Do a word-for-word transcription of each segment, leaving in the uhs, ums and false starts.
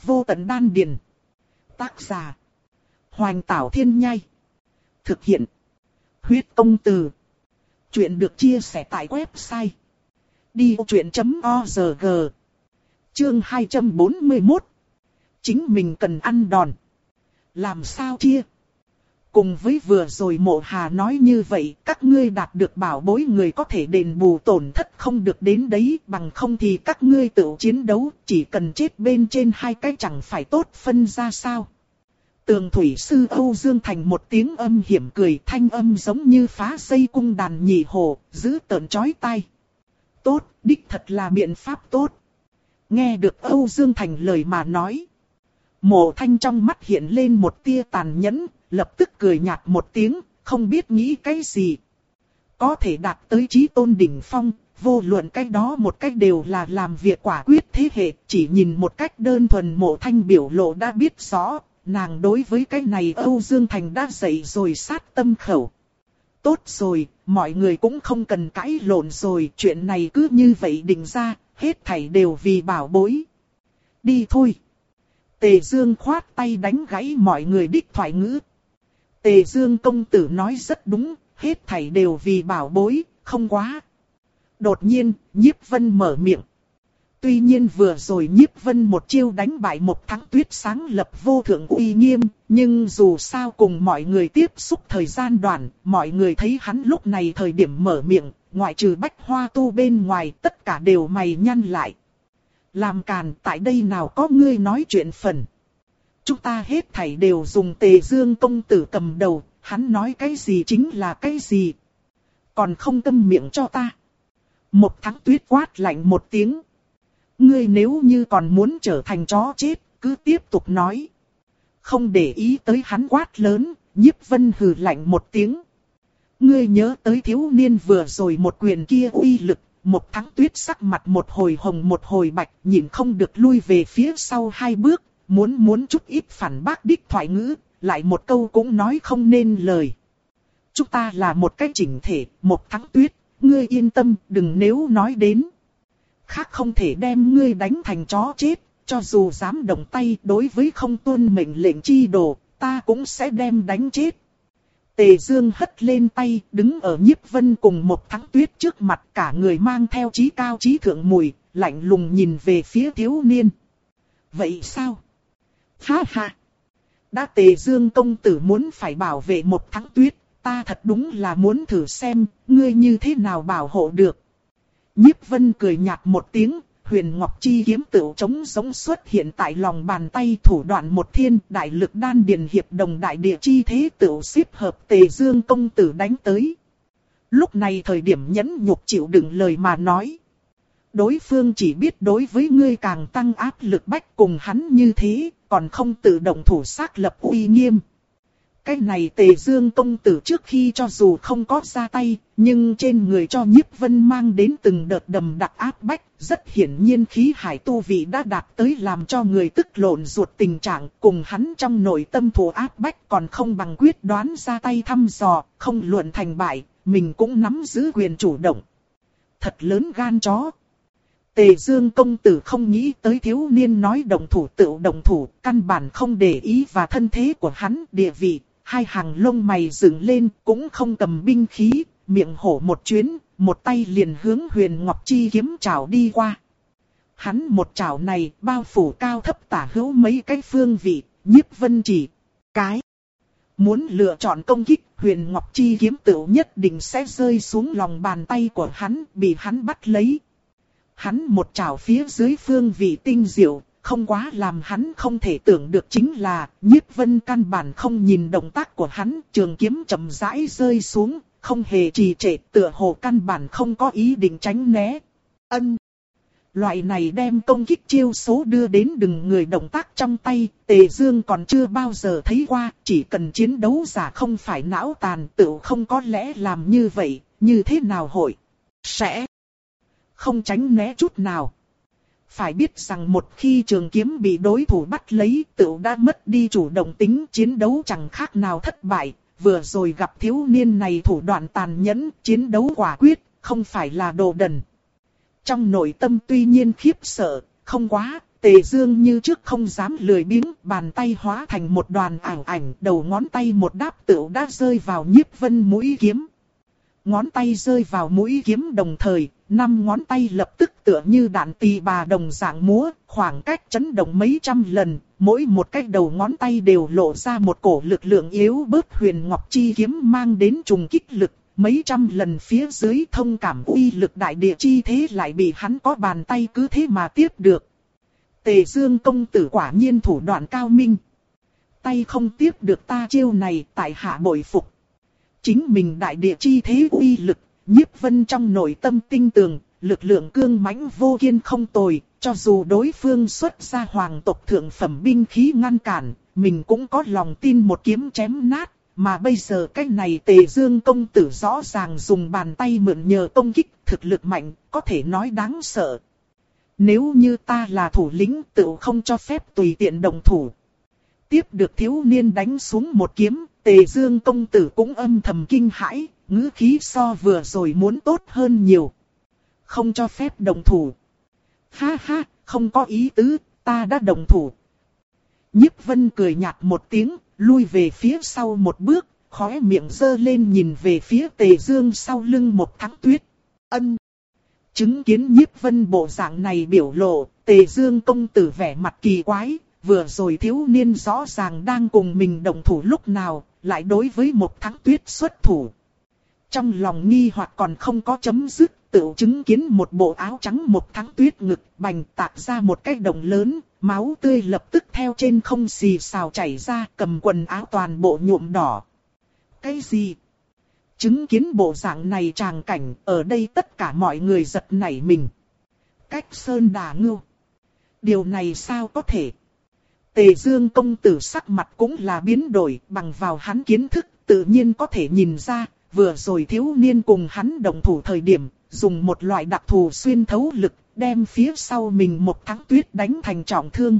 Vô tận đan điền. Tác giả. Hoành Tảo Thiên Nhai. Thực hiện. Huyết Công Từ. Chuyện được chia sẻ tại website đi vô chuyện chấm org. Chương hai trăm bốn mươi mốt. Chính mình cần ăn đòn. Làm sao chia? Cùng với vừa rồi Mộ Hà nói như vậy, các ngươi đạt được bảo bối người có thể đền bù tổn thất không được đến đấy, bằng không thì các ngươi tự chiến đấu, chỉ cần chết bên trên hai cái chẳng phải tốt phân ra sao. Tường thủy sư Âu Dương Thành một tiếng âm hiểm cười, thanh âm giống như phá dây cung đàn nhị hồ, giữ tợn chói tai. Tốt, đích thật là biện pháp tốt. Nghe được Âu Dương Thành lời mà nói, Mộ Thanh trong mắt hiện lên một tia tàn nhẫn, lập tức cười nhạt một tiếng, không biết nghĩ cái gì. Có thể đạt tới chí tôn đỉnh phong, vô luận cái đó một cách đều là làm việc quả quyết thế hệ, chỉ nhìn một cách đơn thuần Mộ Thanh biểu lộ đã biết rõ, nàng đối với cái này Âu Dương Thành đã dậy rồi sát tâm khẩu. Tốt rồi, mọi người cũng không cần cãi lộn rồi, chuyện này cứ như vậy định ra, hết thảy đều vì bảo bối. Đi thôi. Tề Dương khoát tay đánh gãy mọi người đích thoại ngữ. Tề Dương công tử nói rất đúng, hết thảy đều vì bảo bối, không quá. Đột nhiên, Nhiếp Vân mở miệng. Tuy nhiên vừa rồi Nhiếp Vân một chiêu đánh bại một thắng tuyết sáng lập vô thượng uy nghiêm, nhưng dù sao cùng mọi người tiếp xúc thời gian đoạn, mọi người thấy hắn lúc này thời điểm mở miệng, ngoại trừ Bách Hoa Tu bên ngoài tất cả đều mày nhăn lại. Làm càn, tại đây nào có ngươi nói chuyện phần. Chúng ta hết thảy đều dùng Tề Dương công tử cầm đầu, hắn nói cái gì chính là cái gì. Còn không câm miệng cho ta. Một thắng tuyết quát lạnh một tiếng. Ngươi nếu như còn muốn trở thành chó chết, cứ tiếp tục nói. Không để ý tới hắn quát lớn, Nhiếp Vân hừ lạnh một tiếng. Ngươi nhớ tới thiếu niên vừa rồi một quyền kia uy lực. Một thắng tuyết sắc mặt một hồi hồng một hồi bạch, nhìn không được lui về phía sau hai bước, muốn muốn chút ít phản bác đích thoại ngữ, lại một câu cũng nói không nên lời. Chúng ta là một cái chỉnh thể, một thắng tuyết, ngươi yên tâm, đừng nếu nói đến. Khác không thể đem ngươi đánh thành chó chết, cho dù dám động tay đối với không tuân mệnh lệnh chi đồ, ta cũng sẽ đem đánh chết. Tề Dương hất lên tay, đứng ở Nhiếp Vân cùng một thắng tuyết trước mặt, cả người mang theo chí cao chí thượng mùi, lạnh lùng nhìn về phía thiếu niên. Vậy sao? Ha ha! Đã Tề Dương công tử muốn phải bảo vệ một thắng tuyết, ta thật đúng là muốn thử xem, ngươi như thế nào bảo hộ được. Nhiếp Vân cười nhạt một tiếng, Huyền Ngọc Chi kiếm tựu trống giống xuất hiện tại lòng bàn tay, thủ đoạn một thiên, đại lực đan điền hiệp đồng đại địa chi thế tựu xếp hợp Tề Dương công tử đánh tới. Lúc này thời điểm nhẫn nhục chịu đựng lời mà nói. Đối phương chỉ biết đối với ngươi càng tăng áp lực bách cùng hắn như thế, còn không tự động thủ xác lập uy nghiêm. Cái này Tề Dương công tử trước khi cho dù không có ra tay, nhưng trên người cho Nhiếp Vân mang đến từng đợt đầm đặc áp bách, rất hiển nhiên khí hải tu vị đã đạt tới làm cho người tức lộn ruột tình trạng, cùng hắn trong nội tâm thù áp bách còn không bằng quyết đoán ra tay thăm dò, không luận thành bại, mình cũng nắm giữ quyền chủ động. Thật lớn gan chó. Tề Dương công tử không nghĩ tới thiếu niên nói động thủ tự động thủ, căn bản không để ý và thân thế của hắn, địa vị. Hai hàng lông mày dựng lên, cũng không cầm binh khí, miệng hổ một chuyến, một tay liền hướng Huyền Ngọc Chi kiếm chảo đi qua. Hắn một chảo này bao phủ cao thấp tả hữu mấy cái phương vị, Nhiếp Vân chỉ cái. Muốn lựa chọn công kích, Huyền Ngọc Chi kiếm tựu nhất định sẽ rơi xuống lòng bàn tay của hắn, bị hắn bắt lấy. Hắn một chảo phía dưới phương vị tinh diệu. Không quá làm hắn không thể tưởng được chính là, Nhiếp Vân căn bản không nhìn động tác của hắn, trường kiếm chậm rãi rơi xuống, không hề trì trệ, tựa hồ căn bản không có ý định tránh né. Ân. Loại này đem công kích chiêu số đưa đến đừng người động tác trong tay, Tề Dương còn chưa bao giờ thấy qua, chỉ cần chiến đấu giả không phải não tàn tự không có lẽ làm như vậy, như thế nào hội sẽ không tránh né chút nào. Phải biết rằng một khi trường kiếm bị đối thủ bắt lấy, tựu đã mất đi chủ động tính, chiến đấu chẳng khác nào thất bại. Vừa rồi gặp thiếu niên này thủ đoạn tàn nhẫn, chiến đấu quả quyết, không phải là đồ đần. Trong nội tâm tuy nhiên khiếp sợ, không quá, Tề Dương như trước không dám lười biếng, bàn tay hóa thành một đoàn ảo ảnh, đầu ngón tay một đáp tựu đã rơi vào Nhiếp Vân mũi kiếm. Ngón tay rơi vào mũi kiếm đồng thời, năm ngón tay lập tức tựa như đạn tỳ bà đồng dạng múa, khoảng cách chấn động mấy trăm lần, mỗi một cái đầu ngón tay đều lộ ra một cổ lực lượng yếu bớt huyền ngọc chi kiếm mang đến trùng kích lực. Mấy trăm lần phía dưới thông cảm uy lực đại địa chi thế lại bị hắn có bàn tay cứ thế mà tiếp được. Tề Dương công tử quả nhiên thủ đoạn cao minh. Tay không tiếp được ta chiêu này, tại hạ bội phục. Chính mình đại địa chi thế uy lực, Nhiếp Vân trong nội tâm tinh tường, lực lượng cương mãnh vô kiên không tồi, cho dù đối phương xuất ra hoàng tộc thượng phẩm binh khí ngăn cản, mình cũng có lòng tin một kiếm chém nát. Mà bây giờ cái này Tề Dương công tử rõ ràng dùng bàn tay mượn nhờ công kích, thực lực mạnh, có thể nói đáng sợ. Nếu như ta là thủ lĩnh tự không cho phép tùy tiện động thủ. Tiếp được thiếu niên đánh xuống một kiếm, Tề Dương công tử cũng âm thầm kinh hãi, ngữ khí so vừa rồi muốn tốt hơn nhiều. Không cho phép động thủ. Ha ha, không có ý tứ, ta đã động thủ. Nhiếp Vân cười nhạt một tiếng, lui về phía sau một bước, khóe miệng giơ lên nhìn về phía Tề Dương sau lưng Một Thắng Tuyết. Ân. Chứng kiến Nhiếp Vân bộ dạng này biểu lộ, Tề Dương công tử vẻ mặt kỳ quái, vừa rồi thiếu niên rõ ràng đang cùng mình động thủ lúc nào, lại đối với Một Thắng Tuyết xuất thủ. Trong lòng nghi hoặc còn không có chấm dứt, tự chứng kiến một bộ áo trắng Một Thắng Tuyết ngực bành tạc ra một cái động lớn, máu tươi lập tức theo trên không xì xào chảy ra, cầm quần áo toàn bộ nhuộm đỏ. Cái gì? Chứng kiến bộ dạng này tràng cảnh, ở đây tất cả mọi người giật nảy mình. Cách sơn đà ngưu. Điều này sao có thể? Tề Dương công tử sắc mặt cũng là biến đổi, bằng vào hắn kiến thức, tự nhiên có thể nhìn ra, vừa rồi thiếu niên cùng hắn đồng thủ thời điểm, dùng một loại đặc thù xuyên thấu lực, đem phía sau mình Một Thắng Tuyết đánh thành trọng thương.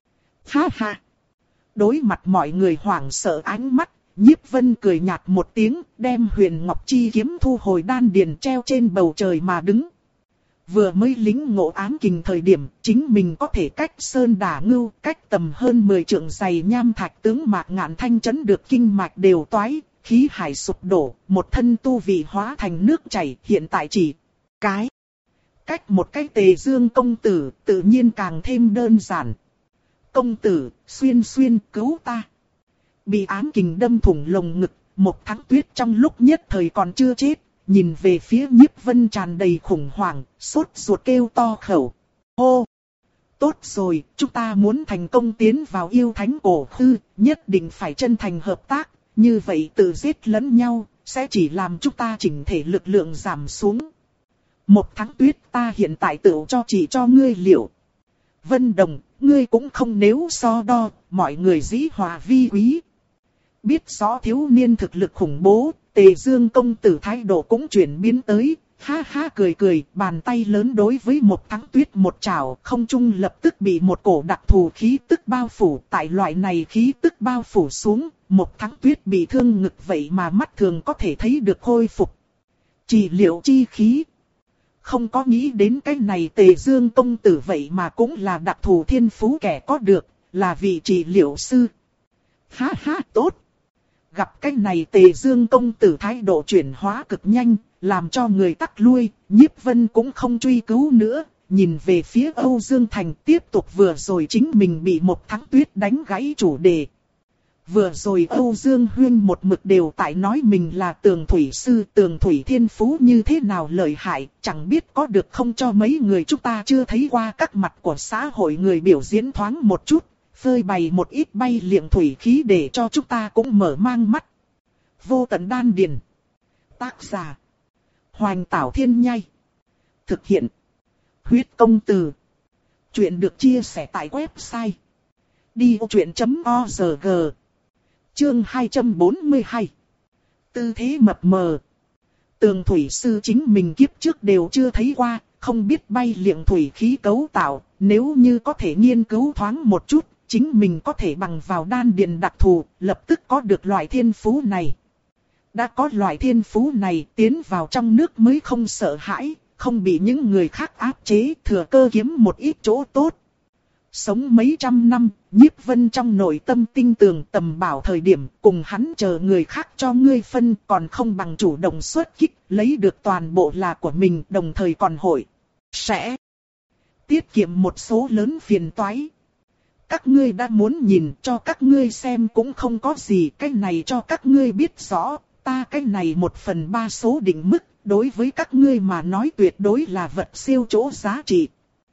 Ha ha! Đối mặt mọi người hoảng sợ ánh mắt, Nhiếp Vân cười nhạt một tiếng, đem huyền ngọc chi kiếm thu hồi đan điền treo trên bầu trời mà đứng. Vừa mới lính ngộ ám kình thời điểm, chính mình có thể cách sơn đả ngưu, cách tầm hơn mười trượng dày nham thạch tướng Mạc Ngạn Thanh chấn được kinh mạch đều toái, khí hải sụp đổ, một thân tu vị hóa thành nước chảy, hiện tại chỉ cái. Cách một cái Tề Dương công tử, tự nhiên càng thêm đơn giản. Công tử, xuyên xuyên cứu ta. Bị ám kình đâm thủng lồng ngực, Một Thắng Tuyết trong lúc nhất thời còn chưa chết, nhìn về phía Nhiếp Vân tràn đầy khủng hoảng, sốt ruột kêu to khẩu. Hô! Tốt rồi, chúng ta muốn thành công tiến vào yêu thánh cổ hư, nhất định phải chân thành hợp tác, như vậy tự giết lẫn nhau, sẽ chỉ làm chúng ta chỉnh thể lực lượng giảm xuống. Một Thắng Tuyết, ta hiện tại tự cho chỉ cho ngươi liệu. Vân Đồng, ngươi cũng không nếu so đo, mọi người dĩ hòa vi quý. Biết rõ thiếu niên thực lực khủng bố, Tề Dương công tử thái độ cũng chuyển biến tới, ha ha cười cười, bàn tay lớn đối với Một Thắng Tuyết một chảo, không trung lập tức bị một cổ đặc thù khí tức bao phủ, tại loại này khí tức bao phủ xuống, Một Thắng Tuyết bị thương ngực vậy mà mắt thường có thể thấy được khôi phục. Trị liệu chi khí. Không có nghĩ đến cái này Tề Dương công tử vậy mà cũng là đặc thù thiên phú kẻ có được, là vị trị liệu sư. Ha ha tốt. Gặp cái này Tề Dương công tử thái độ chuyển hóa cực nhanh, làm cho người tắc lui, Nhiếp Vân cũng không truy cứu nữa, nhìn về phía Âu Dương Thành tiếp tục vừa rồi chính mình bị Một Thắng Tuyết đánh gãy chủ đề. Vừa rồi Âu Dương Huyên một mực đều tại nói mình là tường thủy sư, tường thủy thiên phú như thế nào lợi hại, chẳng biết có được không cho mấy người chúng ta chưa thấy qua các mặt của xã hội người biểu diễn thoáng một chút, phơi bày một ít bay liệng thủy khí để cho chúng ta cũng mở mang mắt. Vô tận đan điền. Tác giả. Hoành Tảo Thiên Nhai. Thực hiện. Huyết công từ. Chuyện được chia sẻ tại website. đi ô chuyện chấm o rờ giê. Chương hai trăm bốn mươi hai. Tư thế mập mờ. Tường thủy sư chính mình kiếp trước đều chưa thấy qua, không biết bay liệng thủy khí cấu tạo, nếu như có thể nghiên cứu thoáng một chút, chính mình có thể bằng vào đan điền đặc thù, lập tức có được loại thiên phú này. Đã có loại thiên phú này, tiến vào trong nước mới không sợ hãi, không bị những người khác áp chế, thừa cơ kiếm một ít chỗ tốt. Sống mấy trăm năm, Nhiếp Vân trong nội tâm tinh tường tầm bảo thời điểm cùng hắn chờ người khác cho ngươi phân còn không bằng chủ động xuất kích, lấy được toàn bộ là của mình đồng thời còn hội. Sẽ tiết kiệm một số lớn phiền toái. Các ngươi đã muốn nhìn cho các ngươi xem cũng không có gì, cái này cho các ngươi biết rõ, ta cái này một phần ba số định mức, đối với các ngươi mà nói tuyệt đối là vật siêu chỗ giá trị.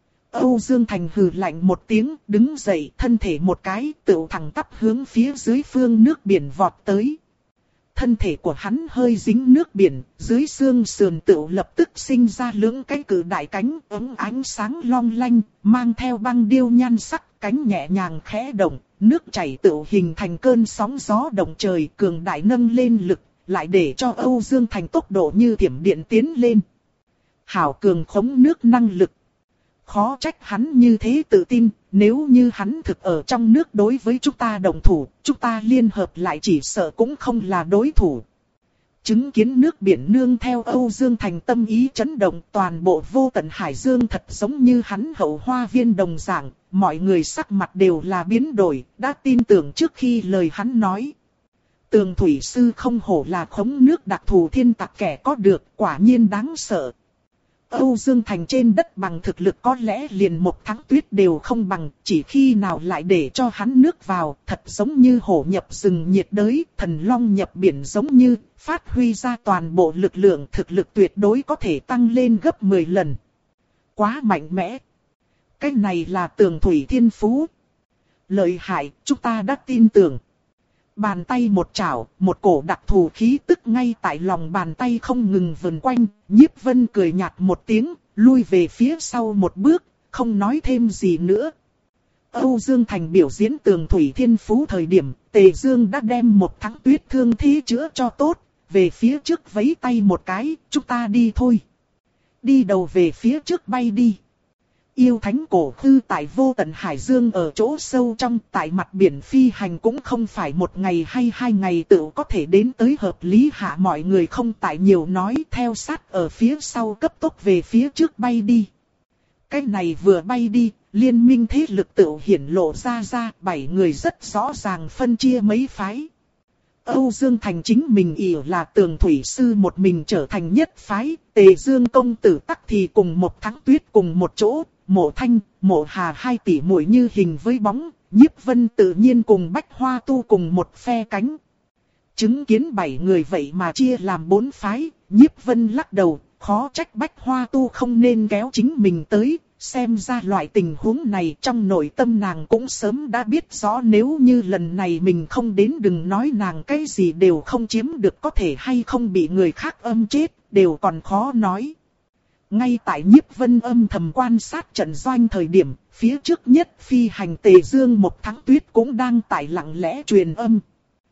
Âu Dương Thành hừ lạnh một tiếng, đứng dậy, thân thể một cái, tựu thẳng tắp hướng phía dưới phương nước biển vọt tới. Thân thể của hắn hơi dính nước biển, dưới xương sườn tựu lập tức sinh ra lưỡng cái cự đại cánh, ống ánh sáng long lanh, mang theo băng điêu nhan sắc, cánh nhẹ nhàng khẽ động, nước chảy tựu hình thành cơn sóng gió động trời, cường đại nâng lên lực, lại để cho Âu Dương Thành tốc độ như thiểm điện tiến lên. Hảo cường khống nước năng lực. Khó trách hắn như thế tự tin, nếu như hắn thực ở trong nước đối với chúng ta đồng thủ, chúng ta liên hợp lại chỉ sợ cũng không là đối thủ. Chứng kiến nước biển nương theo Âu Dương Thành tâm ý chấn động, toàn bộ vô tận hải dương thật giống như hắn hậu hoa viên đồng dạng, mọi người sắc mặt đều là biến đổi, đã tin tưởng trước khi lời hắn nói. Tường thủy sư không hổ là khống nước đặc thù thiên tặc kẻ có được, quả nhiên đáng sợ. Âu Dương Thành trên đất bằng thực lực có lẽ liền một tháng tuyết đều không bằng, chỉ khi nào lại để cho hắn nước vào, thật giống như hổ nhập rừng nhiệt đới, thần long nhập biển giống như, phát huy ra toàn bộ lực lượng, thực lực tuyệt đối có thể tăng lên gấp mười lần. Quá mạnh mẽ. Cái này là tường thủy thiên phú. Lợi hại, chúng ta đã tin tưởng. Bàn tay một chảo, một cổ đặc thù khí tức ngay tại lòng bàn tay không ngừng vần quanh, Nhiếp Vân cười nhạt một tiếng, lui về phía sau một bước, không nói thêm gì nữa. Âu Dương Thành biểu diễn tường thủy thiên phú thời điểm, Tề Dương đã đem một tháng tuyết thương thế chữa cho tốt, về phía trước vẫy tay một cái, chúng ta đi thôi. Đi đầu về phía trước bay đi. Yêu thánh cổ khư tại vô tận hải dương ở chỗ sâu trong, tại mặt biển phi hành cũng không phải một ngày hay hai ngày tự có thể đến tới hợp lý hạ, mọi người không tại nhiều nói, theo sát ở phía sau cấp tốc về phía trước bay đi. Cái này vừa bay đi, liên minh thế lực tự hiển lộ ra ra, bảy người rất rõ ràng phân chia mấy phái. Âu Dương Thành chính mình ỷ là tường thủy sư một mình trở thành nhất phái, Tề Dương công tử tắc thì cùng một tháng tuyết cùng một chỗ. Mộ Thanh, Mộ Hà hai tỷ muội như hình với bóng, Nhiếp Vân tự nhiên cùng Bách Hoa Tu cùng một phe cánh. Chứng kiến bảy người vậy mà chia làm bốn phái, Nhiếp Vân lắc đầu, khó trách Bách Hoa Tu không nên kéo chính mình tới, xem ra loại tình huống này trong nội tâm nàng cũng sớm đã biết rõ, nếu như lần này mình không đến đừng nói nàng cái gì đều không chiếm được, có thể hay không bị người khác âm chết, đều còn khó nói. Ngay tại Nhiếp Vân âm thầm quan sát trận doanh thời điểm, phía trước nhất phi hành Tề Dương một tháng tuyết cũng đang tại lặng lẽ truyền âm.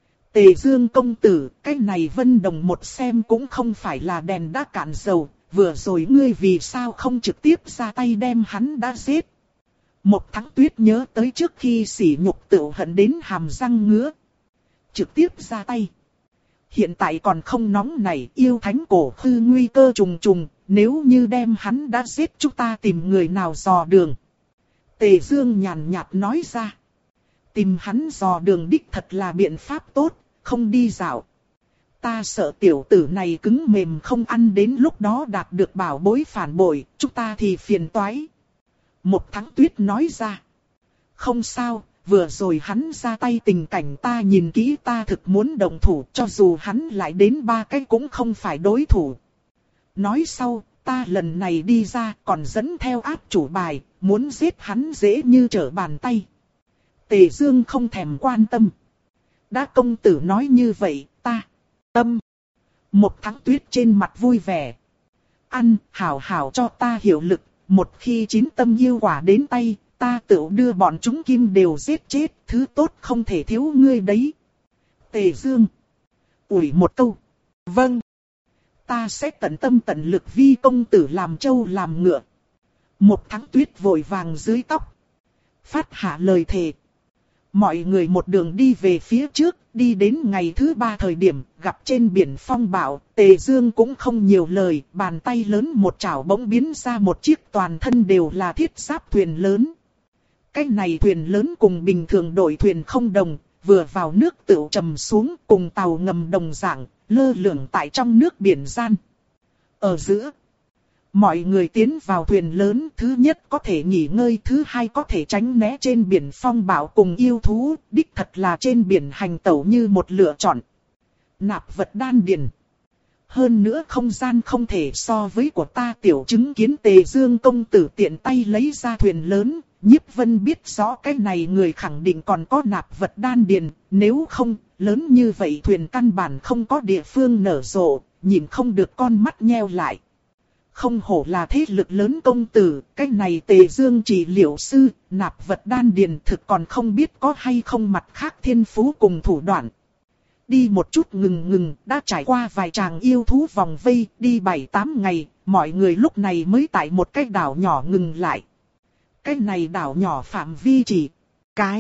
Tề Dương công tử, cái này Vân Đồng một xem cũng không phải là đèn đã cạn dầu, vừa rồi ngươi vì sao không trực tiếp ra tay đem hắn đã giết. Một tháng tuyết nhớ tới trước khi sỉ nhục tự hận đến hàm răng ngứa. Trực tiếp ra tay. Hiện tại còn không nóng này, yêu thánh cổ khư nguy cơ trùng trùng. Nếu như đem hắn đã giết, chúng ta tìm người nào dò đường. Tề Dương nhàn nhạt nói ra. Tìm hắn dò đường đích thật là biện pháp tốt, không đi dạo. Ta sợ tiểu tử này cứng mềm không ăn, đến lúc đó đạt được bảo bối phản bội, chúng ta thì phiền toái. Một tháng tuyết nói ra. Không sao, vừa rồi hắn ra tay tình cảnh ta nhìn kỹ, ta thực muốn động thủ, cho dù hắn lại đến ba cái cũng không phải đối thủ. Nói sau, ta lần này đi ra còn dẫn theo áp chủ bài, muốn giết hắn dễ như trở bàn tay. Tề Dương không thèm quan tâm. Đã công tử nói như vậy, ta tâm. Một tháng tuyết trên mặt vui vẻ. Ăn, hảo hảo cho ta hiệu lực, một khi chín tâm yêu quả đến tay, ta tự đưa bọn chúng kim đều giết chết, thứ tốt không thể thiếu ngươi đấy. Tề Dương ủi một câu. Vâng. Ta sẽ tận tâm tận lực vi công tử làm trâu làm ngựa. Một tháng tuyết vội vàng dưới tóc. Phát hạ lời thề. Mọi người một đường đi về phía trước, đi đến ngày thứ ba thời điểm, gặp trên biển phong bạo, Tề Dương cũng không nhiều lời, bàn tay lớn một chảo bỗng biến ra một chiếc toàn thân đều là thiết giáp thuyền lớn. cái này thuyền lớn cùng bình thường đội thuyền không đồng, vừa vào nước tựu trầm xuống cùng tàu ngầm đồng dạng, lơ lửng tại trong nước biển gian. Ở giữa, mọi người tiến vào thuyền lớn, thứ nhất có thể nghỉ ngơi, thứ hai có thể tránh né trên biển phong bạo cùng yêu thú, đích thật là trên biển hành tẩu như một lựa chọn. Nạp vật đan điền. Hơn nữa không gian không thể so với của ta. Tiểu chứng kiến Tề Dương công tử tiện tay lấy ra thuyền lớn, Nhiếp Vân biết rõ cái này người khẳng định còn có nạp vật đan điền, nếu không, lớn như vậy thuyền căn bản không có địa phương nở rộ, nhìn không được con mắt nheo lại. Không hổ là thế lực lớn công tử, cái này Tề Dương chỉ liệu sư, nạp vật đan điền thực còn không biết có hay không mặt khác thiên phú cùng thủ đoạn. Đi một chút ngừng ngừng, đã trải qua vài tràng yêu thú vòng vây, đi bảy tám ngày, mọi người lúc này mới tại một cái đảo nhỏ ngừng lại. Cái này đảo nhỏ phạm vi chỉ cái.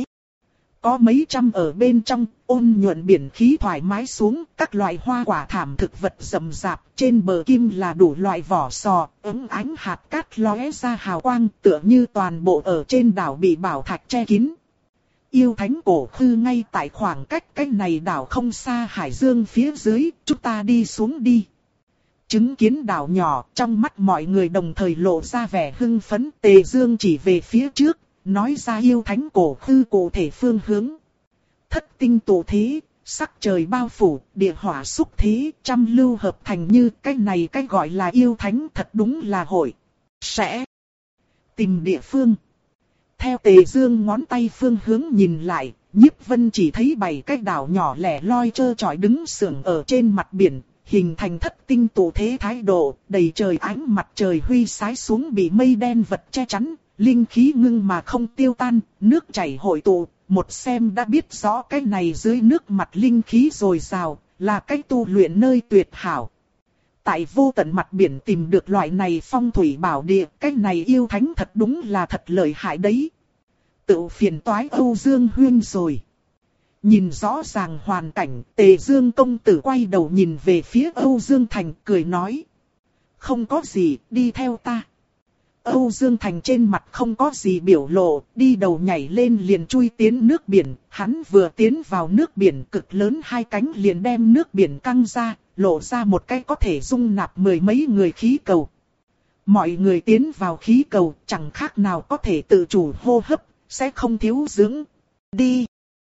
Có mấy trăm ở bên trong, ôn nhuận biển khí thoải mái xuống, các loại hoa quả thảm thực vật rậm rạp, trên bờ kim là đủ loại vỏ sò, ống ánh hạt cát lóe ra hào quang, tựa như toàn bộ ở trên đảo bị bảo thạch che kín. Yêu thánh cổ khư ngay tại khoảng cách cái này đảo không xa hải dương phía dưới, chúng ta đi xuống đi. Chứng kiến đảo nhỏ, trong mắt mọi người đồng thời lộ ra vẻ hưng phấn. Tề Dương chỉ về phía trước, nói ra yêu thánh cổ khư cụ thể phương hướng. Thất tinh tổ thế, sắc trời bao phủ, địa hỏa xúc thế, trăm lưu hợp thành như cái này cái gọi là yêu thánh, thật đúng là hội. Sẽ tìm địa phương. Theo Tề Dương ngón tay phương hướng nhìn lại, Nhiếp Vân chỉ thấy bảy cái đảo nhỏ lẻ loi trơ trọi đứng sưởng ở trên mặt biển, hình thành thất tinh tổ thế thái độ, đầy trời ánh mặt trời huy sái xuống bị mây đen vật che chắn, linh khí ngưng mà không tiêu tan, nước chảy hội tụ, một xem đã biết rõ cái này dưới nước mặt linh khí dồi dào, là cái tu luyện nơi tuyệt hảo. Tại vô tận mặt biển tìm được loại này phong thủy bảo địa, cái này yêu thánh thật đúng là thật lợi hại đấy. Tự phiền toái Âu Dương Huyên rồi. Nhìn rõ ràng hoàn cảnh, Tề Dương công tử quay đầu nhìn về phía Âu Dương Thành, cười nói. Không có gì, đi theo ta. Âu Dương Thành trên mặt không có gì biểu lộ, đi đầu nhảy lên liền chui tiến nước biển. Hắn vừa tiến vào nước biển cực lớn, hai cánh liền đem nước biển căng ra, lộ ra một cái có thể dung nạp mười mấy người khí cầu. Mọi người tiến vào khí cầu, chẳng khác nào có thể tự chủ hô hấp, sẽ không thiếu dưỡng. Đi!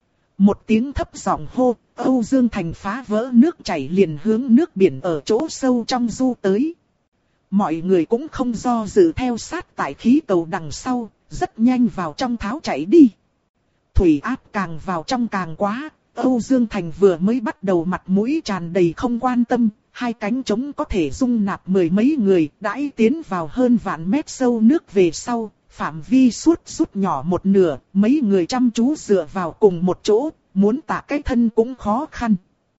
Một tiếng thấp giọng hô, Âu Dương Thành phá vỡ nước chảy liền hướng nước biển ở chỗ sâu trong du tới. Mọi người cũng không do dự theo sát tại khí cầu đằng sau, rất nhanh vào trong tháo chạy đi. Thủy áp càng vào trong càng quá, Âu Dương Thành vừa mới bắt đầu mặt mũi tràn đầy không quan tâm, hai cánh trống có thể dung nạp mười mấy người, đãi tiến vào hơn vạn mét sâu nước về sau, phạm vi suốt rút nhỏ một nửa, mấy người chăm chú dựa vào cùng một chỗ, muốn tạ cái thân cũng khó khăn.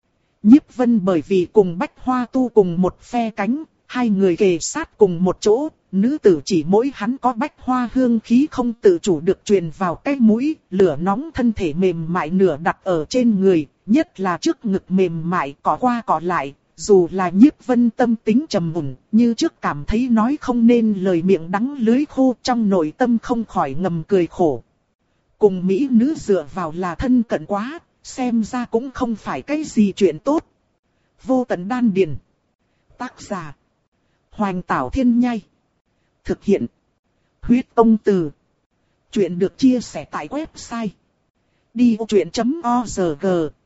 Nhiếp Vân bởi vì cùng Bách Hoa Tu cùng một phe cánh, hai người kề sát cùng một chỗ, nữ tử chỉ mỗi hắn có Bách Hoa hương khí không tự chủ được truyền vào cái mũi, lửa nóng thân thể mềm mại nửa đặt ở trên người, nhất là trước ngực mềm mại cọ qua cọ lại. Dù là Nhiếp Vân tâm tính trầm mùn, như trước cảm thấy nói không nên lời miệng đắng lưỡi khô, trong nội tâm không khỏi ngầm cười khổ. Cùng mỹ nữ dựa vào là thân cận quá, xem ra cũng không phải cái gì chuyện tốt. Vô tận đan điền. Tác giả. Hoành Tảo Thiên Nhai. Thực hiện. Huyết Tông Từ. Chuyện được chia sẻ tại website. đi vô chuyện chấm org.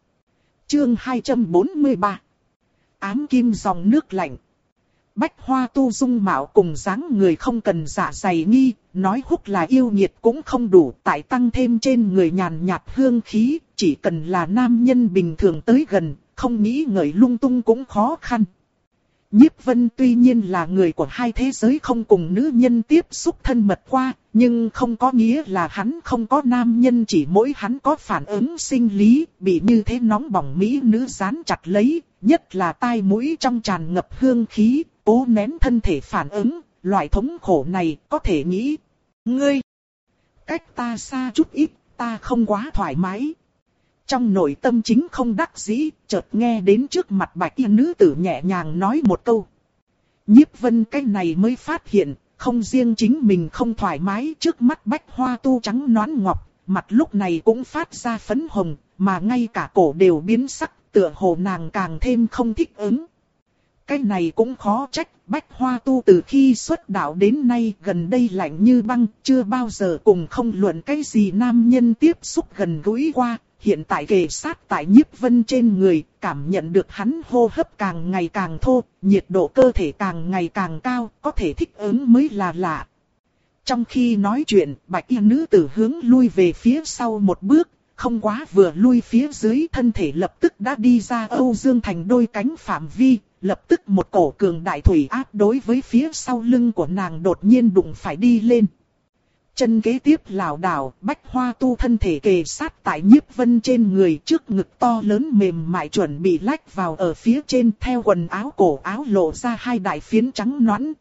Chương hai trăm bốn mươi ba. Ám kim dòng nước lạnh. Bách Hoa Tu dung mạo cùng dáng người không cần dạ dày nghi, nói hút là yêu nhiệt cũng không đủ, tại tăng thêm trên người nhàn nhạt hương khí, chỉ cần là nam nhân bình thường tới gần, không nghĩ ngợi lung tung cũng khó khăn. Nhiếp Vân tuy nhiên là người của hai thế giới không cùng nữ nhân tiếp xúc thân mật qua, nhưng không có nghĩa là hắn không có nam nhân, chỉ mỗi hắn có phản ứng sinh lý, bị như thế nóng bỏng mỹ nữ dán chặt lấy, nhất là tai mũi trong tràn ngập hương khí, cố nén thân thể phản ứng, loại thống khổ này có thể nghĩ. Ngươi, cách ta xa chút ít, ta không quá thoải mái. Trong nội tâm chính không đắc dĩ, chợt nghe đến trước mặt bạch y nữ tử nhẹ nhàng nói một câu. Nhiếp Vân cái này mới phát hiện, không riêng chính mình không thoải mái trước mắt Bách Hoa Tu trắng nõn ngọc, mặt lúc này cũng phát ra phấn hồng, mà ngay cả cổ đều biến sắc, tựa hồ nàng càng thêm không thích ứng. Cái này cũng khó trách, Bách Hoa Tu từ khi xuất đạo đến nay gần đây lạnh như băng, chưa bao giờ cùng không luận cái gì nam nhân tiếp xúc gần gũi qua, hiện tại kề sát tại Nhiếp Vân trên người, cảm nhận được hắn hô hấp càng ngày càng thô, nhiệt độ cơ thể càng ngày càng cao, có thể thích ứng mới là lạ. Trong khi nói chuyện, bạch y nữ tử hướng lui về phía sau một bước, không quá vừa lui phía dưới thân thể lập tức đã đi ra Âu Dương Thành đôi cánh phạm vi, lập tức một cổ cường đại thủy áp đối với phía sau lưng của nàng đột nhiên đụng phải đi lên. Chân kế tiếp lảo đảo, Bách Hoa Tu thân thể kề sát tại Nhiếp Vân trên người, trước ngực to lớn mềm mại chuẩn bị lách vào ở phía trên, theo quần áo cổ áo lộ ra hai đại phiến trắng nõn.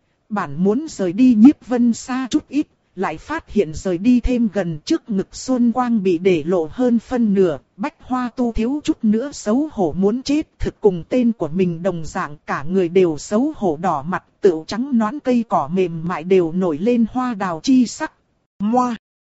Bản muốn rời đi Nhiếp Vân xa chút ít, lại phát hiện rời đi thêm gần, trước ngực xuân quang bị để lộ hơn phân nửa, Bách Hoa Tu thiếu chút nữa xấu hổ muốn chết, thực cùng tên của mình đồng dạng, cả người đều xấu hổ đỏ mặt, tựu trắng nõn cây cỏ mềm mại đều nổi lên hoa đào chi sắc. Moa!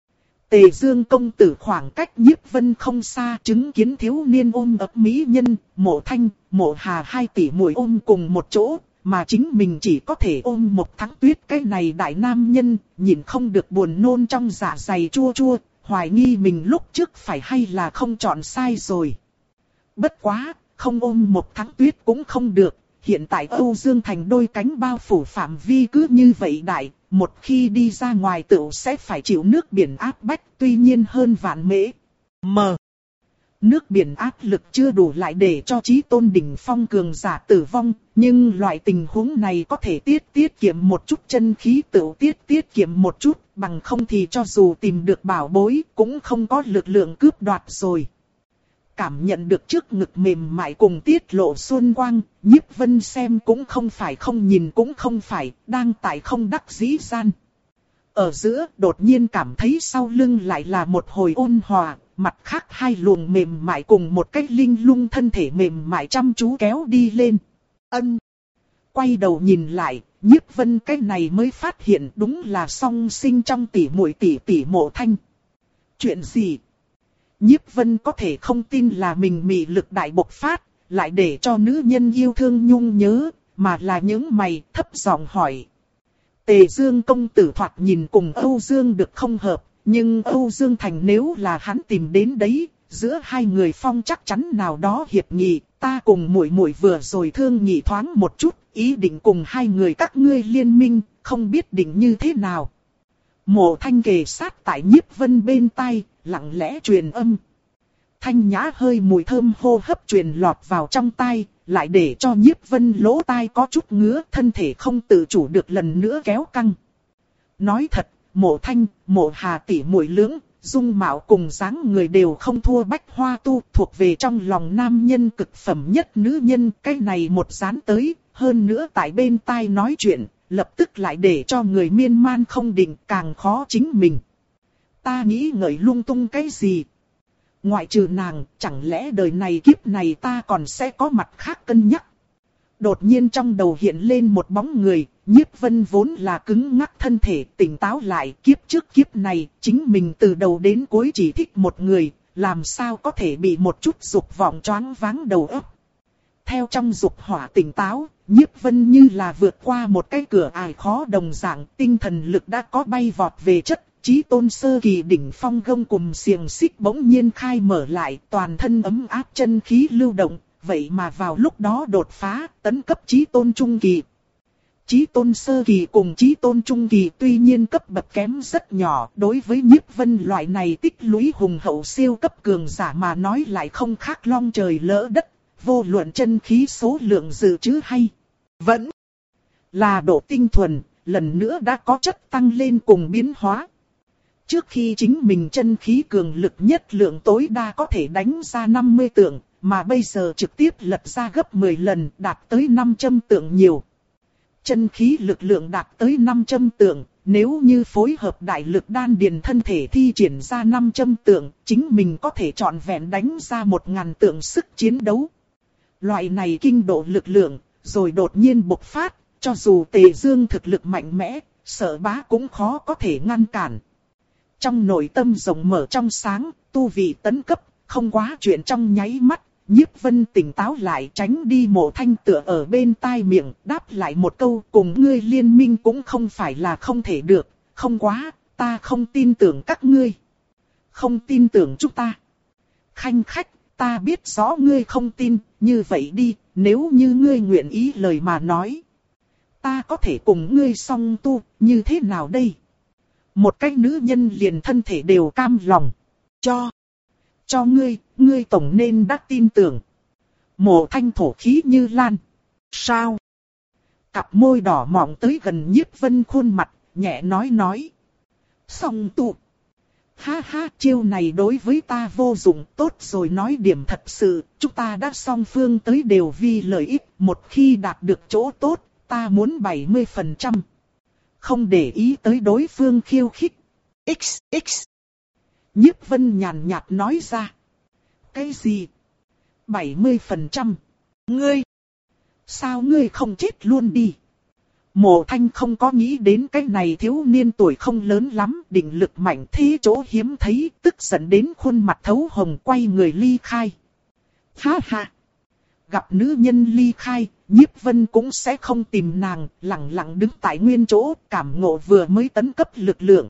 Tề Dương công tử khoảng cách Nhiếp Vân không xa, chứng kiến thiếu niên ôm ấp mỹ nhân, Mộ Thanh, Mộ Hà hai tỷ muội ôm cùng một chỗ. Mà chính mình chỉ có thể ôm một Thắng Tuyết, cái này đại nam nhân, nhìn không được buồn nôn trong dạ dày chua chua, hoài nghi mình lúc trước phải hay là không chọn sai rồi. Bất quá, không ôm một Thắng Tuyết cũng không được, hiện tại Âu Dương Thành đôi cánh bao phủ phạm vi cứ như vậy đại, một khi đi ra ngoài tựu sẽ phải chịu nước biển áp bách, tuy nhiên hơn vạn mễ. Mờ. Nước biển áp lực chưa đủ lại để cho Chí Tôn đỉnh phong cường giả tử vong, nhưng loại tình huống này có thể tiết tiết kiệm một chút chân khí, tự tiết tiết kiệm một chút, bằng không thì cho dù tìm được bảo bối cũng không có lực lượng cướp đoạt rồi. Cảm nhận được trước ngực mềm mại cùng tiết lộ xuân quang, Nhiếp Vân xem cũng không phải không nhìn cũng không phải, đang tại không đắc dĩ gian. Ở giữa đột nhiên cảm thấy sau lưng lại là một hồi ôn hòa. Mặt khác hai luồng mềm mại cùng một cách linh lung thân thể mềm mại chăm chú kéo đi lên. Ân. Quay đầu nhìn lại, Nhiếp Vân cái này mới phát hiện đúng là song sinh trong tỷ muội tỷ tỷ Mộ Thanh. Chuyện gì? Nhiếp Vân có thể không tin là mình mị lực đại bộc phát, lại để cho nữ nhân yêu thương nhung nhớ, mà là những mày thấp giọng hỏi. Tề Dương công tử thoạt nhìn cùng Âu Dương được không hợp. Nhưng Âu Dương Thành nếu là hắn tìm đến đấy, giữa hai người phong chắc chắn nào đó hiệp nghị, ta cùng muội muội vừa rồi thương nghị thoáng một chút, ý định cùng hai người các ngươi liên minh, không biết định như thế nào. Mộ Thanh kề sát tại Nhiếp Vân bên tai, lặng lẽ truyền âm. Thanh nhã hơi mùi thơm hô hấp truyền lọt vào trong tai, lại để cho Nhiếp Vân lỗ tai có chút ngứa, thân thể không tự chủ được lần nữa kéo căng. Nói thật, Mộ Thanh, Mộ Hà tỷ muội lưỡng, dung mạo cùng dáng người đều không thua Bách Hoa Tu, thuộc về trong lòng nam nhân cực phẩm nhất nữ nhân, cái này một dán tới, hơn nữa tại bên tai nói chuyện, lập tức lại để cho người miên man không định, càng khó chính mình. Ta nghĩ ngợi lung tung cái gì? Ngoại trừ nàng, chẳng lẽ đời này kiếp này ta còn sẽ có mặt khác cân nhắc? Đột nhiên trong đầu hiện lên một bóng người, Nhiếp Vân vốn là cứng ngắc thân thể, tỉnh táo lại, kiếp trước kiếp này, chính mình từ đầu đến cuối chỉ thích một người, làm sao có thể bị một chút dục vọng choáng váng đầu óc. Theo trong dục hỏa tỉnh táo, Nhiếp Vân như là vượt qua một cái cửa ải khó đồng dạng, tinh thần lực đã có bay vọt về chất, Chí Tôn sơ kỳ đỉnh phong gông cùng xiềng xích bỗng nhiên khai mở lại, toàn thân ấm áp chân khí lưu động. Vậy mà vào lúc đó đột phá, tấn cấp Chí Tôn trung kỳ. Chí Tôn sơ kỳ cùng Chí Tôn trung kỳ tuy nhiên cấp bậc kém rất nhỏ, đối với Nhiếp Vân loại này tích lũy hùng hậu siêu cấp cường giả mà nói lại không khác long trời lỡ đất, vô luận chân khí số lượng dự trữ hay vẫn là độ tinh thuần, lần nữa đã có chất tăng lên cùng biến hóa. Trước khi chính mình chân khí cường lực nhất lượng tối đa có thể đánh ra năm mươi tượng, mà bây giờ trực tiếp lật ra gấp mười lần, đạt tới năm trăm tượng nhiều. Chân khí lực lượng đạt tới năm trăm tượng, nếu như phối hợp đại lực đan điền thân thể thi triển ra năm trăm tượng, chính mình có thể trọn vẹn đánh ra một ngàn tượng sức chiến đấu. Loại này kinh độ lực lượng, rồi đột nhiên bộc phát, cho dù Tề Dương thực lực mạnh mẽ, sợ bá cũng khó có thể ngăn cản. Trong nội tâm rộng mở trong sáng, tu vị tấn cấp, không quá chuyện trong nháy mắt, Nhiếp Vân tỉnh táo lại tránh đi Mộ Thanh tựa ở bên tai miệng, đáp lại một câu cùng ngươi liên minh cũng không phải là không thể được, không quá, ta không tin tưởng các ngươi. Không tin tưởng chúng ta. Khanh khách, ta biết rõ ngươi không tin, như vậy đi, nếu như ngươi nguyện ý lời mà nói. Ta có thể cùng ngươi song tu, như thế nào đây? Một cái nữ nhân liền thân thể đều cam lòng. Cho. Cho ngươi, ngươi tổng nên đã tin tưởng. Mộ Thanh thổ khí như lan. Sao? Cặp môi đỏ mọng tới gần Nhiếp Vân khuôn mặt, nhẹ nói nói. Song tu. Ha ha, chiêu này đối với ta vô dụng, tốt rồi nói điểm thật sự, chúng ta đã song phương tới đều vì lợi ích, một khi đạt được chỗ tốt, ta muốn bảy mươi phần trăm. Không để ý tới đối phương khiêu khích. X, X. Nhiếp Vân nhàn nhạt nói ra. Cái gì? bảy mươi phần trăm. Ngươi. Sao ngươi không chết luôn đi? Mộ Thanh không có nghĩ đến cái này thiếu niên tuổi không lớn lắm, định lực mạnh thế chỗ hiếm thấy, tức giận đến khuôn mặt thấu hồng quay người ly khai. Ha ha! Gặp nữ nhân ly khai, Nhiếp Vân cũng sẽ không tìm nàng, lặng lặng đứng tại nguyên chỗ, cảm ngộ vừa mới tấn cấp lực lượng.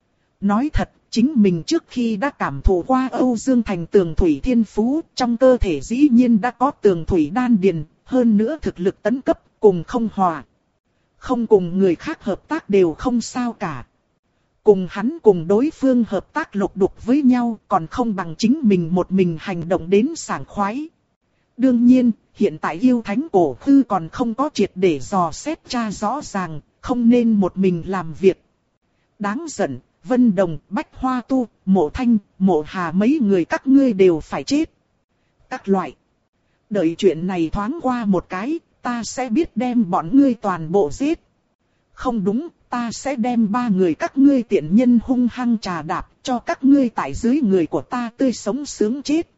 Nói thật, chính mình trước khi đã cảm thụ qua Âu Dương Thành tường thủy thiên phú, trong cơ thể dĩ nhiên đã có tường thủy đan điền, hơn nữa thực lực tấn cấp, cùng không hòa. Không cùng người khác hợp tác đều không sao cả. Cùng hắn cùng đối phương hợp tác lục đục với nhau còn không bằng chính mình một mình hành động đến sảng khoái. Đương nhiên, hiện tại yêu thánh cổ khư còn không có triệt để dò xét tra rõ ràng, không nên một mình làm việc. Đáng giận, Vân Đồng, Bách Hoa Tu, Mộ Thanh, Mộ Hà mấy người các ngươi đều phải chết. Các loại. Đợi chuyện này thoáng qua một cái, ta sẽ biết đem bọn ngươi toàn bộ giết. Không đúng, ta sẽ đem ba người các ngươi tiện nhân hung hăng trà đạp, cho các ngươi tại dưới người của ta tươi sống sướng chết.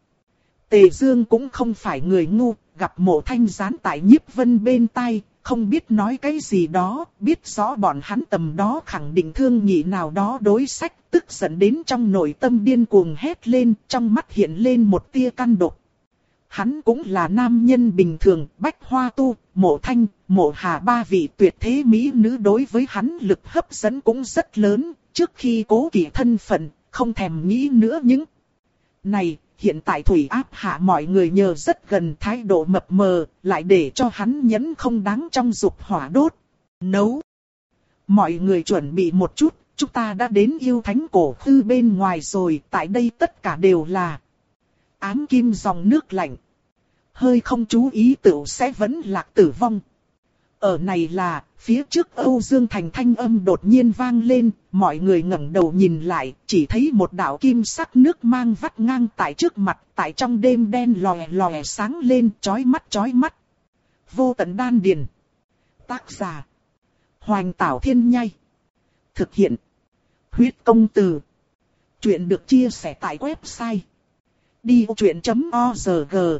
Tề Dương cũng không phải người ngu, gặp Mộ Thanh dán tại Nhiếp Vân bên tai, không biết nói cái gì đó, biết rõ bọn hắn tầm đó khẳng định thương nhị nào đó đối sách, tức giận đến trong nội tâm điên cuồng hét lên, trong mắt hiện lên một tia căn độc. Hắn cũng là nam nhân bình thường, Bách Hoa Tu, Mộ Thanh, Mộ Hà ba vị tuyệt thế mỹ nữ đối với hắn lực hấp dẫn cũng rất lớn, trước khi cố kỵ thân phận, không thèm nghĩ nữa những này. Hiện tại thủy áp hạ mọi người nhờ rất gần thái độ mập mờ, lại để cho hắn nhẫn không đáng trong dục hỏa đốt. Nấu. Mọi người chuẩn bị một chút, chúng ta đã đến yêu thánh cổ khư bên ngoài rồi, tại đây tất cả đều là ám kim dòng nước lạnh. Hơi không chú ý tựu sẽ vẫn lạc tử vong. Ở này là, phía trước Âu Dương Thành thanh âm đột nhiên vang lên, mọi người ngẩng đầu nhìn lại, chỉ thấy một đạo kim sắc nước mang vắt ngang tại trước mặt, tại trong đêm đen lòe lòe sáng lên, chói mắt chói mắt. Vô tận đan điền. Tác giả: Hoành Tảo Thiên Nhai. Thực hiện: Huyết Công Từ. Chuyện được chia sẻ tại website đi vô chuyện chấm org.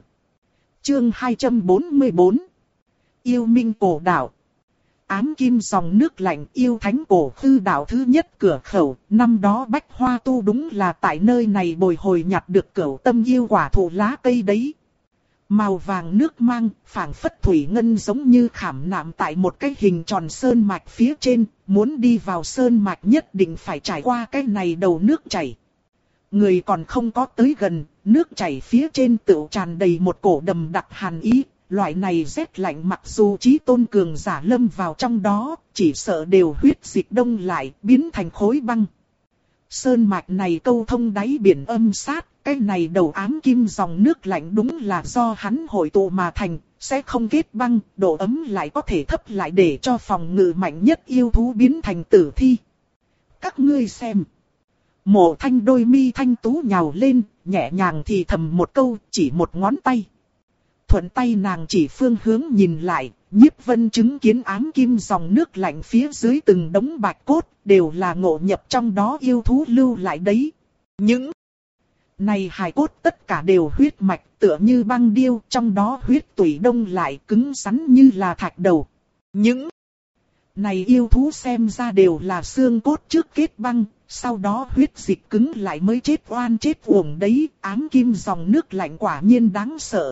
Chương hai trăm bốn mươi bốn. Yêu Minh Cổ Đạo. Ám kim dòng nước lạnh yêu thánh cổ khư đạo thứ nhất cửa khẩu, năm đó Bách Hoa Tu đúng là tại nơi này bồi hồi nhặt được cửu tâm yêu quả thụ lá cây đấy. Màu vàng nước mang, phảng phất thủy ngân giống như khảm nạm tại một cái hình tròn sơn mạch phía trên, muốn đi vào sơn mạch nhất định phải trải qua cái này đầu nước chảy. Người còn không có tới gần, nước chảy phía trên tựu tràn đầy một cổ đầm đặc hàn ý. Loại này rét lạnh mặc dù chí tôn cường giả lâm vào trong đó, chỉ sợ đều huyết dịch đông lại, biến thành khối băng. Sơn mạch này câu thông đáy biển âm sát, cái này đầu ám kim dòng nước lạnh đúng là do hắn hội tụ mà thành, sẽ không kết băng, độ ấm lại có thể thấp lại để cho phòng ngự mạnh nhất yêu thú biến thành tử thi. Các ngươi xem. Mộ Thanh đôi mi thanh tú nhào lên, nhẹ nhàng thì thầm một câu, chỉ một ngón tay. Thuận tay nàng chỉ phương hướng nhìn lại, Nhiếp Vân chứng kiến ám kim dòng nước lạnh phía dưới từng đống bạch cốt, đều là ngộ nhập trong đó yêu thú lưu lại đấy. Những này hài cốt tất cả đều huyết mạch, tựa như băng điêu, trong đó huyết tủy đông lại cứng rắn như là thạch đầu. Những Này yêu thú xem ra đều là xương cốt trước kết băng, sau đó huyết dịch cứng lại mới chết oan chết uổng đấy, ám kim dòng nước lạnh quả nhiên đáng sợ.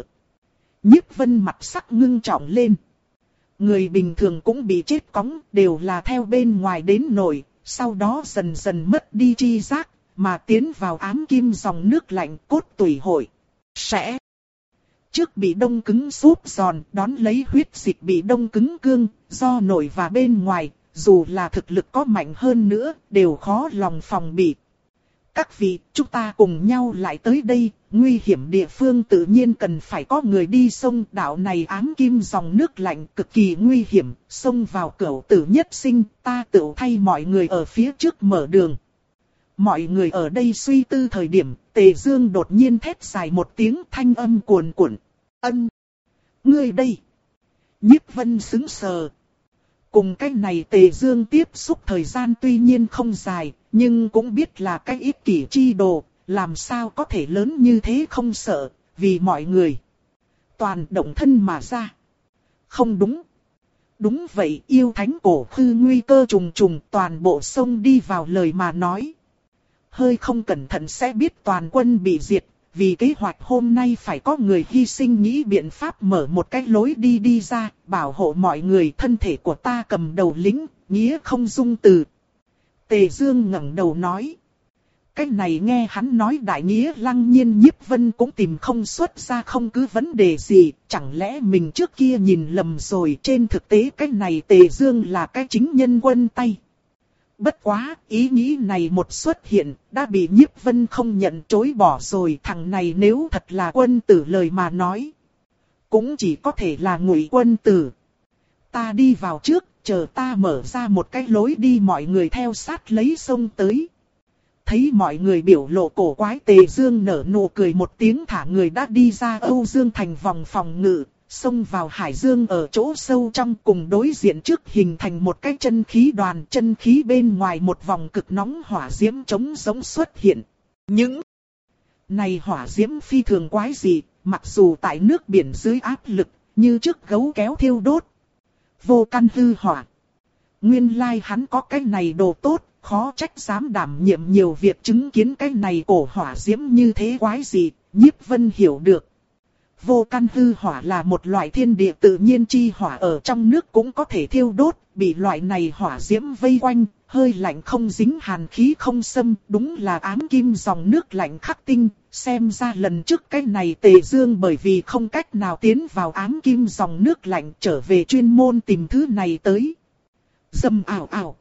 Nhiếp Vân mặt sắc ngưng trọng lên. Người bình thường cũng bị chết cóng, đều là theo bên ngoài đến nổi, sau đó dần dần mất đi tri giác, mà tiến vào ám kim dòng nước lạnh cốt tủy hội. Sẽ trước bị đông cứng xốp giòn, đón lấy huyết dịch bị đông cứng cương, do nội và bên ngoài, dù là thực lực có mạnh hơn nữa, đều khó lòng phòng bị. Các vị, chúng ta cùng nhau lại tới đây, nguy hiểm địa phương tự nhiên cần phải có người đi sông. Đạo này ám kim dòng nước lạnh cực kỳ nguy hiểm, xông vào cửu tử nhất sinh, ta tự thay mọi người ở phía trước mở đường. Mọi người ở đây suy tư thời điểm, Tề Dương đột nhiên thét dài một tiếng, thanh âm cuồn cuộn. Ân! Ngươi đây! Nhiếp Vân sững sờ. Cùng cái này Tề Dương tiếp xúc thời gian tuy nhiên không dài, nhưng cũng biết là cái ích kỷ chi đồ, làm sao có thể lớn như thế không sợ, vì mọi người. Toàn động thân mà ra. Không đúng. Đúng vậy, yêu thánh cổ khư nguy cơ trùng trùng, toàn bộ sông đi vào lời mà nói. Hơi không cẩn thận sẽ biết toàn quân bị diệt, vì kế hoạch hôm nay phải có người hy sinh nghĩ biện pháp mở một cái lối đi đi ra, bảo hộ mọi người. Thân thể của ta cầm đầu lính, nghĩa không dung từ. Tề Dương ngẩng đầu nói. Cái này nghe hắn nói đại nghĩa lăng nhiên, Nhiếp Vân cũng tìm không xuất ra không cứ vấn đề gì, chẳng lẽ mình trước kia nhìn lầm rồi. Trên thực tế cái này Tề Dương là cái chính nhân quân tay. Bất quá, ý nghĩ này một xuất hiện, đã bị Nhiếp Vân không nhận chối bỏ rồi. Thằng này nếu thật là quân tử lời mà nói, cũng chỉ có thể là ngụy quân tử. Ta đi vào trước, chờ ta mở ra một cái lối đi, mọi người theo sát lấy sông tới. Thấy mọi người biểu lộ cổ quái, Tề Dương nở nụ cười một tiếng, thả người đã đi ra Âu Dương thành vòng phòng ngự, xông vào hải dương ở chỗ sâu trong, cùng đối diện trước hình thành một cái chân khí đoàn. Chân khí bên ngoài một vòng cực nóng hỏa diễm trống giống xuất hiện. Những này hỏa diễm phi thường quái dị, mặc dù tại nước biển dưới áp lực, như trước gấu kéo thiêu đốt. Vô căn hư hỏa. Nguyên lai hắn có cái này đồ tốt, khó trách dám đảm nhiệm nhiều việc chứng kiến cái này cổ hỏa diễm như thế quái dị. Nhiếp Vân hiểu được. Vô căn hư hỏa là một loại thiên địa tự nhiên chi hỏa, ở trong nước cũng có thể thiêu đốt, bị loại này hỏa diễm vây quanh, hơi lạnh không dính, hàn khí không xâm, đúng là ám kim dòng nước lạnh khắc tinh. Xem ra lần trước cái này Tề Dương bởi vì không cách nào tiến vào ám kim dòng nước lạnh, trở về chuyên môn tìm thứ này tới. Dầm ảo ảo.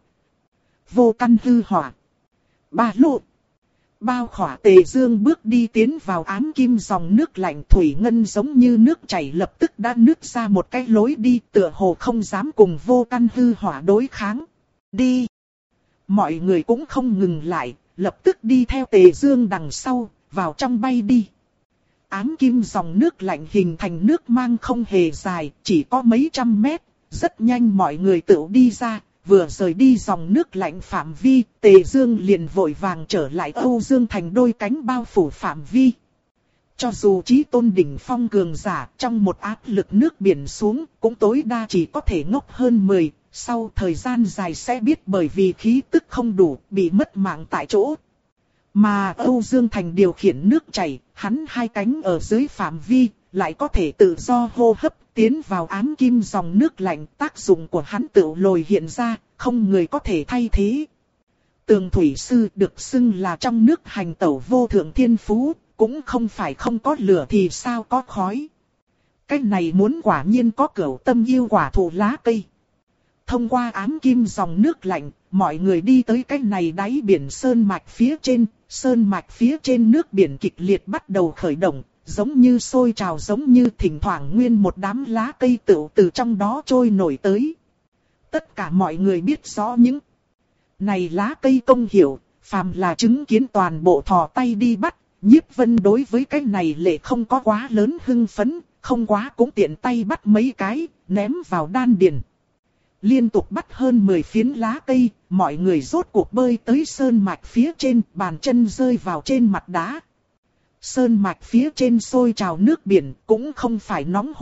Vô căn hư hỏa. Ba lô. Bao khỏa Tề Dương bước đi tiến vào ám kim dòng nước lạnh, thủy ngân giống như nước chảy lập tức đã nứt ra một cái lối đi, tựa hồ không dám cùng vô căn hư hỏa đối kháng. Đi! Mọi người cũng không ngừng lại, lập tức đi theo Tề Dương đằng sau, vào trong bay đi. Ám kim dòng nước lạnh hình thành nước mang không hề dài, chỉ có mấy trăm mét, rất nhanh mọi người tự đi ra. Vừa rời đi dòng nước lạnh phạm vi, Tề Dương liền vội vàng trở lại Âu Dương thành, đôi cánh bao phủ phạm vi. Cho dù chí tôn đỉnh phong cường giả, trong một áp lực nước biển xuống, cũng tối đa chỉ có thể ngốc hơn mười, sau thời gian dài sẽ biết bởi vì khí tức không đủ, bị mất mạng tại chỗ. Mà Âu Dương thành điều khiển nước chảy, hắn hai cánh ở dưới phạm vi, lại có thể tự do hô hấp, tiến vào ám kim dòng nước lạnh. Tác dụng của hắn tự lồi hiện ra, không người có thể thay thế. Tường thủy sư được xưng là trong nước hành tẩu vô thượng thiên phú, cũng không phải không có lửa thì sao có khói. Cái này muốn quả nhiên có cửu tâm yêu quả thụ lá cây. Thông qua ám kim dòng nước lạnh, mọi người đi tới cái này đáy biển sơn mạch phía trên. Sơn mạch phía trên nước biển kịch liệt bắt đầu khởi động, giống như sôi trào, giống như thỉnh thoảng nguyên một đám lá cây tựu từ trong đó trôi nổi tới. Tất cả mọi người biết rõ những này lá cây công hiệu, phàm là chứng kiến toàn bộ thò tay đi bắt. Nhiếp Vân đối với cái này lệ không có quá lớn hưng phấn, không quá cũng tiện tay bắt mấy cái, ném vào đan điền. Liên tục bắt hơn mười phiến lá cây, mọi người rốt cuộc bơi tới sơn mạch phía trên, bàn chân rơi vào trên mặt đá. Sơn mạch phía trên sôi trào nước biển cũng không phải nóng hổi,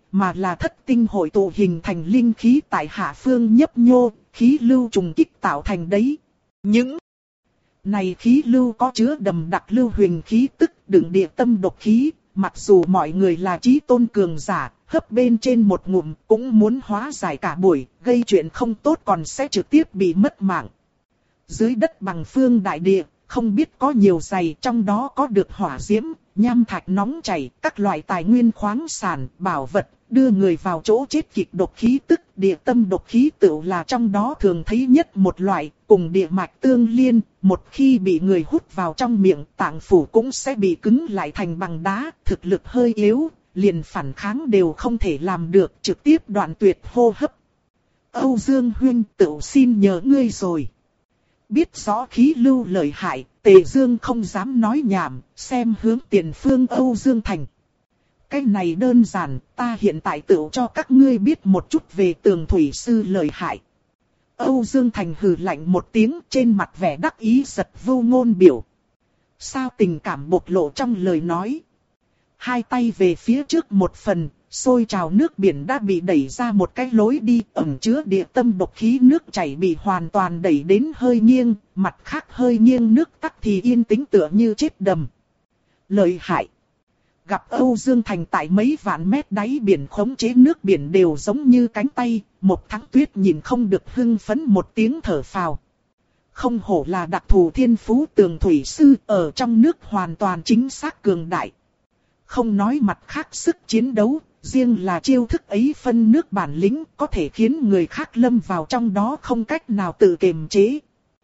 mà là thất tinh hội tụ hình thành linh khí tại hạ phương nhấp nhô, khí lưu trùng kích tạo thành đấy. Những này khí lưu có chứa đầm đặc lưu huyền khí tức đựng địa tâm độc khí, mặc dù mọi người là chí tôn cường giả, hấp bên trên một ngụm cũng muốn hóa giải cả buổi, gây chuyện không tốt còn sẽ trực tiếp bị mất mạng. Dưới đất bằng phương đại địa, không biết có nhiều giày, trong đó có được hỏa diễm, nham thạch nóng chảy, các loại tài nguyên khoáng sản, bảo vật, đưa người vào chỗ chết kịch độc khí tức địa tâm độc khí tựu là trong đó thường thấy nhất một loại, cùng địa mạch tương liên, một khi bị người hút vào trong miệng, tạng phủ cũng sẽ bị cứng lại thành bằng đá, thực lực hơi yếu, liền phản kháng đều không thể làm được, trực tiếp đoạn tuyệt hô hấp. Âu Dương huynh, tựu xin nhờ ngươi rồi. Biết rõ khí lưu lợi hại, Tề Dương không dám nói nhảm, xem hướng tiền phương Âu Dương Thành. Cái này đơn giản, ta hiện tại tựu cho các ngươi biết một chút về Tường Thủy Sư lợi hại. Âu Dương Thành hừ lạnh một tiếng, trên mặt vẻ đắc ý giật vô ngôn biểu. Sao tình cảm bộc lộ trong lời nói. Hai tay về phía trước một phần, sôi trào nước biển đã bị đẩy ra một cái lối đi, ẩn chứa địa tâm độc khí nước chảy bị hoàn toàn đẩy đến hơi nghiêng, mặt khác hơi nghiêng nước tắc thì yên tĩnh tựa như chết đầm. Lợi hại. Gặp Âu Dương Thành tại mấy vạn mét đáy biển khống chế nước biển đều giống như cánh tay, một Thắng Tuyết nhìn không được hưng phấn một tiếng thở phào. Không hổ là đặc thù thiên phú Tường Thủy Sư, ở trong nước hoàn toàn chính xác cường đại. Không nói mặt khác sức chiến đấu, riêng là chiêu thức ấy phân nước bản lĩnh có thể khiến người khác lâm vào trong đó không cách nào tự kiềm chế.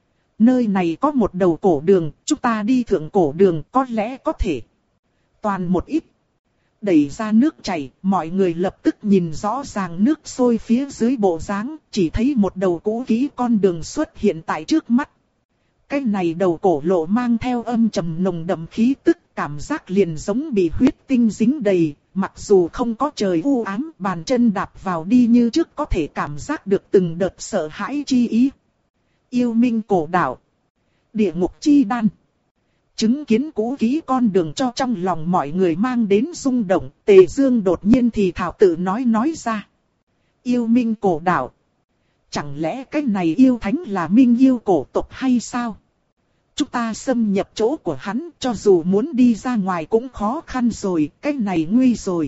Nơi này có một đầu cổ đường, chúng ta đi thượng cổ đường có lẽ có thể. Toàn một ít. Đẩy ra nước chảy, mọi người lập tức nhìn rõ ràng nước sôi phía dưới bộ dáng, chỉ thấy một đầu cũ kỹ con đường xuất hiện tại trước mắt. Cái này đầu cổ lộ mang theo âm trầm nồng đậm khí tức, cảm giác liền giống bị huyết tinh dính đầy, mặc dù không có trời u ám, bàn chân đạp vào đi như trước có thể cảm giác được từng đợt sợ hãi chi ý. Yêu minh cổ đạo. Địa ngục chi đan. Chứng kiến cũ kỹ con đường cho trong lòng mọi người mang đến rung động, Tề Dương đột nhiên thì thảo tự nói nói ra. Yêu minh cổ đạo. Chẳng lẽ cái này yêu thánh là minh yêu cổ tộc hay sao? Chúng ta xâm nhập chỗ của hắn, cho dù muốn đi ra ngoài cũng khó khăn rồi, cái này nguy rồi.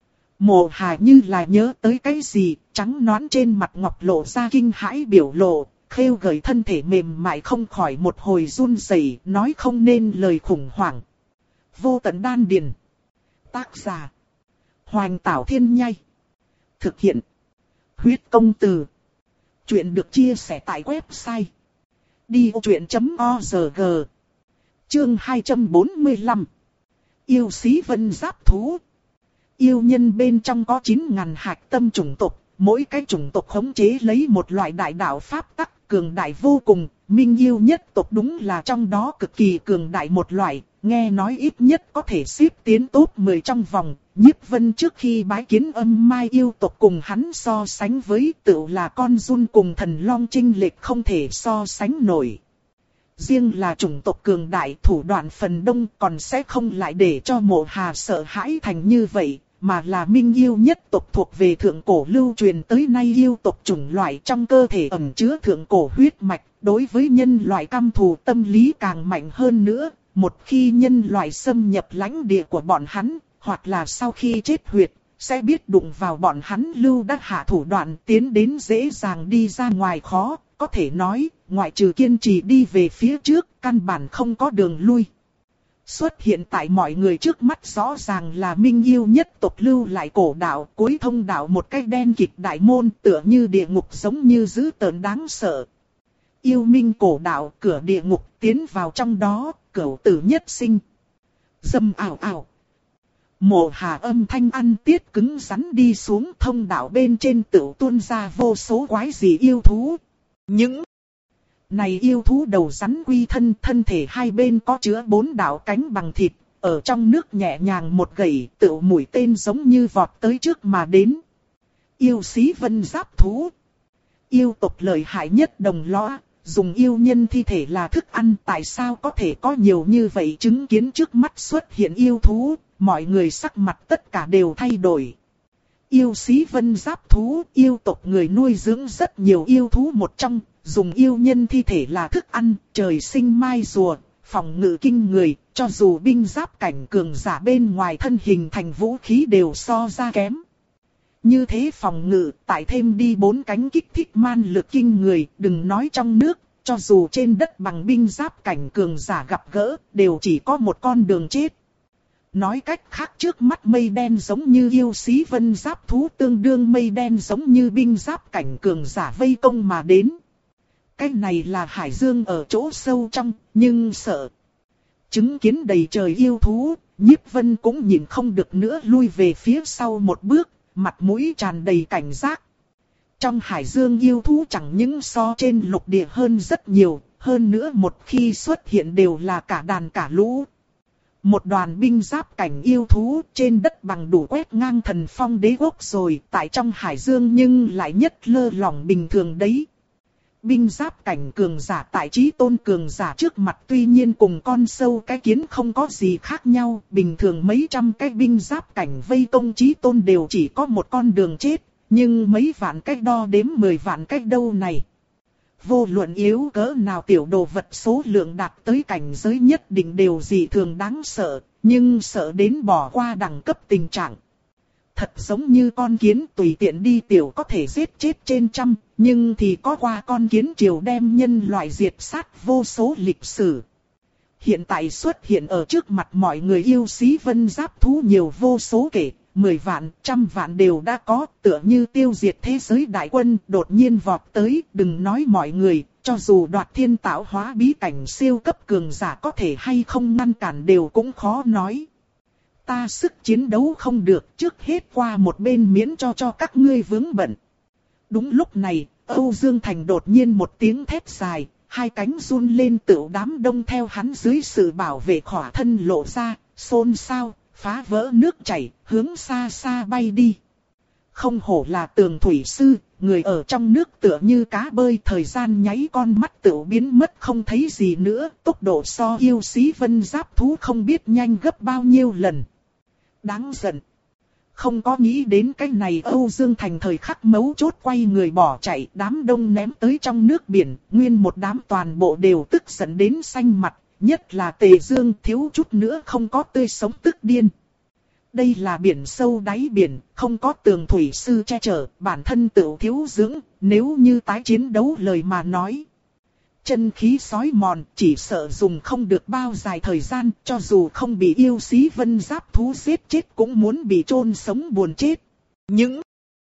Mộ Hà như là nhớ tới cái gì, trắng nõn trên mặt ngọc lộ ra kinh hãi biểu lộ, khêu gợi thân thể mềm mại không khỏi một hồi run rẩy, nói không nên lời khủng hoảng. Vô tận đan điền. Tác giả. Hoành Tảo Thiên Nhai. Thực hiện. Huyết công từ. Chuyện được chia sẻ tại website đi ô chuyện chấm org. Chương hai trăm bốn mươi lăm. Yêu xí vân giáp thú. Yêu nhân bên trong có chín ngàn hạch tâm chủng tộc, mỗi cái chủng tộc khống chế lấy một loại đại đạo pháp tắc cường đại vô cùng, minh yêu nhất tộc đúng là trong đó cực kỳ cường đại một loại, nghe nói ít nhất có thể xếp tiến top mười trong vòng. Nhiếp Vân trước khi bái kiến Âm Mai yêu tộc cùng hắn so sánh với tựu là con giun cùng thần long chênh lệch không thể so sánh nổi. Riêng là chủng tộc cường đại thủ đoạn phần đông còn sẽ không lại để cho Mộ Hà sợ hãi thành như vậy, mà là minh yêu nhất tộc thuộc về thượng cổ lưu truyền tới nay yêu tộc chủng loại trong cơ thể ẩn chứa thượng cổ huyết mạch, đối với nhân loại căm thù tâm lý càng mạnh hơn nữa. Một khi nhân loại xâm nhập lãnh địa của bọn hắn, hoặc là sau khi chết huyệt, sẽ biết đụng vào bọn hắn lưu đắc hạ thủ đoạn tiến đến dễ dàng đi ra ngoài khó, có thể nói, ngoại trừ kiên trì đi về phía trước, căn bản không có đường lui. Xuất hiện tại mọi người trước mắt rõ ràng là minh yêu nhất tộc lưu lại cổ đạo, cuối thông đạo một cái đen kịt đại môn tựa như địa ngục giống như dữ tợn đáng sợ. Yêu minh cổ đạo, cửa địa ngục, tiến vào trong đó, cửu tử nhất sinh. Dâm ảo ảo. Mộ Hà âm thanh ăn tiết cứng rắn đi xuống thông đạo bên trên tựu tuôn ra vô số quái dị yêu thú. Những này yêu thú đầu rắn quy thân, thân thể hai bên có chứa bốn đạo cánh bằng thịt, ở trong nước nhẹ nhàng một gậy, tựu mũi tên giống như vọt tới trước mà đến. Yêu xí vân giáp thú. Yêu tộc lợi hại nhất đồng lõa, dùng yêu nhân thi thể là thức ăn, tại sao có thể có nhiều như vậy? Chứng kiến trước mắt xuất hiện yêu thú, mọi người sắc mặt tất cả đều thay đổi. Yêu sĩ vân giáp thú, yêu tộc người nuôi dưỡng rất nhiều yêu thú một trong, dùng yêu nhân thi thể là thức ăn, trời sinh mai rùa, phòng ngự kinh người, cho dù binh giáp cảnh cường giả bên ngoài thân hình thành vũ khí đều so ra kém. Như thế phòng ngự, tại thêm đi bốn cánh kích thích man lực kinh người, đừng nói trong nước, cho dù trên đất bằng binh giáp cảnh cường giả gặp gỡ, đều chỉ có một con đường chết. Nói cách khác, trước mắt mây đen giống như yêu sĩ vân giáp thú, tương đương mây đen giống như binh giáp cảnh cường giả vây công mà đến. Cái này là hải dương ở chỗ sâu trong, nhưng sợ. Chứng kiến đầy trời yêu thú, Nhiếp Vân cũng nhìn không được nữa, lui về phía sau một bước, mặt mũi tràn đầy cảnh giác. Trong hải dương yêu thú chẳng những so trên lục địa hơn rất nhiều, hơn nữa một khi xuất hiện đều là cả đàn cả lũ. Một đoàn binh giáp cảnh yêu thú trên đất bằng đủ quét ngang thần phong đế quốc rồi, tại trong hải dương nhưng lại nhất lơ lỏng bình thường đấy. Binh giáp cảnh cường giả tại chí tôn cường giả trước mặt tuy nhiên cùng con sâu cái kiến không có gì khác nhau, bình thường mấy trăm cái binh giáp cảnh vây công chí tôn đều chỉ có một con đường chết, nhưng mấy vạn cái đo đếm mười vạn cái đâu này. Vô luận yếu cỡ nào tiểu đồ vật số lượng đạt tới cảnh giới nhất định đều dị thường đáng sợ, nhưng sợ đến bỏ qua đẳng cấp tình trạng. Thật giống như con kiến tùy tiện đi tiểu có thể giết chết trên trăm, nhưng thì có qua con kiến triều đem nhân loại diệt sát vô số lịch sử. Hiện tại xuất hiện ở trước mặt mọi người yêu sĩ vân giáp thú nhiều vô số kể, mười vạn, trăm vạn đều đã có, tựa như tiêu diệt thế giới đại quân đột nhiên vọt tới, đừng nói mọi người, cho dù đoạt thiên tạo hóa bí cảnh siêu cấp cường giả có thể hay không ngăn cản đều cũng khó nói. Ta sức chiến đấu không được, trước hết qua một bên miễn cho cho các ngươi vướng bận. Đúng lúc này, Âu Dương Thành đột nhiên một tiếng thét dài, hai cánh run lên, tựu đám đông theo hắn dưới sự bảo vệ khỏa thân lộ ra, xôn xao, phá vỡ nước chảy, hướng xa xa bay đi. Không hổ là tường thủy sư, người ở trong nước tựa như cá bơi, thời gian nháy con mắt tựu biến mất không thấy gì nữa, tốc độ so yêu sĩ vân giáp thú không biết nhanh gấp bao nhiêu lần. Đáng giận. Không có nghĩ đến cái này, Âu Dương Thành thời khắc mấu chốt quay người bỏ chạy, đám đông ném tới trong nước biển, nguyên một đám toàn bộ đều tức giận đến xanh mặt, nhất là Tề Dương thiếu chút nữa không có tươi sống tức điên. Đây là biển sâu đáy biển, không có tường thủy sư che chở, bản thân tự thiếu dưỡng, nếu như tái chiến đấu lời mà nói. Chân khí sói mòn, chỉ sợ dùng không được bao dài thời gian, cho dù không bị yêu sĩ vân giáp thú giết chết cũng muốn bị chôn sống buồn chết. Những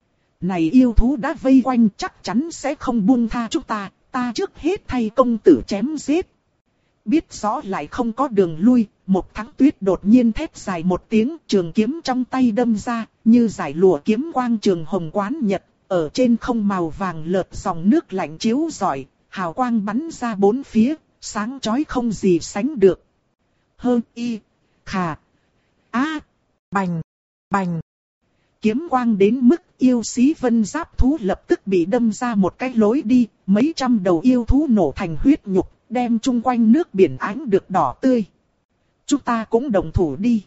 này yêu thú đã vây quanh chắc chắn sẽ không buông tha chúng ta, ta trước hết thay công tử chém giết. Biết rõ lại không có đường lui, Một Thắng Tuyết đột nhiên thét dài một tiếng, trường kiếm trong tay đâm ra, như giải lụa kiếm quang trường hồng quán nhật, ở trên không màu vàng lợt dòng nước lạnh chiếu rọi, hào quang bắn ra bốn phía, sáng chói không gì sánh được. Hơ y, khà, á, bành, bành. Kiếm quang đến mức yêu sĩ vân giáp thú lập tức bị đâm ra một cái lối đi, mấy trăm đầu yêu thú nổ thành huyết nhục, đem chung quanh nước biển ánh được đỏ tươi. Chúng ta cũng đồng thủ đi.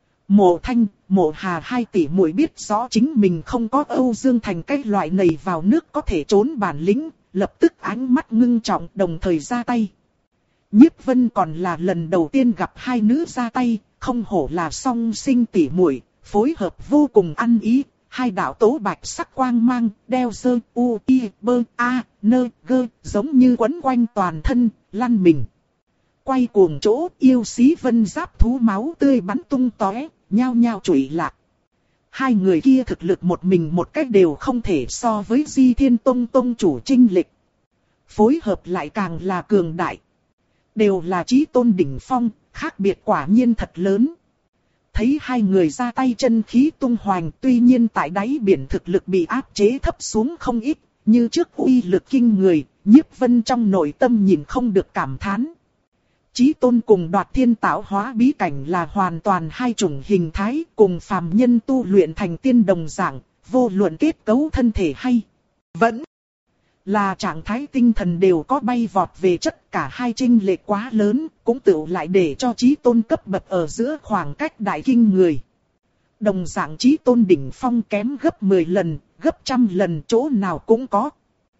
Mộ Thanh, Mộ Hà hai tỷ muội biết rõ chính mình không có Âu Dương Thành cái loại này vào nước có thể trốn bản lĩnh, lập tức ánh mắt ngưng trọng đồng thời ra tay. Nhiếp Vân còn là lần đầu tiên gặp hai nữ ra tay, không hổ là song sinh tỷ muội, phối hợp vô cùng ăn ý. Hai đạo tố bạch sắc quang mang, đeo dơ, u, i, bơ, a, nơ, gơ, giống như quấn quanh toàn thân, lăn mình. Quay cuồng chỗ, yêu sĩ vân giáp thú máu tươi bắn tung tóe, nhao nhao trụy lạc. Hai người kia thực lực một mình một cách đều không thể so với Di Thiên Tông Tông chủ Trinh Lịch. Phối hợp lại càng là cường đại. Đều là chí tôn đỉnh phong, khác biệt quả nhiên thật lớn. Thấy hai người ra tay chân khí tung hoành, tuy nhiên tại đáy biển thực lực bị áp chế thấp xuống không ít, như trước uy lực kinh người, Nhiếp Vân trong nội tâm nhìn không được cảm thán. Chí tôn cùng đoạt thiên tạo hóa bí cảnh là hoàn toàn hai chủng hình thái, cùng phàm nhân tu luyện thành tiên đồng dạng, vô luận kết cấu thân thể hay vẫn là trạng thái tinh thần đều có bay vọt về chất, cả hai chênh lệch quá lớn, cũng tựu lại để cho chí tôn cấp bậc ở giữa khoảng cách đại kinh người. Đồng dạng chí tôn đỉnh phong kém gấp mười lần, gấp trăm lần chỗ nào cũng có.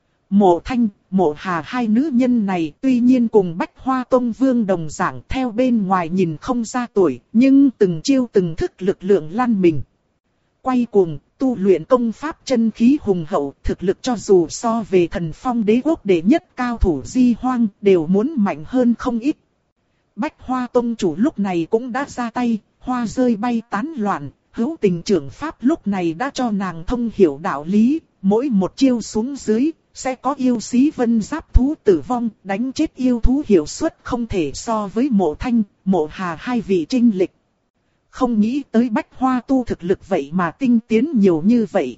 Mộ Thanh, Mộ Hà hai nữ nhân này tuy nhiên cùng Bách Hoa Tông Vương đồng dạng theo bên ngoài nhìn không ra tuổi, nhưng từng chiêu từng thức lực lượng lan mình. Quay cuồng, tu luyện công pháp chân khí hùng hậu, thực lực cho dù so về Thần Phong Đế quốc đệ nhất cao thủ Di Hoang đều muốn mạnh hơn không ít. Bách Hoa Tông chủ lúc này cũng đã ra tay, hoa rơi bay tán loạn, hữu tình trưởng pháp lúc này đã cho nàng thông hiểu đạo lý, mỗi một chiêu xuống dưới, sẽ có yêu sĩ vân giáp thú tử vong, đánh chết yêu thú hiệu suất không thể so với Mộ Thanh, Mộ Hà hai vị trinh lịch. Không nghĩ tới Bách Hoa tu thực lực vậy mà tinh tiến nhiều như vậy.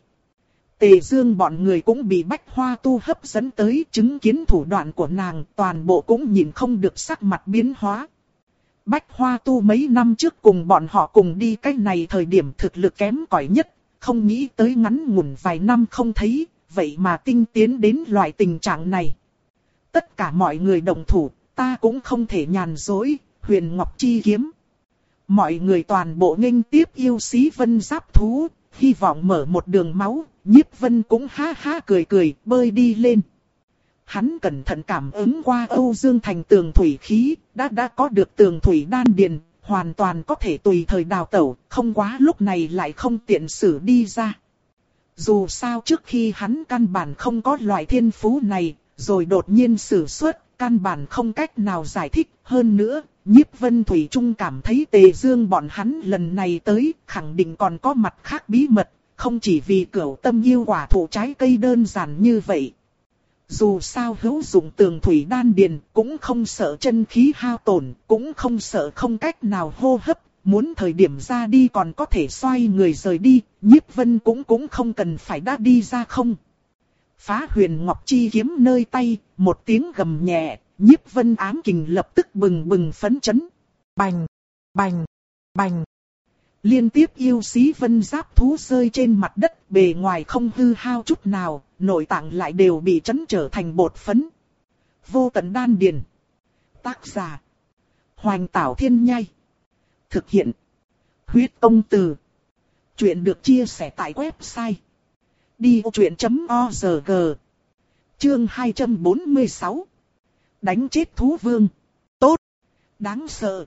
Tề Dương bọn người cũng bị Bách Hoa tu hấp dẫn tới, chứng kiến thủ đoạn của nàng, toàn bộ cũng nhìn không được sắc mặt biến hóa. Bách Hoa tu mấy năm trước cùng bọn họ cùng đi cách này thời điểm thực lực kém cỏi nhất, không nghĩ tới ngắn ngủn vài năm không thấy, vậy mà tinh tiến đến loại tình trạng này. Tất cả mọi người đồng thủ, ta cũng không thể nhàn dối, Huyền Ngọc chi kiếm. Mọi người toàn bộ nghênh tiếp yêu sĩ vân giáp thú, hy vọng mở một đường máu, Nhiếp Vân cũng ha ha cười cười, bơi đi lên. Hắn cẩn thận cảm ứng qua Âu Dương Thành tường thủy khí, đã đã có được tường thủy đan điền, hoàn toàn có thể tùy thời đào tẩu, không quá lúc này lại không tiện sử đi ra. Dù sao trước khi hắn căn bản không có loại thiên phú này, rồi đột nhiên sử xuất, căn bản không cách nào giải thích. Hơn nữa, Nhiếp Vân Thủy Trung cảm thấy Tề Dương bọn hắn lần này tới, khẳng định còn có mặt khác bí mật, không chỉ vì cửu tâm yêu quả thụ trái cây đơn giản như vậy. Dù sao hữu dụng tường thủy đan điền, cũng không sợ chân khí hao tổn, cũng không sợ không cách nào hô hấp, muốn thời điểm ra đi còn có thể xoay người rời đi, Nhiếp Vân cũng cũng không cần phải đã đi ra không. Phá Huyền Ngọc chi kiếm nơi tay, một tiếng gầm nhẹ, Nhiếp Vân ám kình lập tức bừng bừng phấn chấn. Bành, bành, bành. Liên tiếp yêu sĩ vân giáp thú rơi trên mặt đất, bề ngoài không hư hao chút nào, nội tạng lại đều bị chấn trở thành bột phấn. Vô tận đan điền. Tác giả: Hoành Tảo Thiên Nhai. Thực hiện: Huyết Công Từ. Chuyện được chia sẻ tại website đi ô chuyện chấm org. Chương hai trăm bốn mươi sáu. Đánh chết thú vương. Tốt. Đáng sợ.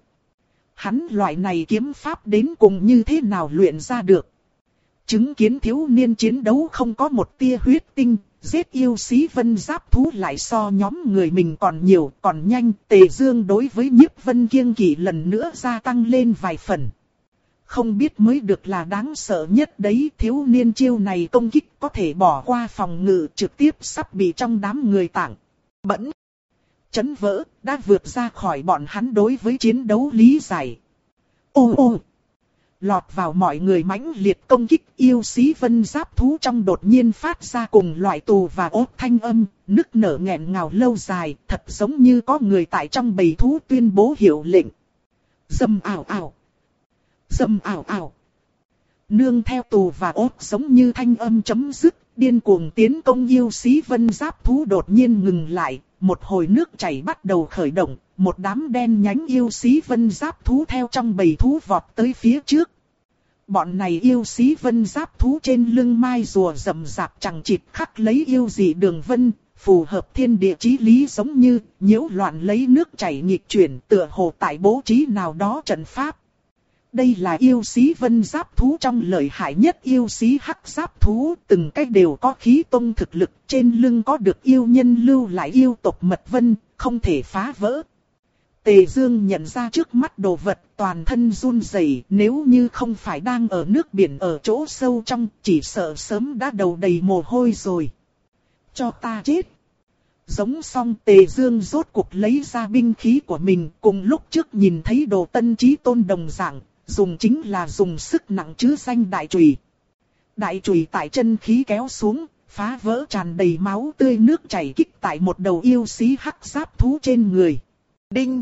Hắn loại này kiếm pháp đến cùng như thế nào luyện ra được. Chứng kiến thiếu niên chiến đấu không có một tia huyết tinh, giết yêu sĩ vân giáp thú lại so nhóm người mình còn nhiều, còn nhanh. Tề Dương đối với Nhiếp Vân kiêng kỵ lần nữa gia tăng lên vài phần. Không biết mới được là đáng sợ nhất đấy, thiếu niên chiêu này công kích có thể bỏ qua phòng ngự, trực tiếp sắp bị trong đám người tảng bẫn chấn vỡ, đã vượt ra khỏi bọn hắn đối với chiến đấu lý giải. Ô ô! Lọt vào mọi người mãnh liệt công kích, yêu sĩ vân giáp thú trong đột nhiên phát ra cùng loại tù và ốt thanh âm, nức nở nghẹn ngào lâu dài, thật giống như có người tại trong bầy thú tuyên bố hiệu lệnh. Dầm ảo ảo! Dầm ảo ảo! Nương theo tù và ốt giống như thanh âm chấm dứt, điên cuồng tiến công yêu sĩ vân giáp thú đột nhiên ngừng lại. Một hồi nước chảy bắt đầu khởi động, một đám đen nhánh yêu sĩ vân giáp thú theo trong bầy thú vọt tới phía trước. Bọn này yêu sĩ vân giáp thú trên lưng mai rùa rậm rạp chằng chịt khắc lấy yêu dị đường vân, phù hợp thiên địa chí lý, giống như nhiễu loạn lấy nước chảy nghịch chuyển, tựa hồ tại bố trí nào đó trận pháp. Đây là yêu sĩ vân giáp thú trong lợi hại nhất yêu sĩ hắc giáp thú, từng cách đều có khí tông thực lực, trên lưng có được yêu nhân lưu lại yêu tộc mật vân, không thể phá vỡ. Tề Dương nhận ra trước mắt đồ vật, toàn thân run rẩy, nếu như không phải đang ở nước biển ở chỗ sâu trong, chỉ sợ sớm đã đầu đầy mồ hôi rồi. Cho ta chết! Giống xong, Tề Dương rốt cuộc lấy ra binh khí của mình, cùng lúc trước nhìn thấy đồ tân chí tôn đồng dạng. Dùng chính là dùng sức nặng chứ danh đại chùy. Đại chùy tại chân khí kéo xuống, phá vỡ tràn đầy máu tươi nước chảy kích tại một đầu yêu sĩ hắc giáp thú trên người. Đinh!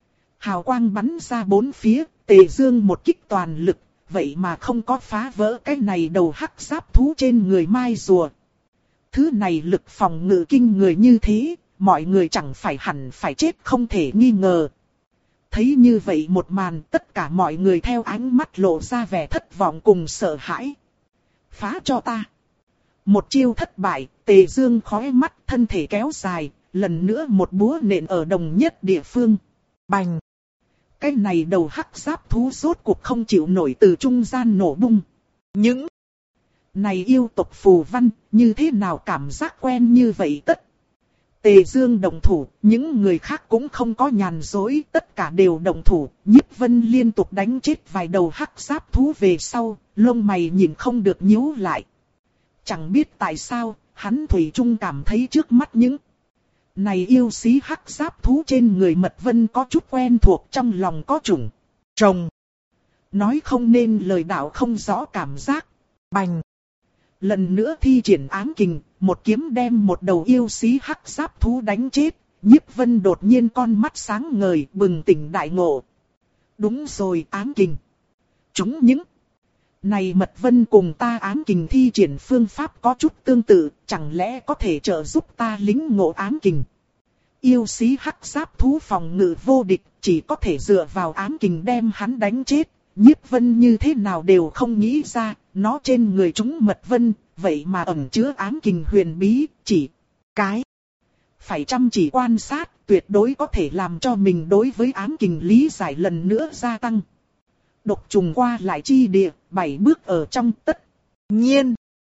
Hào quang bắn ra bốn phía, Tề Dương một kích toàn lực, vậy mà không có phá vỡ cái này đầu hắc giáp thú trên người mai rùa. Thứ này lực phòng ngự kinh người như thế, mọi người chẳng phải hẳn phải chết không thể nghi ngờ. Thấy như vậy một màn, tất cả mọi người theo ánh mắt lộ ra vẻ thất vọng cùng sợ hãi. Phá cho ta. Một chiêu thất bại, Tề Dương khói mắt, thân thể kéo dài, lần nữa một búa nện ở đồng nhất địa phương. Bành! Cái này đầu hắc giáp thú rốt cuộc không chịu nổi từ trung gian nổ bung. Những này yêu tộc phù văn, như thế nào cảm giác quen như vậy tất. Tề Dương động thủ, những người khác cũng không có nhàn dối, tất cả đều động thủ. Nhiếp Vân liên tục đánh chết vài đầu hắc giáp thú về sau, lông mày nhìn không được nhíu lại. Chẳng biết tại sao, hắn thủy chung cảm thấy trước mắt những này yêu xí hắc giáp thú trên người Mật Vân có chút quen thuộc, trong lòng có chủng trồng. Nói không nên lời đạo không rõ cảm giác. Bành! Lần nữa thi triển ám kình, một kiếm đem một đầu yêu xí hắc giáp thú đánh chết. Nhiếp Vân đột nhiên con mắt sáng ngời, bừng tỉnh đại ngộ. Đúng rồi, ám kình. Chúng những này Mật Vân cùng ta ám kình thi triển phương pháp có chút tương tự, chẳng lẽ có thể trợ giúp ta lĩnh ngộ ám kình. Yêu xí hắc giáp thú phòng ngự vô địch, chỉ có thể dựa vào ám kình đem hắn đánh chết. Nhiếp Vân như thế nào đều không nghĩ ra, nó trên người chúng Mật Vân, vậy mà ẩn chứa ám kình huyền bí, chỉ cái phải chăm chỉ quan sát, tuyệt đối có thể làm cho mình đối với ám kình lý giải lần nữa gia tăng. Độc trùng qua lại chi địa, bảy bước ở trong tất nhiên.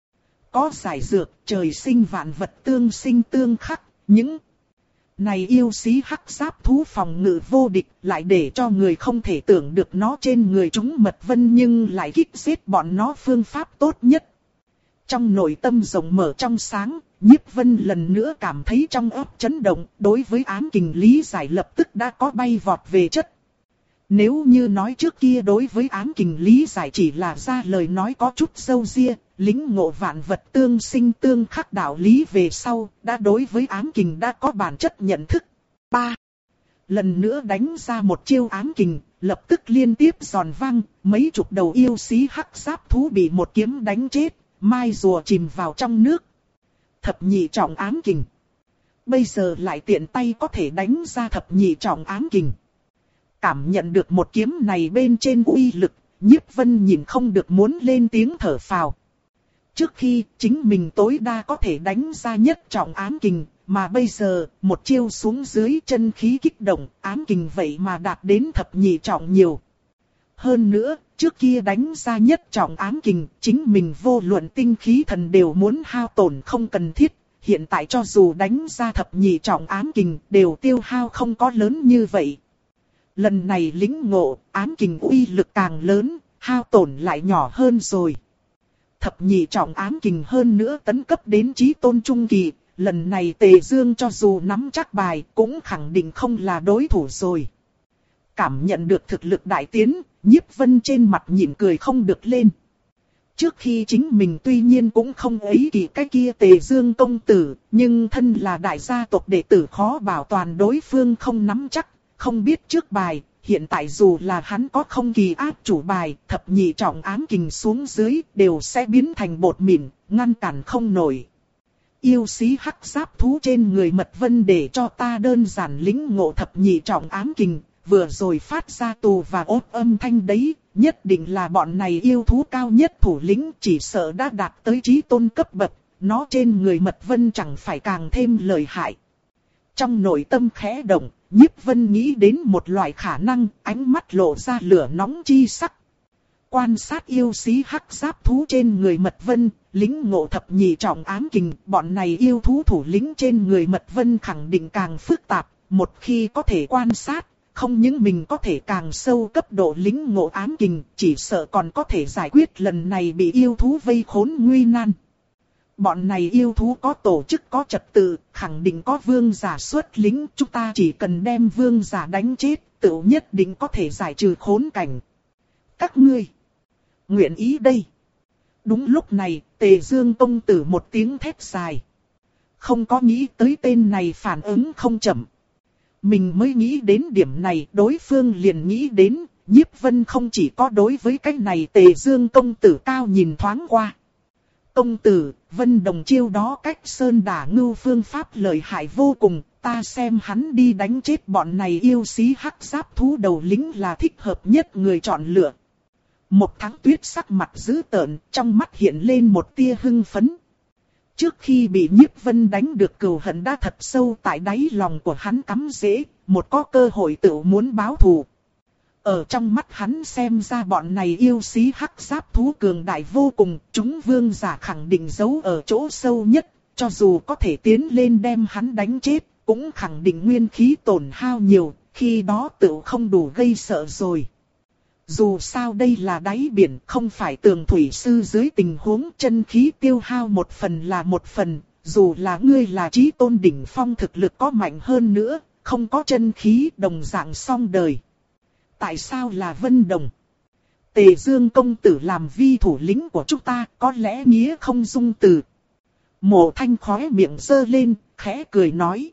Có giải dược, trời sinh vạn vật tương sinh tương khắc, những này yêu xí hắc giáp thú phòng ngự vô địch, lại để cho người không thể tưởng được nó trên người chúng Mật Vân nhưng lại kích giết bọn nó phương pháp tốt nhất. Trong nội tâm rộng mở trong sáng, Nhiếp Vân lần nữa cảm thấy trong óc chấn động, đối với ám kình lý giải lập tức đã có bay vọt về chất. Nếu như nói trước kia đối với ám kình lý giải chỉ là ra lời nói có chút sâu ria, lĩnh ngộ vạn vật tương sinh tương khắc đạo lý về sau, đã đối với ám kình đã có bản chất nhận thức. ba. Lần nữa đánh ra một chiêu ám kình, lập tức liên tiếp giòn vang, mấy chục đầu yêu xí hắc giáp thú bị một kiếm đánh chết, mai rùa chìm vào trong nước. Thập nhị trọng ám kình. Bây giờ lại tiện tay có thể đánh ra thập nhị trọng ám kình. Cảm nhận được một kiếm này bên trên uy lực, Nhiếp Vân nhìn không được muốn lên tiếng thở phào. Trước khi chính mình tối đa có thể đánh ra nhất trọng ám kình, mà bây giờ một chiêu xuống dưới chân khí kích động, ám kình vậy mà đạt đến thập nhị trọng nhiều. Hơn nữa, trước kia đánh ra nhất trọng ám kình, chính mình vô luận tinh khí thần đều muốn hao tổn không cần thiết. Hiện tại cho dù đánh ra thập nhị trọng ám kình, đều tiêu hao không có lớn như vậy. Lần này lĩnh ngộ, ám kình uy lực càng lớn, hao tổn lại nhỏ hơn rồi. Thập nhị trọng ám kình hơn nữa tấn cấp đến chí tôn trung kỳ, lần này Tề Dương cho dù nắm chắc bài cũng khẳng định không là đối thủ rồi. Cảm nhận được thực lực đại tiến, Nhiếp Vân trên mặt nhịn cười không được lên. Trước khi chính mình tuy nhiên cũng không ấy kỳ cái kia Tề Dương công tử, nhưng thân là đại gia tộc đệ tử khó bảo toàn đối phương không nắm chắc, không biết trước bài. Hiện tại dù là hắn có không kỳ áp chủ bài, thập nhị trọng ám kình xuống dưới đều sẽ biến thành bột mịn, ngăn cản không nổi. Yêu xí hắc giáp thú trên người Mật Vân để cho ta đơn giản lĩnh ngộ thập nhị trọng ám kình, vừa rồi phát ra tù và ốt âm thanh đấy, nhất định là bọn này yêu thú cao nhất thủ lĩnh, chỉ sợ đã đạt tới chí tôn cấp bậc, nó trên người Mật Vân chẳng phải càng thêm lợi hại. Trong nội tâm khẽ động, Nhiếp Vân nghĩ đến một loại khả năng, ánh mắt lộ ra lửa nóng chi sắc. Quan sát yêu xí hắc giáp thú trên người Mật Vân, lĩnh ngộ thập nhị trọng ám kình, bọn này yêu thú thủ lĩnh trên người Mật Vân khẳng định càng phức tạp, một khi có thể quan sát, không những mình có thể càng sâu cấp độ lĩnh ngộ ám kình, chỉ sợ còn có thể giải quyết lần này bị yêu thú vây khốn nguy nan. Bọn này yêu thú có tổ chức có trật tự, khẳng định có vương giả xuất lính, chúng ta chỉ cần đem vương giả đánh chết, tự nhất định có thể giải trừ khốn cảnh. Các ngươi, nguyện ý đây. Đúng lúc này, Tề Dương công tử một tiếng thét dài. Không có nghĩ tới tên này phản ứng không chậm. Mình mới nghĩ đến điểm này, đối phương liền nghĩ đến, Nhiếp Vân không chỉ có đối với cái này Tề Dương công tử cao nhìn thoáng qua. công tử, Vân Đồng chiêu đó cách sơn đả ngưu phương pháp lợi hại vô cùng, ta xem hắn đi đánh chết bọn này yêu xí hắc giáp thú đầu lính là thích hợp nhất người chọn lựa. Một Thắng Tuyết sắc mặt dữ tợn, trong mắt hiện lên một tia hưng phấn. Trước khi bị Nhiếp Vân đánh được cừu hận đã thật sâu tại đáy lòng của hắn cắm rễ, một có cơ hội tự muốn báo thù. Ở trong mắt hắn xem ra bọn này yêu xí hắc giáp thú cường đại vô cùng, chúng vương giả khẳng định giấu ở chỗ sâu nhất, cho dù có thể tiến lên đem hắn đánh chết, cũng khẳng định nguyên khí tổn hao nhiều, khi đó tự không đủ gây sợ rồi. Dù sao đây là đáy biển, không phải tường thủy sư dưới tình huống chân khí tiêu hao một phần là một phần, dù là ngươi là chí tôn đỉnh phong thực lực có mạnh hơn nữa, không có chân khí đồng dạng xong đời. Tại sao là Vân Đồng? Tề Dương công tử làm vi thủ lĩnh của chúng ta, có lẽ nghĩa không dung từ. Mộ Thanh khóe miệng giơ lên, khẽ cười nói.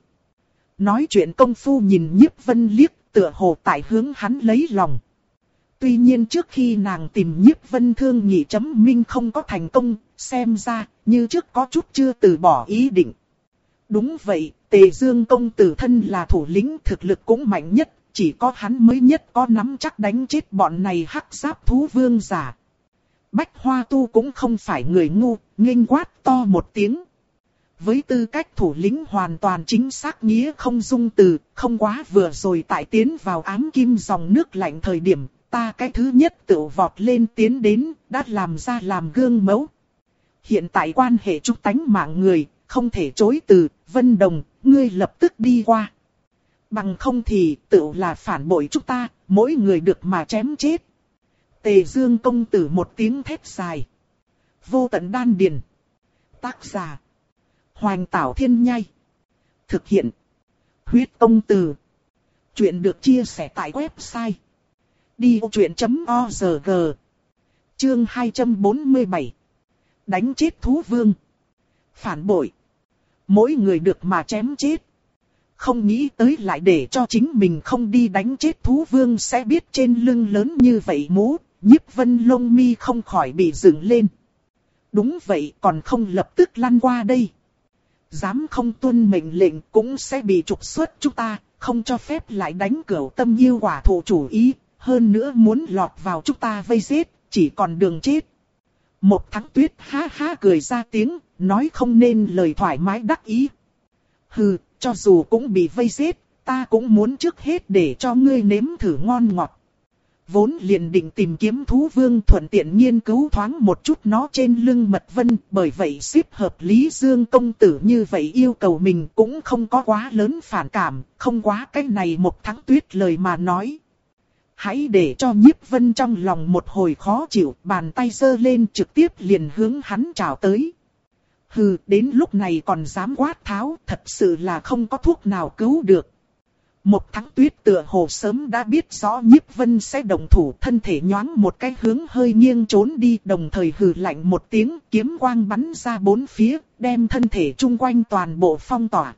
Nói chuyện công phu nhìn Nhiếp Vân liếc, tựa hồ tại hướng hắn lấy lòng. Tuy nhiên trước khi nàng tìm Nhiếp Vân thương nghị chấm minh không có thành công, xem ra như trước có chút chưa từ bỏ ý định. Đúng vậy, Tề Dương công tử thân là thủ lĩnh, thực lực cũng mạnh nhất, chỉ có hắn mới nhất có nắm chắc đánh chết bọn này hắc giáp thú vương giả. Bách Hoa Tu cũng không phải người ngu, nghênh quát to một tiếng. Với tư cách thủ lĩnh hoàn toàn chính xác nghĩa không dung từ, không quá vừa rồi tại tiến vào ám kim dòng nước lạnh thời điểm, ta cái thứ nhất tự vọt lên tiến đến, đã làm ra làm gương mẫu. Hiện tại quan hệ chúng tánh mạng người, không thể chối từ, Vân Đồng, ngươi lập tức đi qua. Bằng không thì tự là phản bội chúng ta, mỗi người được mà chém chết. Tề Dương công tử một tiếng thét dài. Vô tận đan điền. Tác giả. Hoành Tảo Thiên Nhai. Thực hiện. Huyết công từ. Chuyện được chia sẻ tại website. đi ô chuyện chấm o rờ giê. Chương hai trăm bốn mươi bảy. Đánh chết thú vương. Phản bội. Mỗi người được mà chém chết. Không nghĩ tới lại để cho chính mình không đi đánh chết thú vương sẽ biết trên lưng lớn như vậy mũ, Nhiếp Vân lông mi không khỏi bị dựng lên. Đúng vậy, còn không lập tức lăn qua đây. Dám không tuân mệnh lệnh cũng sẽ bị trục xuất chúng ta, không cho phép lại đánh cửu tâm yêu quả thụ chủ ý, hơn nữa muốn lọt vào chúng ta vây giết, chỉ còn đường chết. Một Thắng Tuyết ha ha cười ra tiếng, nói không nên lời thoải mái đắc ý. Hừ, cho dù cũng bị vây giết, ta cũng muốn trước hết để cho ngươi nếm thử ngon ngọt. Vốn liền định tìm kiếm thú vương thuận tiện nghiên cứu thoáng một chút nó trên lưng mật vân, bởi vậy xếp hợp Lý Dương công tử như vậy yêu cầu mình cũng không có quá lớn phản cảm, không quá cái này Một Thắng Tuyết lời mà nói. Hãy để cho Nhiếp Vân trong lòng một hồi khó chịu, bàn tay giơ lên trực tiếp liền hướng hắn chào tới. Hừ, đến lúc này còn dám quát tháo, thật sự là không có thuốc nào cứu được. Một Thắng Tuyết tựa hồ sớm đã biết rõ Nhiếp Vân sẽ động thủ, thân thể nhoáng một cái hướng hơi nghiêng trốn đi, đồng thời hừ lạnh một tiếng, kiếm quang bắn ra bốn phía, đem thân thể chung quanh toàn bộ phong tỏa.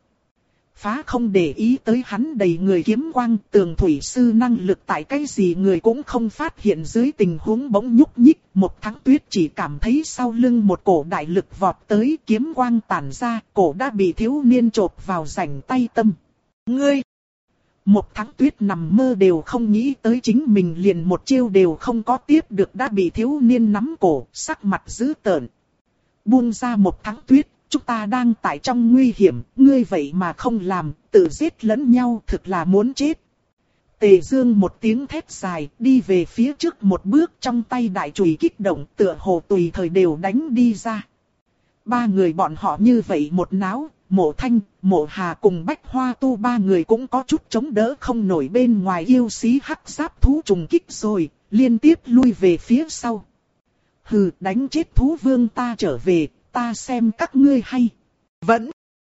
Phá không để ý tới hắn đầy người kiếm quang, tường thủy sư năng lực tại cái gì người cũng không phát hiện dưới tình huống bỗng nhúc nhích. Một Thắng Tuyết chỉ cảm thấy sau lưng một cổ đại lực vọt tới, kiếm quang tản ra, cổ đã bị thiếu niên chộp vào rảnh tay tâm. Ngươi! Một Thắng Tuyết nằm mơ đều không nghĩ tới chính mình liền một chiêu đều không có tiếp được đã bị thiếu niên nắm cổ, sắc mặt dữ tợn. Buông ra Một Thắng Tuyết. Chúng ta đang tại trong nguy hiểm, ngươi vậy mà không làm, tự giết lẫn nhau thực là muốn chết. Tề Dương một tiếng thét dài, đi về phía trước một bước, trong tay đại chùy kích động, tựa hồ tùy thời đều đánh đi ra. Ba người bọn họ như vậy một náo, Mộ Thanh, Mộ Hà cùng Bách Hoa Tu ba người cũng có chút chống đỡ không nổi bên ngoài yêu xí hắc giáp thú trùng kích rồi, liên tiếp lui về phía sau. Hừ, đánh chết thú vương ta trở về. Ta xem các ngươi hay. Vẫn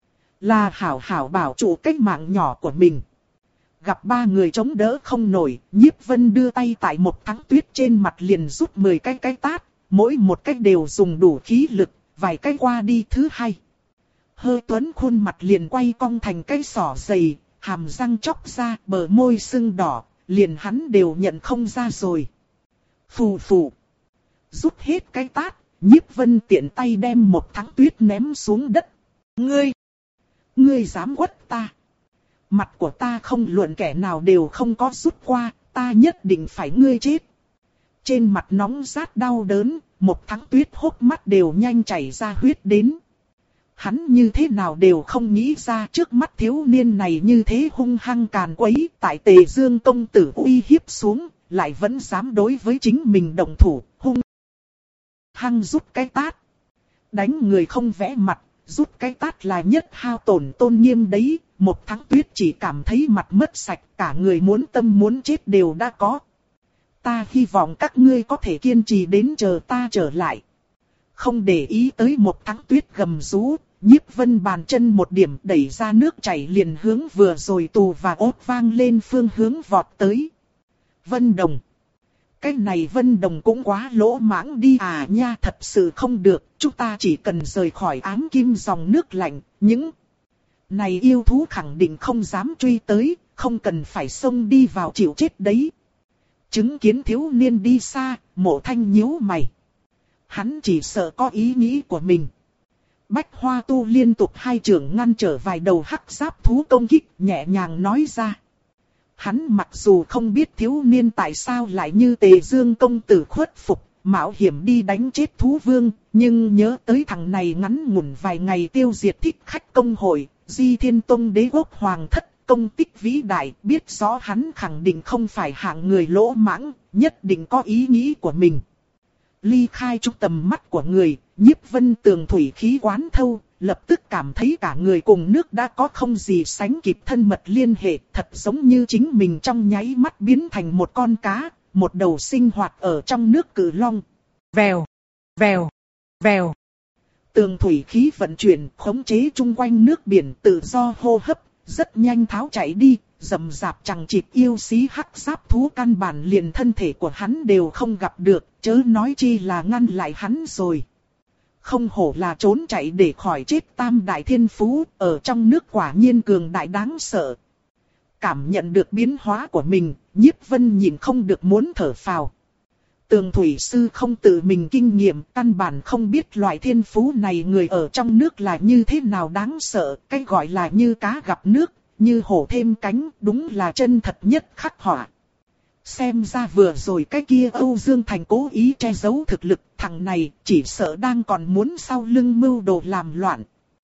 là hảo hảo bảo trụ cái mạng nhỏ của mình. Gặp ba người chống đỡ không nổi, Nhiếp Vân đưa tay tại Một Thắng Tuyết trên mặt liền rút mười cái cái tát. Mỗi một cái đều dùng đủ khí lực, vài cái qua đi thứ hai. Hơi tuấn khuôn mặt liền quay cong thành cái sỏ dày, hàm răng chóc ra, bờ môi sưng đỏ, liền hắn đều nhận không ra rồi. Phù phù. Rút hết cái tát. Nhiếp Vân tiện tay đem một thắng tuyết ném xuống đất. Ngươi! Ngươi dám quất ta! Mặt của ta không luận kẻ nào đều không có rút qua, ta nhất định phải ngươi chết. Trên mặt nóng rát đau đớn, một thắng tuyết hốc mắt đều nhanh chảy ra huyết đến. Hắn như thế nào đều không nghĩ ra trước mắt thiếu niên này như thế hung hăng càn quấy, tại Tề Dương công tử uy hiếp xuống, lại vẫn dám đối với chính mình động thủ, hung hăng rút cái tát. Đánh người không vẽ mặt, rút cái tát là nhất hao tổn tôn nghiêm đấy. Một thắng tuyết chỉ cảm thấy mặt mất sạch, cả người muốn tâm muốn chết đều đã có. Ta hy vọng các ngươi có thể kiên trì đến chờ ta trở lại. Không để ý tới một thắng tuyết gầm rú, Nhiếp Vân bàn chân một điểm đẩy ra nước chảy liền hướng vừa rồi tù và ốt vang lên phương hướng vọt tới. Vân Đồng. Cái này Vân Đồng cũng quá lỗ mãng đi à nha, thật sự không được, chúng ta chỉ cần rời khỏi ám kim dòng nước lạnh, những này yêu thú khẳng định không dám truy tới, không cần phải xông đi vào chịu chết đấy. Chứng kiến thiếu niên đi xa, Mộ Thanh nhíu mày. Hắn chỉ sợ có ý nghĩ của mình. Bách Hoa Tu liên tục hai trường ngăn trở vài đầu hắc giáp thú công kích, nhẹ nhàng nói ra. Hắn mặc dù không biết thiếu niên tại sao lại như Tề Dương công tử khuất phục, mạo hiểm đi đánh chết thú vương, nhưng nhớ tới thằng này ngắn ngủn vài ngày tiêu diệt thích khách công hội, Di Thiên Tông đế quốc hoàng thất, công tích vĩ đại, biết rõ hắn khẳng định không phải hạng người lỗ mãng, nhất định có ý nghĩ của mình. Ly khai trung tầm mắt của người, Nhiếp Vân tường thủy khí quán thâu, lập tức cảm thấy cả người cùng nước đã có không gì sánh kịp thân mật liên hệ, thật giống như chính mình trong nháy mắt biến thành một con cá, một đầu sinh hoạt ở trong nước cự long. Vèo, vèo, vèo. Tường thủy khí vận chuyển, khống chế chung quanh nước biển tự do hô hấp, rất nhanh tháo chạy đi, rầm rạp chẳng chịt yêu xí hắc giáp thú căn bản liền thân thể của hắn đều không gặp được, chớ nói chi là ngăn lại hắn rồi. Không hổ là trốn chạy để khỏi chết tam đại thiên phú, ở trong nước quả nhiên cường đại đáng sợ. Cảm nhận được biến hóa của mình, Nhiếp Vân nhìn không được muốn thở phào. Tường thủy sư không tự mình kinh nghiệm, căn bản không biết loại thiên phú này người ở trong nước là như thế nào đáng sợ, cái gọi là như cá gặp nước, như hổ thêm cánh, đúng là chân thật nhất khắc họa. Xem ra vừa rồi cái kia Âu Dương Thành cố ý che giấu thực lực, thằng này chỉ sợ đang còn muốn sau lưng mưu đồ làm loạn.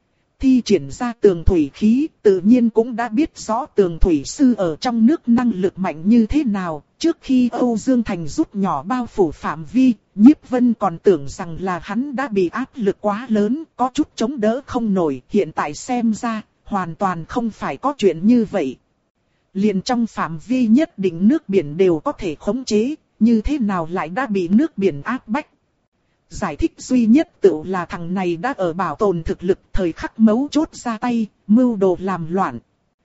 Thi triển ra tường thủy khí, tự nhiên cũng đã biết rõ tường thủy sư ở trong nước năng lực mạnh như thế nào. Trước khi Âu Dương Thành rút nhỏ bao phủ phạm vi, Nhiếp Vân còn tưởng rằng là hắn đã bị áp lực quá lớn, có chút chống đỡ không nổi. Hiện tại xem ra, hoàn toàn không phải có chuyện như vậy. Liền trong phạm vi nhất định nước biển đều có thể khống chế, như thế nào lại đã bị nước biển áp bách. Giải thích duy nhất tự là thằng này đã ở bảo tồn thực lực thời khắc mấu chốt ra tay, mưu đồ làm loạn.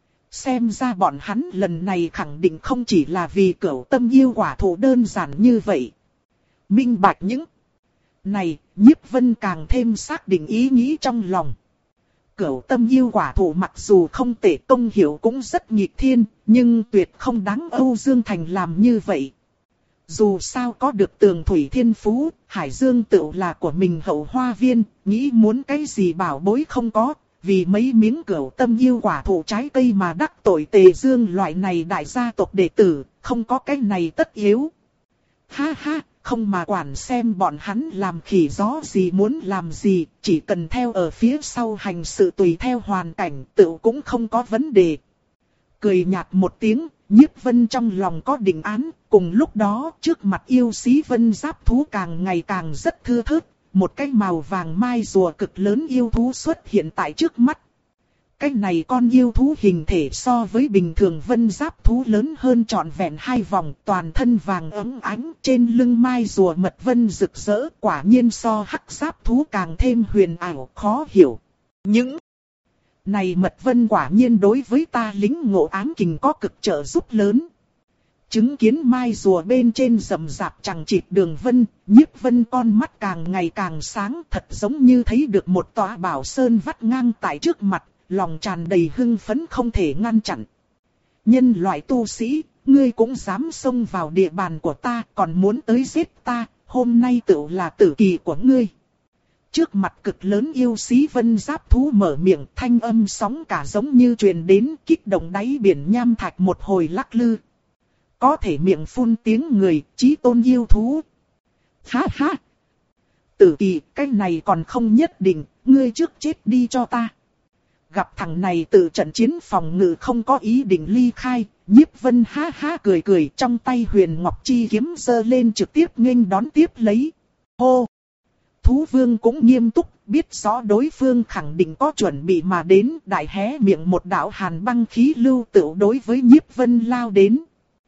Xem ra bọn hắn lần này khẳng định không chỉ là vì cửu tâm yêu quả thụ đơn giản như vậy. Minh bạch những này, Nhiếp Vân càng thêm xác định ý nghĩ trong lòng. Cửu tâm yêu quả thụ mặc dù không tệ, công hiệu cũng rất nghịch thiên, nhưng tuyệt không đáng Âu Dương Thành làm như vậy. Dù sao có được tường thủy thiên phú, Hải Dương tựu là của mình hậu hoa viên, nghĩ muốn cái gì bảo bối không có, vì mấy miếng cửu tâm yêu quả thụ trái cây mà đắc tội Tề Dương loại này đại gia tộc đệ tử, không có cái này tất yếu. Ha ha, không mà quản xem bọn hắn làm khỉ gió gì muốn làm gì, chỉ cần theo ở phía sau hành sự tùy theo hoàn cảnh tựu cũng không có vấn đề. Cười nhạt một tiếng, Nhiếp Vân trong lòng có định án, cùng lúc đó trước mặt yêu sĩ vân giáp thú càng ngày càng rất thưa thớt, một cái màu vàng mai rùa cực lớn yêu thú xuất hiện tại trước mắt. Cái này con yêu thú hình thể so với bình thường vân giáp thú lớn hơn trọn vẹn hai vòng, toàn thân vàng ấm ánh, trên lưng mai rùa mật vân rực rỡ, quả nhiên so hắc giáp thú càng thêm huyền ảo, khó hiểu. Những này mật vân quả nhiên đối với ta lính ngộ ám kình có cực trợ giúp lớn. Chứng kiến mai rùa bên trên rậm rạp chẳng chịt đường vân, Nhiếp Vân con mắt càng ngày càng sáng, thật giống như thấy được một tòa bảo sơn vắt ngang tại trước mặt, lòng tràn đầy hưng phấn không thể ngăn chặn. Nhân loại tu sĩ, ngươi cũng dám xông vào địa bàn của ta, còn muốn tới giết ta, hôm nay tựu là tử kỳ của ngươi. trước mặt cực lớn yêu xí vân giáp thú mở miệng, thanh âm sóng cả giống như truyền đến, kích động đáy biển nham thạch một hồi lắc lư. Có thể miệng phun tiếng người, chí tôn yêu thú. Ha ha! Tử Kỳ, cái này còn không nhất định, ngươi trước chết đi cho ta. Gặp thằng này tự trận chiến phòng ngự không có ý định ly khai, Nhiếp Vân ha ha cười cười, trong tay Huyền Ngọc Chi kiếm giơ lên trực tiếp nghênh đón tiếp lấy. Hô! Thú vương cũng nghiêm túc, biết rõ đối phương khẳng định có chuẩn bị mà đến, đại hé miệng một đạo hàn băng khí lưu tựu đối với Nhiếp Vân lao đến.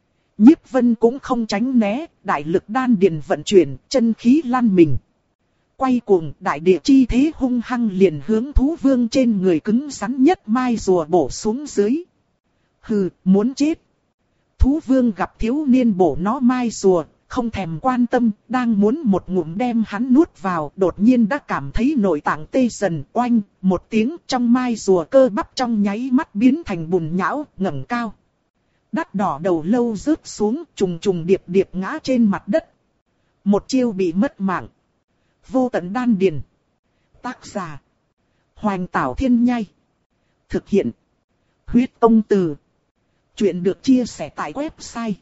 Nhiếp Vân cũng không tránh né, đại lực đan điền vận chuyển, chân khí lan mình. Quay cuồng, đại địa chi thế hung hăng liền hướng thú vương trên người cứng rắn nhất mai rùa bổ xuống dưới. Hừ, muốn chết. Thú vương gặp thiếu niên bổ nó mai rùa, không thèm quan tâm, đang muốn một ngụm đem hắn nuốt vào, đột nhiên đã cảm thấy nội tạng tê dần, oanh, một tiếng trong mai rùa cơ bắp trong nháy mắt biến thành bùn nhão, ngẩng cao. Đắt đỏ đầu lâu rớt xuống, trùng trùng điệp điệp ngã trên mặt đất. Một chiêu bị mất mạng. Vô tận đan điền. Tác giả: Hoành Tảo Thiên Nhai. Thực hiện: Huyết Tông Từ. Chuyện được chia sẻ tại website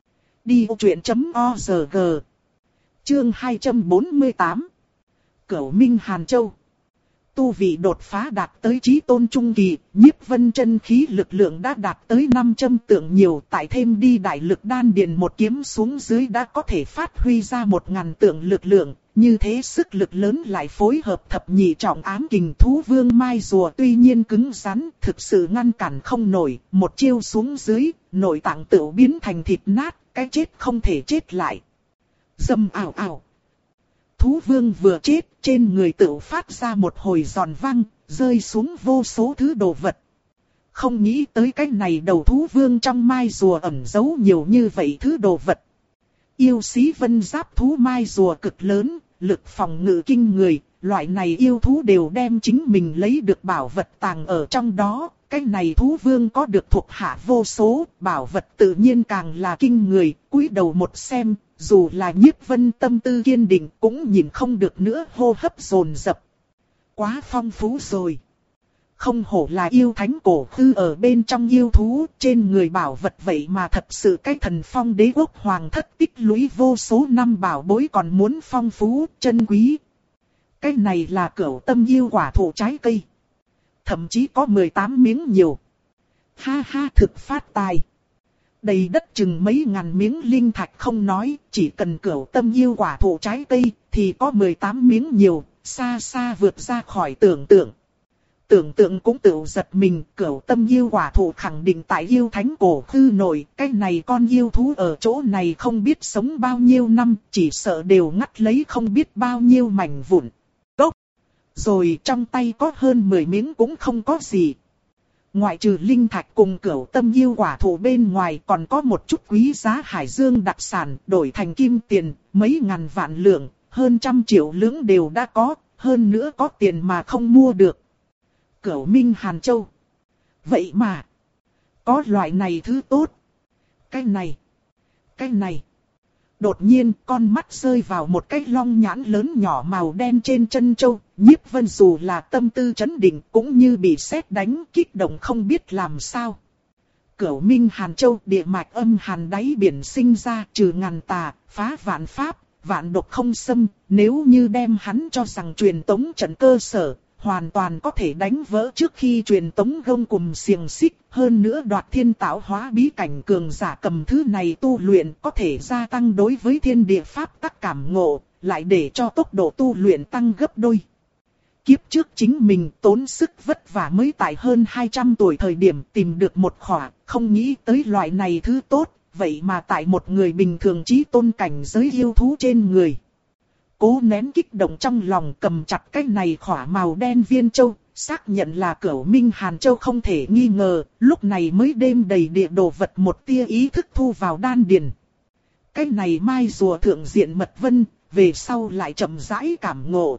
đi ô chuyện chấm org. Chương hai trăm bốn mươi tám. Cửu Minh Hàn Châu. Tu vị đột phá đạt tới chí tôn trung kỳ, Nhiếp Vân chân khí lực lượng đã đạt tới năm trăm tượng nhiều, tại thêm đi đại lực đan điền một kiếm xuống dưới đã có thể phát huy ra một ngàn tượng lực lượng, như thế sức lực lớn lại phối hợp thập nhị trọng ám kình thú vương mai rùa tuy nhiên cứng rắn, thực sự ngăn cản không nổi, một chiêu xuống dưới, nội tạng tựu biến thành thịt nát, cái chết không thể chết lại. Dầm ảo ảo. Thú vương vừa chết, trên người tựu phát ra một hồi giòn vang, rơi xuống vô số thứ đồ vật. Không nghĩ tới cái này đầu thú vương trong mai rùa ẩn giấu nhiều như vậy thứ đồ vật. Yêu xí vân giáp thú mai rùa cực lớn, lực phòng ngự kinh người, loại này yêu thú đều đem chính mình lấy được bảo vật tàng ở trong đó. Cái này thú vương có được thuộc hạ vô số, bảo vật tự nhiên càng là kinh người, cúi đầu một xem, dù là Nhiếp Vân tâm tư kiên định cũng nhìn không được nữa, hô hấp dồn dập. Quá phong phú rồi. Không hổ là yêu thánh cổ khư ở bên trong yêu thú, trên người bảo vật vậy mà thật sự cái thần phong đế quốc hoàng thất tích lũy vô số năm bảo bối còn muốn phong phú, chân quý. Cái này là cửu tâm yêu quả thụ trái cây. Thậm chí có mười tám miếng nhiều. Ha ha, thực phát tài. Đầy đất chừng mấy ngàn miếng linh thạch không nói, chỉ cần cửu tâm yêu quả thụ trái cây thì có mười tám miếng nhiều, xa xa vượt ra khỏi tưởng tượng. Tưởng tượng cũng tự giật mình, cửu tâm yêu quả thụ khẳng định tại yêu thánh cổ khư nội, cái này con yêu thú ở chỗ này không biết sống bao nhiêu năm, chỉ sợ đều ngắt lấy không biết bao nhiêu mảnh vụn. Đốc! Rồi trong tay có hơn mười miếng cũng không có gì. Ngoại trừ linh thạch cùng cửu tâm yêu quả thụ bên ngoài còn có một chút quý giá hải dương đặc sản đổi thành kim tiền, mấy ngàn vạn lượng, hơn trăm triệu lưỡng đều đã có, hơn nữa có tiền mà không mua được. Cửu Minh Hàn Châu. Vậy mà, có loại này thứ tốt. Cái này, cái này. Đột nhiên con mắt rơi vào một cái long nhãn lớn nhỏ màu đen trên chân châu. Nhiếp Vân dù là tâm tư chấn định cũng như bị sét đánh, kích động không biết làm sao. Cửu Minh Hàn Châu, địa mạch âm hàn đáy biển sinh ra, trừ ngàn tà, phá vạn pháp, vạn độc không xâm. Nếu như đem hắn cho rằng truyền tống trận cơ sở, hoàn toàn có thể đánh vỡ trước khi truyền tống gông cùm xiềng xích, hơn nữa đoạt thiên tạo hóa bí cảnh cường giả cầm thứ này tu luyện có thể gia tăng đối với thiên địa pháp tắc cảm ngộ, lại để cho tốc độ tu luyện tăng gấp đôi. Kiếp trước chính mình tốn sức vất vả mới tại hơn hai trăm tuổi thời điểm tìm được một khỏa, không nghĩ tới loại này thứ tốt, vậy mà tại một người bình thường chí tôn cảnh giới yêu thú trên người. Cố nén kích động trong lòng, cầm chặt cái này khỏa màu đen viên châu, xác nhận là Cửu Minh Hàn Châu không thể nghi ngờ, lúc này mới đêm đầy địa đồ vật một tia ý thức thu vào đan điền. Cái này mai rùa thượng diện mật vân, về sau lại chậm rãi cảm ngộ.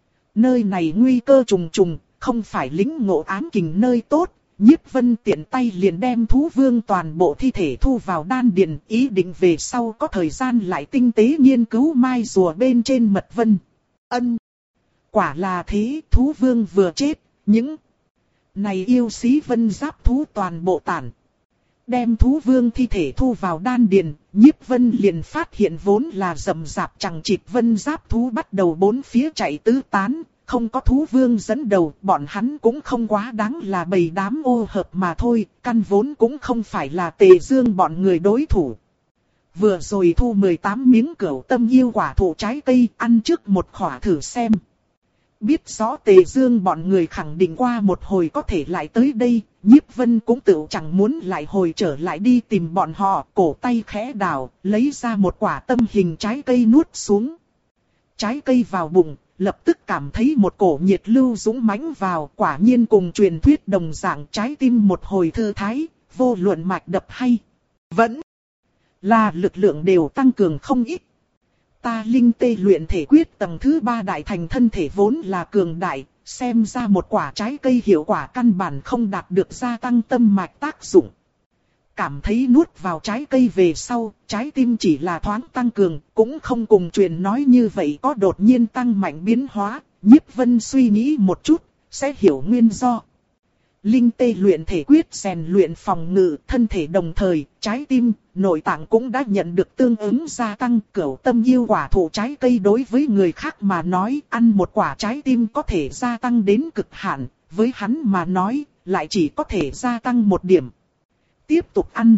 Nơi này nguy cơ trùng trùng, không phải lĩnh ngộ ám kình nơi tốt. Nhiếp Vân tiện tay liền đem thú vương toàn bộ thi thể thu vào đan điền, ý định về sau có thời gian lại tinh tế nghiên cứu mai rùa bên trên mật vân. Ân. Quả là thế, thú vương vừa chết, những này yêu sĩ vân giáp thú toàn bộ tản. Đem thú vương thi thể thu vào đan điền, Nhiếp Vân liền phát hiện vốn là rậm rạp chằng chịt vân giáp thú bắt đầu bốn phía chạy tứ tán, không có thú vương dẫn đầu, bọn hắn cũng không quá đáng là bầy đám ô hợp mà thôi, căn vốn cũng không phải là Tề Dương bọn người đối thủ. Vừa rồi thu mười tám miếng cửu tâm yêu quả thụ trái cây, ăn trước một khỏa thử xem. Biết rõ Tề Dương bọn người khẳng định qua một hồi có thể lại tới đây, Nhiếp Vân cũng tự chẳng muốn lại hồi trở lại đi tìm bọn họ, cổ tay khẽ đảo, lấy ra một quả tâm hình trái cây nuốt xuống. Trái cây vào bụng, lập tức cảm thấy một cổ nhiệt lưu dũng mãnh vào, quả nhiên cùng truyền thuyết đồng dạng, trái tim một hồi thư thái, vô luận mạch đập hay vẫn là lực lượng đều tăng cường không ít. Ta linh tê luyện thể quyết tầng thứ ba đại thành thân thể vốn là cường đại, xem ra một quả trái cây hiệu quả căn bản không đạt được gia tăng tâm mạch tác dụng. Cảm thấy nuốt vào trái cây về sau, trái tim chỉ là thoáng tăng cường, cũng không cùng truyền nói như vậy có đột nhiên tăng mạnh biến hóa. Nhiếp Vân suy nghĩ một chút, sẽ hiểu nguyên do. Linh tê luyện thể quyết rèn luyện phòng ngự, thân thể đồng thời, trái tim, nội tạng cũng đã nhận được tương ứng gia tăng. Cửu tâm yêu quả thụ trái cây đối với người khác mà nói, ăn một quả trái tim có thể gia tăng đến cực hạn, với hắn mà nói, lại chỉ có thể gia tăng một điểm. Tiếp tục ăn.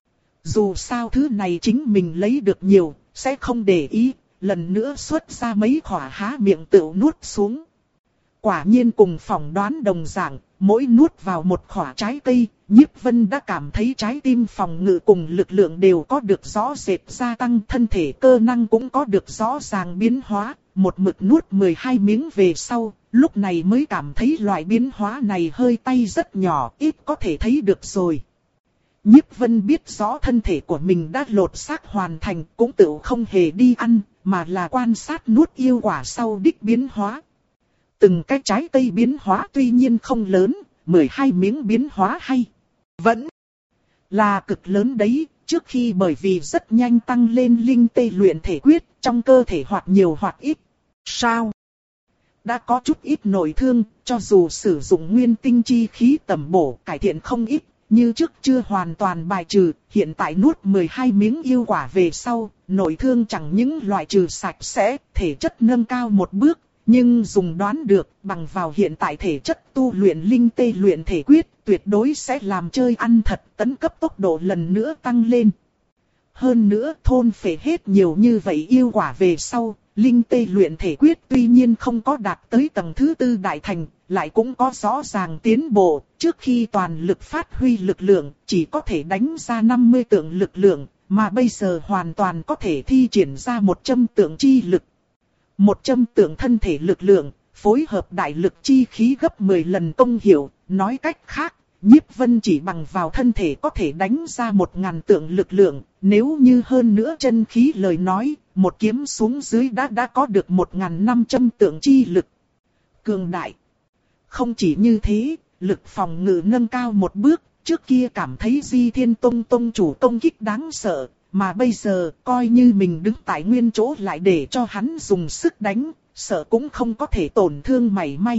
Dù sao thứ này chính mình lấy được nhiều, sẽ không để ý, lần nữa xuất ra mấy khỏa há miệng tự nuốt xuống. Quả nhiên cùng phỏng đoán đồng dạng, mỗi nuốt vào một khỏa trái cây, Nhiếp Vân đã cảm thấy trái tim phòng ngự cùng lực lượng đều có được rõ rệt gia tăng, thân thể cơ năng cũng có được rõ ràng biến hóa. Một mực nuốt mười hai miếng về sau, lúc này mới cảm thấy loại biến hóa này hơi tay rất nhỏ, ít có thể thấy được rồi. Nhiếp Vân biết rõ thân thể của mình đã lột xác hoàn thành, cũng tự không hề đi ăn, mà là quan sát nuốt yêu quả sau đích biến hóa. Từng cái trái cây biến hóa tuy nhiên không lớn, mười hai miếng biến hóa hay vẫn là cực lớn đấy. Trước khi bởi vì rất nhanh tăng lên linh tê luyện thể quyết, trong cơ thể hoặc nhiều hoặc ít. Sao? Đã có chút ít nội thương, cho dù sử dụng nguyên tinh chi khí tầm bổ cải thiện không ít, như trước chưa hoàn toàn bài trừ. Hiện tại nuốt mười hai miếng yêu quả về sau, nội thương chẳng những loại trừ sạch sẽ, thể chất nâng cao một bước. Nhưng dùng đoán được, bằng vào hiện tại thể chất tu luyện linh tê luyện thể quyết, tuyệt đối sẽ làm chơi ăn thật, tấn cấp tốc độ lần nữa tăng lên. Hơn nữa, thôn phệ hết nhiều như vậy yêu quả về sau, linh tê luyện thể quyết tuy nhiên không có đạt tới tầng thứ tư đại thành, lại cũng có rõ ràng tiến bộ. Trước khi toàn lực phát huy lực lượng, chỉ có thể đánh ra năm mươi tượng lực lượng, mà bây giờ hoàn toàn có thể thi triển ra một trăm tượng chi lực. Một trăm tượng thân thể lực lượng, phối hợp đại lực chi khí gấp mười lần công hiệu, nói cách khác, Nhiếp Vân chỉ bằng vào thân thể có thể đánh ra một ngàn tượng lực lượng, nếu như hơn nữa chân khí lời nói, một kiếm xuống dưới đã đã có được một ngàn năm trăm tượng chi lực. Cường đại. Không chỉ như thế, lực phòng ngự nâng cao một bước, trước kia cảm thấy Di Thiên Tông Tông chủ công kích đáng sợ. Mà bây giờ, coi như mình đứng tại nguyên chỗ lại để cho hắn dùng sức đánh, sợ cũng không có thể tổn thương mảy may.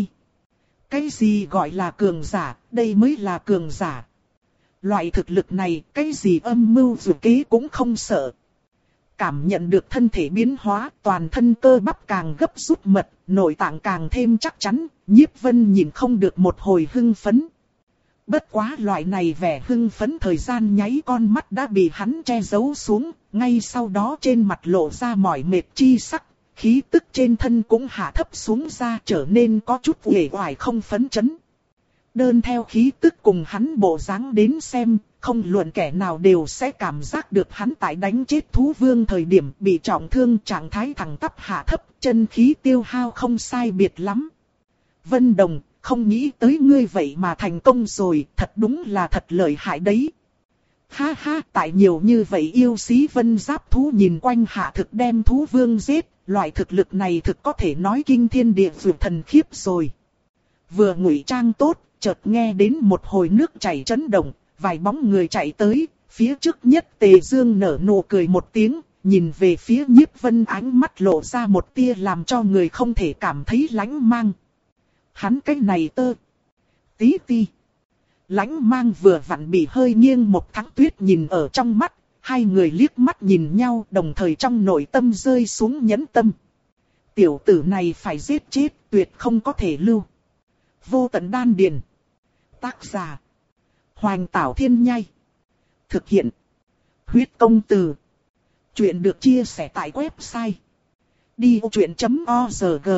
Cái gì gọi là cường giả, đây mới là cường giả. Loại thực lực này, cái gì âm mưu dù kế cũng không sợ. Cảm nhận được thân thể biến hóa, toàn thân cơ bắp càng gấp rút mật, nội tạng càng thêm chắc chắn, Nhiếp Vân nhìn không được một hồi hưng phấn. Bất quá loại này vẻ hưng phấn thời gian nháy con mắt đã bị hắn che giấu xuống, ngay sau đó trên mặt lộ ra mỏi mệt chi sắc, khí tức trên thân cũng hạ thấp xuống ra trở nên có chút uể oải không phấn chấn. Đơn theo khí tức cùng hắn bộ dáng đến xem, không luận kẻ nào đều sẽ cảm giác được hắn tại đánh chết thú vương thời điểm bị trọng thương, trạng thái thẳng tắp hạ thấp, chân khí tiêu hao không sai biệt lắm. Vân Đồng, không nghĩ tới ngươi vậy mà thành công rồi, thật đúng là thật lợi hại đấy. Ha ha, tại nhiều như vậy yêu sĩ vân giáp thú nhìn quanh hạ thực đem thú vương giết, loại thực lực này thực có thể nói kinh thiên địa vượt thần khiếp rồi. Vừa ngụy trang tốt, chợt nghe đến một hồi nước chảy chấn động, vài bóng người chạy tới, phía trước nhất Tề Dương nở nụ cười một tiếng, nhìn về phía Nhiếp Vân, ánh mắt lộ ra một tia làm cho người không thể cảm thấy lãnh mang. Hắn cái này tơ tí ti. Lãnh mang vừa vặn bị hơi nghiêng một Thắng Tuyết nhìn ở trong mắt, hai người liếc mắt nhìn nhau, đồng thời trong nội tâm rơi xuống nhẫn tâm. Tiểu tử này phải giết chết, tuyệt không có thể lưu. Vô tận đan điền. Tác giả: Hoành Tảo Thiên Nhai. Thực hiện: Huyết Công Từ. Chuyện được chia sẻ tại website đi ô chuyện chấm org.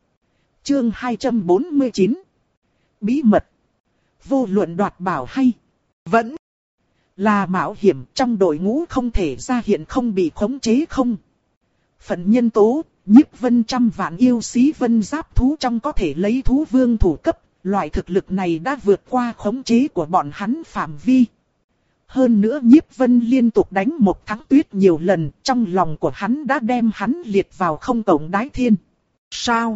Chương hai trăm bốn mươi chín. Bí mật. Vô luận đoạt bảo hay vẫn là mạo hiểm, trong đội ngũ không thể ra hiện không bị khống chế không phận nhân tố. Nhiếp Vân trăm vạn yêu sĩ vân giáp thú trong có thể lấy thú vương thủ cấp, loại thực lực này đã vượt qua khống chế của bọn hắn phạm vi. Hơn nữa Nhiếp Vân liên tục đánh một Thắng Tuyết nhiều lần, trong lòng của hắn đã đem hắn liệt vào không cộng đái thiên. Sao?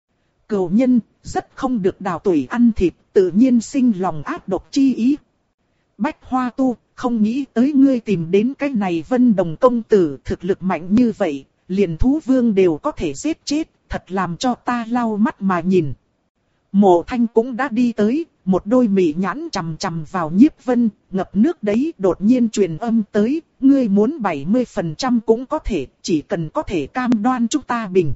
Cừu nhân, rất không được đào tuổi ăn thịt, tự nhiên sinh lòng ác độc chi ý. Bách Hoa Tu, không nghĩ tới ngươi tìm đến cái này Vân Đồng công tử, thực lực mạnh như vậy, liền thú vương đều có thể giết chết, thật làm cho ta lau mắt mà nhìn. Mộ Thanh cũng đã đi tới, một đôi mị nhãn chằm chằm vào Nhiếp Vân, ngập nước đấy, đột nhiên truyền âm tới, ngươi muốn bảy mươi phần trăm cũng có thể, chỉ cần có thể cam đoan chúng ta bình.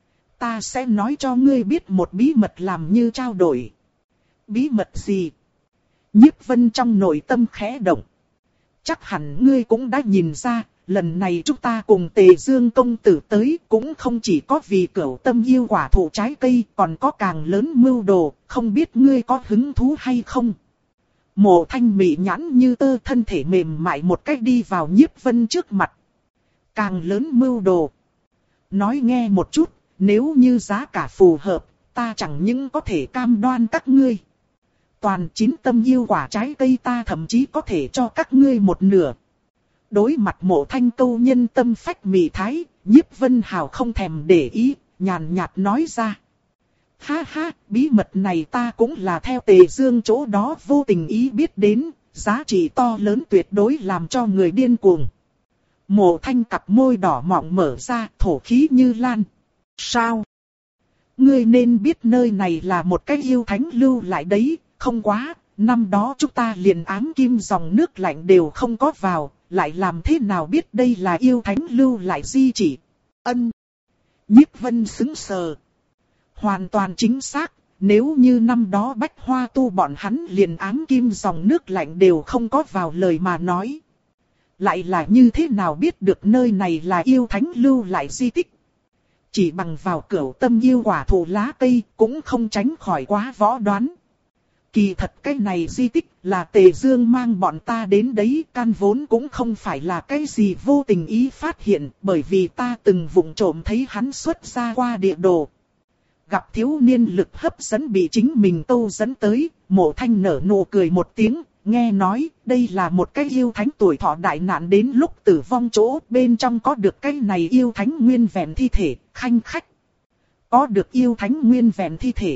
Ta sẽ nói cho ngươi biết một bí mật làm như trao đổi. Bí mật gì? Nhiếp Vân trong nội tâm khẽ động. Chắc hẳn ngươi cũng đã nhìn ra, lần này chúng ta cùng Tề Dương công tử tới cũng không chỉ có vì cửu tâm yêu quả thụ trái cây, còn có càng lớn mưu đồ, không biết ngươi có hứng thú hay không? Mộ Thanh mị nhãn như tơ, thân thể mềm mại một cách đi vào Nhiếp Vân trước mặt. Càng lớn mưu đồ. Nói nghe một chút, nếu như giá cả phù hợp, ta chẳng những có thể cam đoan các ngươi. Toàn chín tâm yêu quả trái cây ta thậm chí có thể cho các ngươi một nửa. Đối mặt Mộ Thanh câu nhân tâm phách mị thái, Nhiếp Vân hào không thèm để ý, nhàn nhạt nói ra. Ha ha, bí mật này ta cũng là theo Tề Dương chỗ đó vô tình ý biết đến, giá trị to lớn tuyệt đối làm cho người điên cuồng. Mộ Thanh cặp môi đỏ mọng mở ra, thổ khí như lan. Sao? Ngươi nên biết nơi này là một cái yêu thánh lưu lại đấy, không quá, năm đó chúng ta liền ám kim dòng nước lạnh đều không có vào, lại làm thế nào biết đây là yêu thánh lưu lại di chỉ? Ân. Nhiếp Vân sững sờ. Hoàn toàn chính xác, nếu như năm đó Bách Hoa Tu bọn hắn liền ám kim dòng nước lạnh đều không có vào lời mà nói. Lại là như thế nào biết được nơi này là yêu thánh lưu lại di tích? Chỉ bằng vào cửu tâm yêu quả thụ lá cây cũng không tránh khỏi quá võ đoán. Kỳ thật cái này di tích là Tề Dương mang bọn ta đến đấy, căn vốn cũng không phải là cái gì vô tình ý phát hiện, bởi vì ta từng vụng trộm thấy hắn xuất ra qua địa đồ. Gặp thiếu niên lực hấp dẫn bị chính mình câu dẫn tới, Mộ Thanh nở nụ cười một tiếng, nghe nói đây là một cái yêu thánh tuổi thọ đại nạn đến lúc tử vong chỗ, bên trong có được cái này yêu thánh nguyên vẹn thi thể, khanh khách. Có được yêu thánh nguyên vẹn thi thể.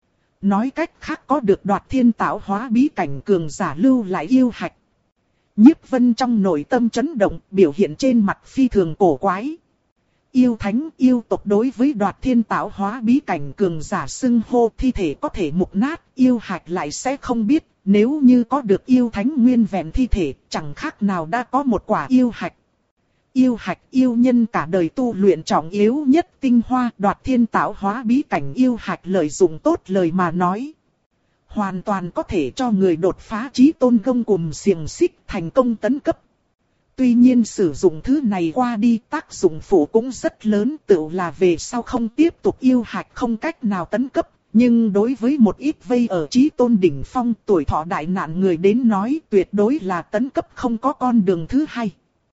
Nói cách khác có được Đoạt Thiên tạo hóa bí cảnh cường giả lưu lại yêu hạch. Nhiếp Vân trong nội tâm chấn động, biểu hiện trên mặt phi thường cổ quái. Yêu thánh yêu tộc đối với Đoạt Thiên tạo hóa bí cảnh cường giả xưng hô, thi thể có thể mục nát, yêu hạch lại sẽ không biết. Nếu như có được yêu thánh nguyên vẹn thi thể, chẳng khác nào đã có một quả yêu hạch. Yêu hạch yêu nhân cả đời tu luyện trọng yếu nhất tinh hoa, Đoạt Thiên tạo hóa bí cảnh yêu hạch lợi dụng tốt lời mà nói. Hoàn toàn có thể cho người đột phá chí tôn gông cùm xiềng xích thành công tấn cấp. Tuy nhiên sử dụng thứ này qua đi tác dụng phụ cũng rất lớn, tự là về sau không tiếp tục yêu hạch không cách nào tấn cấp. Nhưng đối với một ít vây ở chí tôn đỉnh phong tuổi thọ đại nạn người đến nói tuyệt đối là tấn cấp không có con đường thứ hai.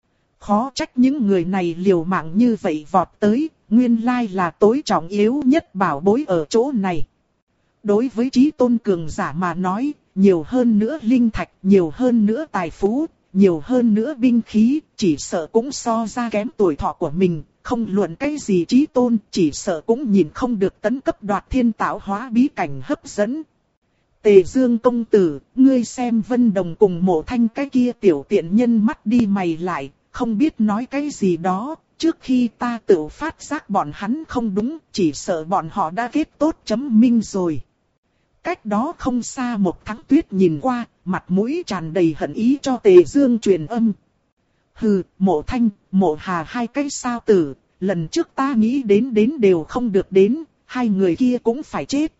Khó trách những người này liều mạng như vậy vọt tới, nguyên lai là tối trọng yếu nhất bảo bối ở chỗ này. Đối với chí tôn cường giả mà nói, nhiều hơn nữa linh thạch, nhiều hơn nữa tài phú, nhiều hơn nữa binh khí, chỉ sợ cũng so ra kém tuổi thọ của mình. Không luận cái gì chí tôn, chỉ sợ cũng nhìn không được tấn cấp Đoạt Thiên tạo hóa bí cảnh hấp dẫn. Tề Dương công tử, ngươi xem Vân Đồng cùng Mộ Thanh cái kia tiểu tiện nhân mắt đi mày lại, không biết nói cái gì đó, trước khi ta tự phát giác bọn hắn không đúng, chỉ sợ bọn họ đã kết tốt chấm minh rồi. Cách đó không xa một Thắng Tuyết nhìn qua, mặt mũi tràn đầy hận ý cho Tề Dương truyền âm. Hừ, Mộ Thanh, Mộ Hà hai cái sao tử, lần trước ta nghĩ đến đến đều không được đến, hai người kia cũng phải chết.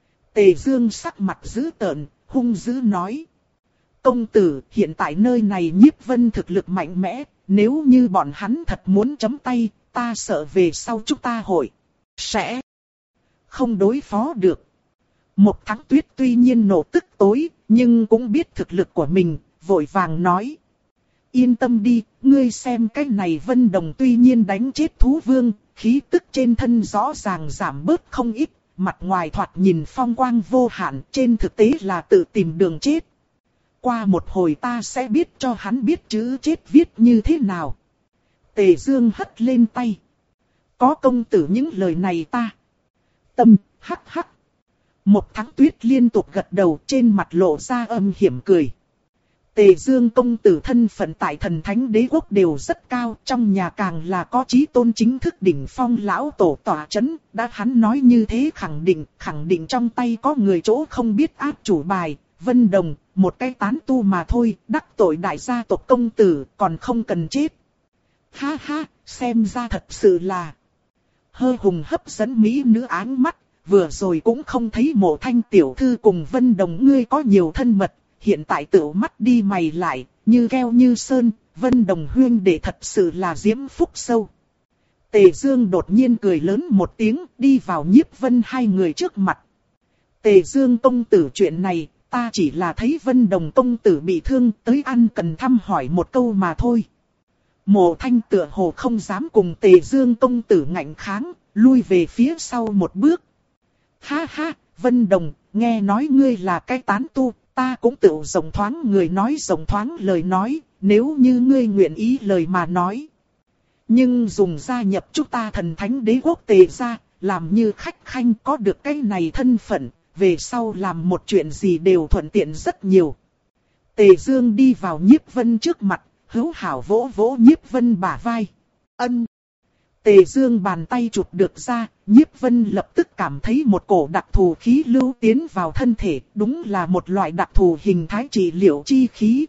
Tề Dương sắc mặt dữ tợn, hung dữ nói. Công tử, hiện tại nơi này Nhiếp Vân thực lực mạnh mẽ, nếu như bọn hắn thật muốn chấm tay, ta sợ về sau chúng ta hội sẽ không đối phó được. Một Thắng Tuyết tuy nhiên nổ tức tối, nhưng cũng biết thực lực của mình, vội vàng nói. Yên tâm đi, ngươi xem cái này Vân Đồng tuy nhiên đánh chết thú vương, khí tức trên thân rõ ràng giảm bớt không ít, mặt ngoài thoạt nhìn phong quang vô hạn, trên thực tế là tự tìm đường chết. Qua một hồi ta sẽ biết cho hắn biết chữ chết viết như thế nào. Tề Dương hất lên tay. Có công tử những lời này ta tâm, hắc hắc. Một Thắng Tuyết liên tục gật đầu, trên mặt lộ ra âm hiểm cười. Tề Dương công tử thân phận tại Thần Thánh Đế Quốc đều rất cao, trong nhà càng là có chí tôn chính thức đỉnh phong lão tổ tỏa chấn, đã hắn nói như thế khẳng định, khẳng định trong tay có người chỗ không biết áp chủ bài, Vân Đồng, một cái tán tu mà thôi, đắc tội đại gia tộc công tử, còn không cần chết. Ha ha, xem ra thật sự là hơ hùng hấp dẫn mỹ nữ áng mắt, vừa rồi cũng không thấy Mộ Thanh tiểu thư cùng Vân Đồng ngươi có nhiều thân mật. Hiện tại tự mắt đi mày lại, như keo như sơn, Vân Đồng huyên đệ thật sự là diễm phúc sâu. Tề Dương đột nhiên cười lớn một tiếng, đi vào Nhiếp Vân hai người trước mặt. Tề Dương công tử chuyện này, ta chỉ là thấy Vân Đồng công tử bị thương, tới ăn cần thăm hỏi một câu mà thôi. Mộ Thanh tựa hồ không dám cùng Tề Dương công tử ngạnh kháng, lui về phía sau một bước. Ha ha, Vân Đồng, nghe nói ngươi là cái tán tu. Ta cũng tự rộng thoáng người nói rộng thoáng lời nói, nếu như ngươi nguyện ý lời mà nói. Nhưng dùng gia nhập chúng ta Thần Thánh Đế Quốc Tề gia, làm như khách khanh có được cái này thân phận, về sau làm một chuyện gì đều thuận tiện rất nhiều. Tề Dương đi vào Nhiếp Vân trước mặt, hữu hảo vỗ vỗ Nhiếp Vân bả vai. Ân. Tề Dương bàn tay chụp được ra, Nhiếp Vân lập tức cảm thấy một cổ đặc thù khí lưu tiến vào thân thể, đúng là một loại đặc thù hình thái trị liệu chi khí.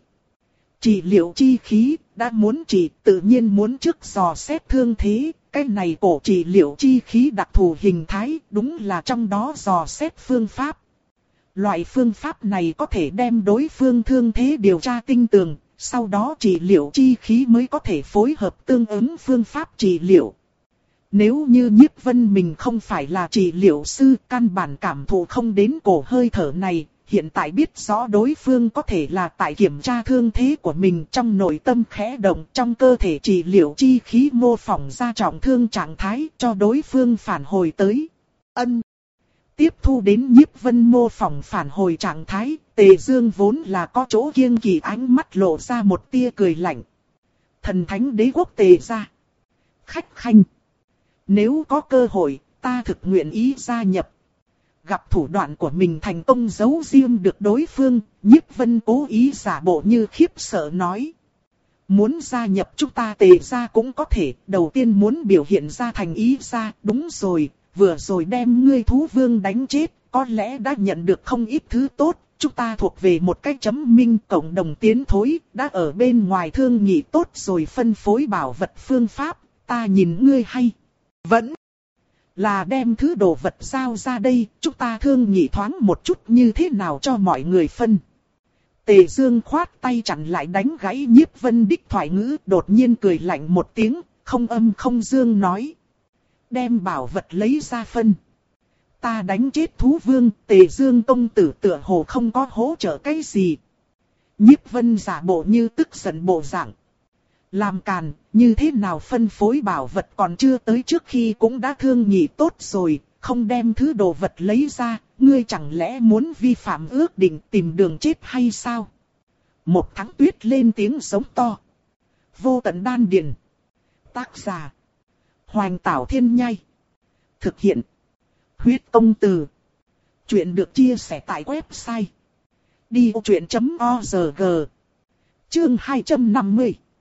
Trị liệu chi khí, đã muốn trị, tự nhiên muốn trước dò xét thương thế, cái này cổ trị liệu chi khí đặc thù hình thái, đúng là trong đó dò xét phương pháp. Loại phương pháp này có thể đem đối phương thương thế điều tra tinh tường, sau đó trị liệu chi khí mới có thể phối hợp tương ứng phương pháp trị liệu. Nếu như Nhiếp Vân mình không phải là trị liệu sư, căn bản cảm thụ không đến cổ hơi thở này, hiện tại biết rõ đối phương có thể là tại kiểm tra thương thế của mình trong nội tâm khẽ động, trong cơ thể trị liệu chi khí mô phỏng ra trọng thương trạng thái cho đối phương phản hồi tới. Ân. Tiếp thu đến Nhiếp Vân mô phỏng phản hồi trạng thái, Tề Dương vốn là có chỗ kiêng kỵ, ánh mắt lộ ra một tia cười lạnh. Thần Thánh Đế Quốc Tề gia. Khách khanh. Nếu có cơ hội, ta thực nguyện ý gia nhập. Gặp thủ đoạn của mình thành công giấu riêng được đối phương, Nhiếp Vân cố ý giả bộ như khiếp sợ nói. Muốn gia nhập chúng ta Tề gia cũng có thể, đầu tiên muốn biểu hiện ra thành ý ra, đúng rồi, vừa rồi đem ngươi thú vương đánh chết, có lẽ đã nhận được không ít thứ tốt, chúng ta thuộc về một cái chấm minh cộng đồng tiến thối, đã ở bên ngoài thương nghị tốt rồi phân phối bảo vật phương pháp, ta nhìn ngươi hay. Vẫn là đem thứ đồ vật giao ra đây, chúng ta thương nghị thoáng một chút như thế nào cho mọi người phân. Tề Dương khoát tay chặn lại đánh gãy Nhiếp Vân đích thoại ngữ, đột nhiên cười lạnh một tiếng, không âm không dương nói. Đem bảo vật lấy ra phân. Ta đánh chết thú vương, Tề Dương công tử tựa hồ không có hỗ trợ cái gì. Nhiếp Vân giả bộ như tức giận bộ dạng. Làm càn, như thế nào phân phối bảo vật còn chưa tới trước khi cũng đã thương nghị tốt rồi, không đem thứ đồ vật lấy ra, ngươi chẳng lẽ muốn vi phạm ước định tìm đường chết hay sao? Một Thắng Tuyết lên tiếng giống to. Vô tận đan điền. Tác giả. Hoành Tảo Thiên Nhai. Thực hiện. Huyết Công Từ. Chuyện được chia sẻ tại website. đi ô chuyện chấm org. Chương hai trăm năm mươi.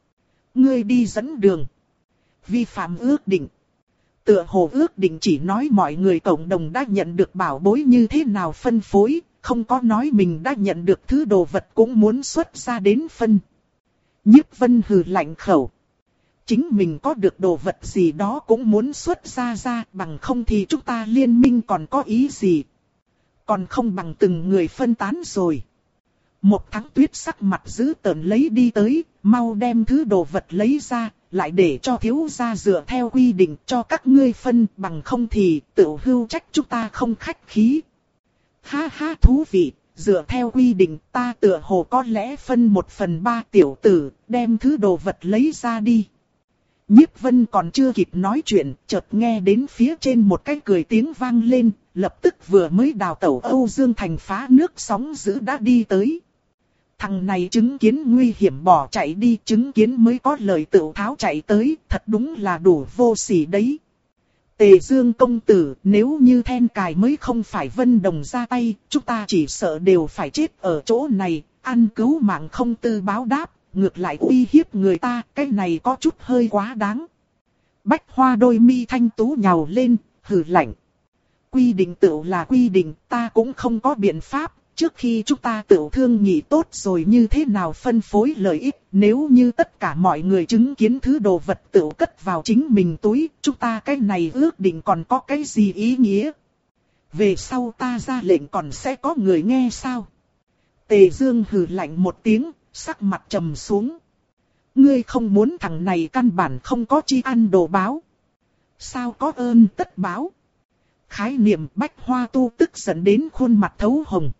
Ngươi đi dẫn đường. Vi phạm ước định. Tựa hồ ước định chỉ nói mọi người cộng đồng đã nhận được bảo bối như thế nào phân phối, không có nói mình đã nhận được thứ đồ vật cũng muốn xuất ra đến phân. Nhiếp Vân hừ lạnh khẩu. Chính mình có được đồ vật gì đó cũng muốn xuất ra ra, bằng không thì chúng ta liên minh còn có ý gì. Còn không bằng từng người phân tán rồi. Một Thắng Tuyết sắc mặt giữ tợn lấy đi tới, mau đem thứ đồ vật lấy ra, lại để cho thiếu gia dựa theo quy định cho các ngươi phân, bằng không thì tự hưu trách chúng ta không khách khí. Ha ha, thú vị, dựa theo quy định ta tựa hồ có lẽ phân một phần ba. Tiểu tử, đem thứ đồ vật lấy ra đi. Nhiếp Vân còn chưa kịp nói chuyện, chợt nghe đến phía trên một cái cười tiếng vang lên, lập tức vừa mới đào tẩu Âu Dương Thành phá nước sóng dữ đã đi tới. Thằng này chứng kiến nguy hiểm bỏ chạy đi, chứng kiến mới có lời tự tháo chạy tới, thật đúng là đủ vô sỉ đấy. Tề Dương công tử, nếu như then cài mới không phải Vân Đồng ra tay, chúng ta chỉ sợ đều phải chết ở chỗ này, ăn cứu mạng không tư báo đáp, ngược lại uy hiếp người ta, cái này có chút hơi quá đáng. Bách Hoa đôi mi thanh tú nhào lên, hừ lạnh. Quy định tự là quy định, ta cũng không có biện pháp. Trước khi chúng ta tự thương nghị tốt rồi như thế nào phân phối lợi ích, nếu như tất cả mọi người chứng kiến thứ đồ vật tự cất vào chính mình túi, chúng ta cái này ước định còn có cái gì ý nghĩa? Về sau ta ra lệnh còn sẽ có người nghe sao? Tề Dương hừ lạnh một tiếng, sắc mặt trầm xuống. Ngươi không muốn thằng này căn bản không có chi ăn đồ báo. Sao có ơn tất báo? Khái niệm Bách Hoa Tu tức giận đến khuôn mặt thấu hồng.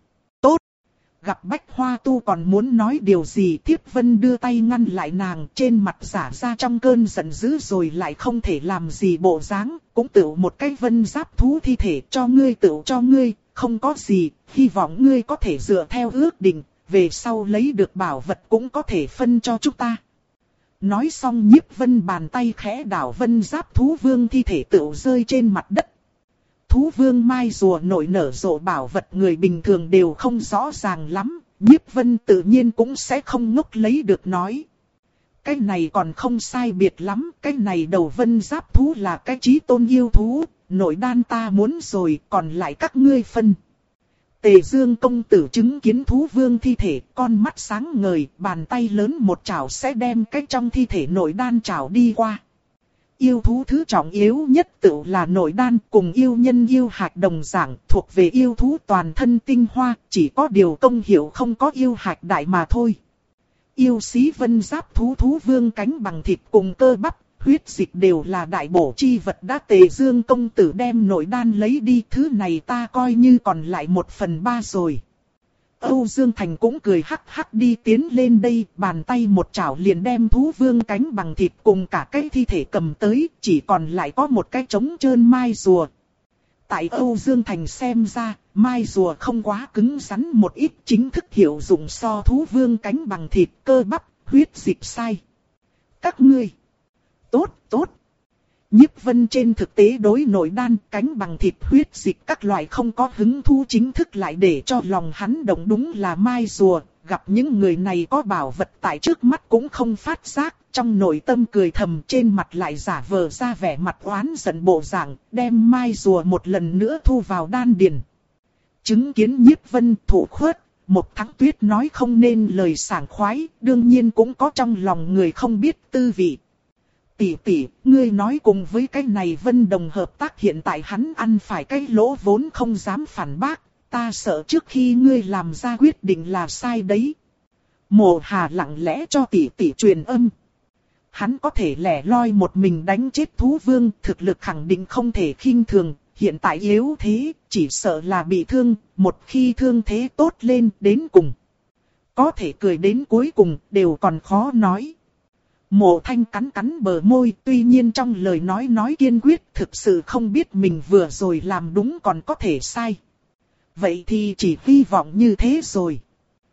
Gặp Bách Hoa Tu còn muốn nói điều gì, Thiếp Vân đưa tay ngăn lại nàng, trên mặt giả ra trong cơn giận dữ rồi lại không thể làm gì bộ dáng, cũng tự một cái vân giáp thú thi thể cho ngươi tự cho ngươi, không có gì, hy vọng ngươi có thể dựa theo ước định, về sau lấy được bảo vật cũng có thể phân cho chúng ta. Nói xong Nhiếp Vân bàn tay khẽ đảo vân giáp thú vương thi thể tự rơi trên mặt đất. Thú vương mai rùa nổi nở rộ bảo vật người bình thường đều không rõ ràng lắm, Nhiếp Vân tự nhiên cũng sẽ không ngốc lấy được nói. Cái này còn không sai biệt lắm, cái này đầu vân giáp thú là cái chí tôn yêu thú, nội đan ta muốn rồi, còn lại các ngươi phân. Tề Dương công tử chứng kiến thú vương thi thể, con mắt sáng ngời, bàn tay lớn một chảo sẽ đem cái trong thi thể nội đan chảo đi qua. Yêu thú thứ trọng yếu nhất tự là nội đan, cùng yêu nhân yêu hạch đồng dạng, thuộc về yêu thú toàn thân tinh hoa, chỉ có điều công hiệu không có yêu hạch đại mà thôi. Yêu sĩ vân giáp thú thú vương cánh bằng thịt cùng cơ bắp, huyết dịch đều là đại bổ chi vật đã Tề Dương công tử đem nội đan lấy đi, thứ này ta coi như còn lại một phần ba rồi. Âu Dương Thành cũng cười hắc hắc đi tiến lên đây, bàn tay một chảo liền đem thú vương cánh bằng thịt cùng cả cái thi thể cầm tới, chỉ còn lại có một cái trống trơn mai rùa. Tại Âu Dương Thành xem ra, mai rùa không quá cứng rắn một ít, chính thức hiệu dụng so thú vương cánh bằng thịt, cơ bắp, huyết dịch sai. Các ngươi, tốt, tốt. Nhiếp Vân trên thực tế đối nội đan, cánh bằng thịt, huyết dịch các loại không có hứng thú, chính thức lại để cho lòng hắn động đúng là mai rùa. Gặp những người này có bảo vật tại trước mắt cũng không phát giác, trong nội tâm cười thầm, trên mặt lại giả vờ ra vẻ mặt oán giận bộ dạng, đem mai rùa một lần nữa thu vào đan điền. Chứng kiến Nhiếp Vân thủ khuất, Một Thắng Tuyết nói không nên lời sảng khoái, đương nhiên cũng có trong lòng người không biết tư vị. Tỷ tỷ, ngươi nói cùng với cái này Vân Đồng hợp tác, hiện tại hắn ăn phải cái lỗ vốn không dám phản bác, ta sợ trước khi ngươi làm ra quyết định là sai đấy. Mộ Hà lặng lẽ cho tỷ tỷ truyền âm. Hắn có thể lẻ loi một mình đánh chết thú vương, thực lực khẳng định không thể khinh thường, hiện tại yếu thế, chỉ sợ là bị thương, một khi thương thế tốt lên đến cùng. Có thể cười đến cuối cùng, đều còn khó nói. Mộ Thanh cắn cắn bờ môi, tuy nhiên trong lời nói nói kiên quyết, thực sự không biết mình vừa rồi làm đúng còn có thể sai. Vậy thì chỉ hy vọng như thế rồi.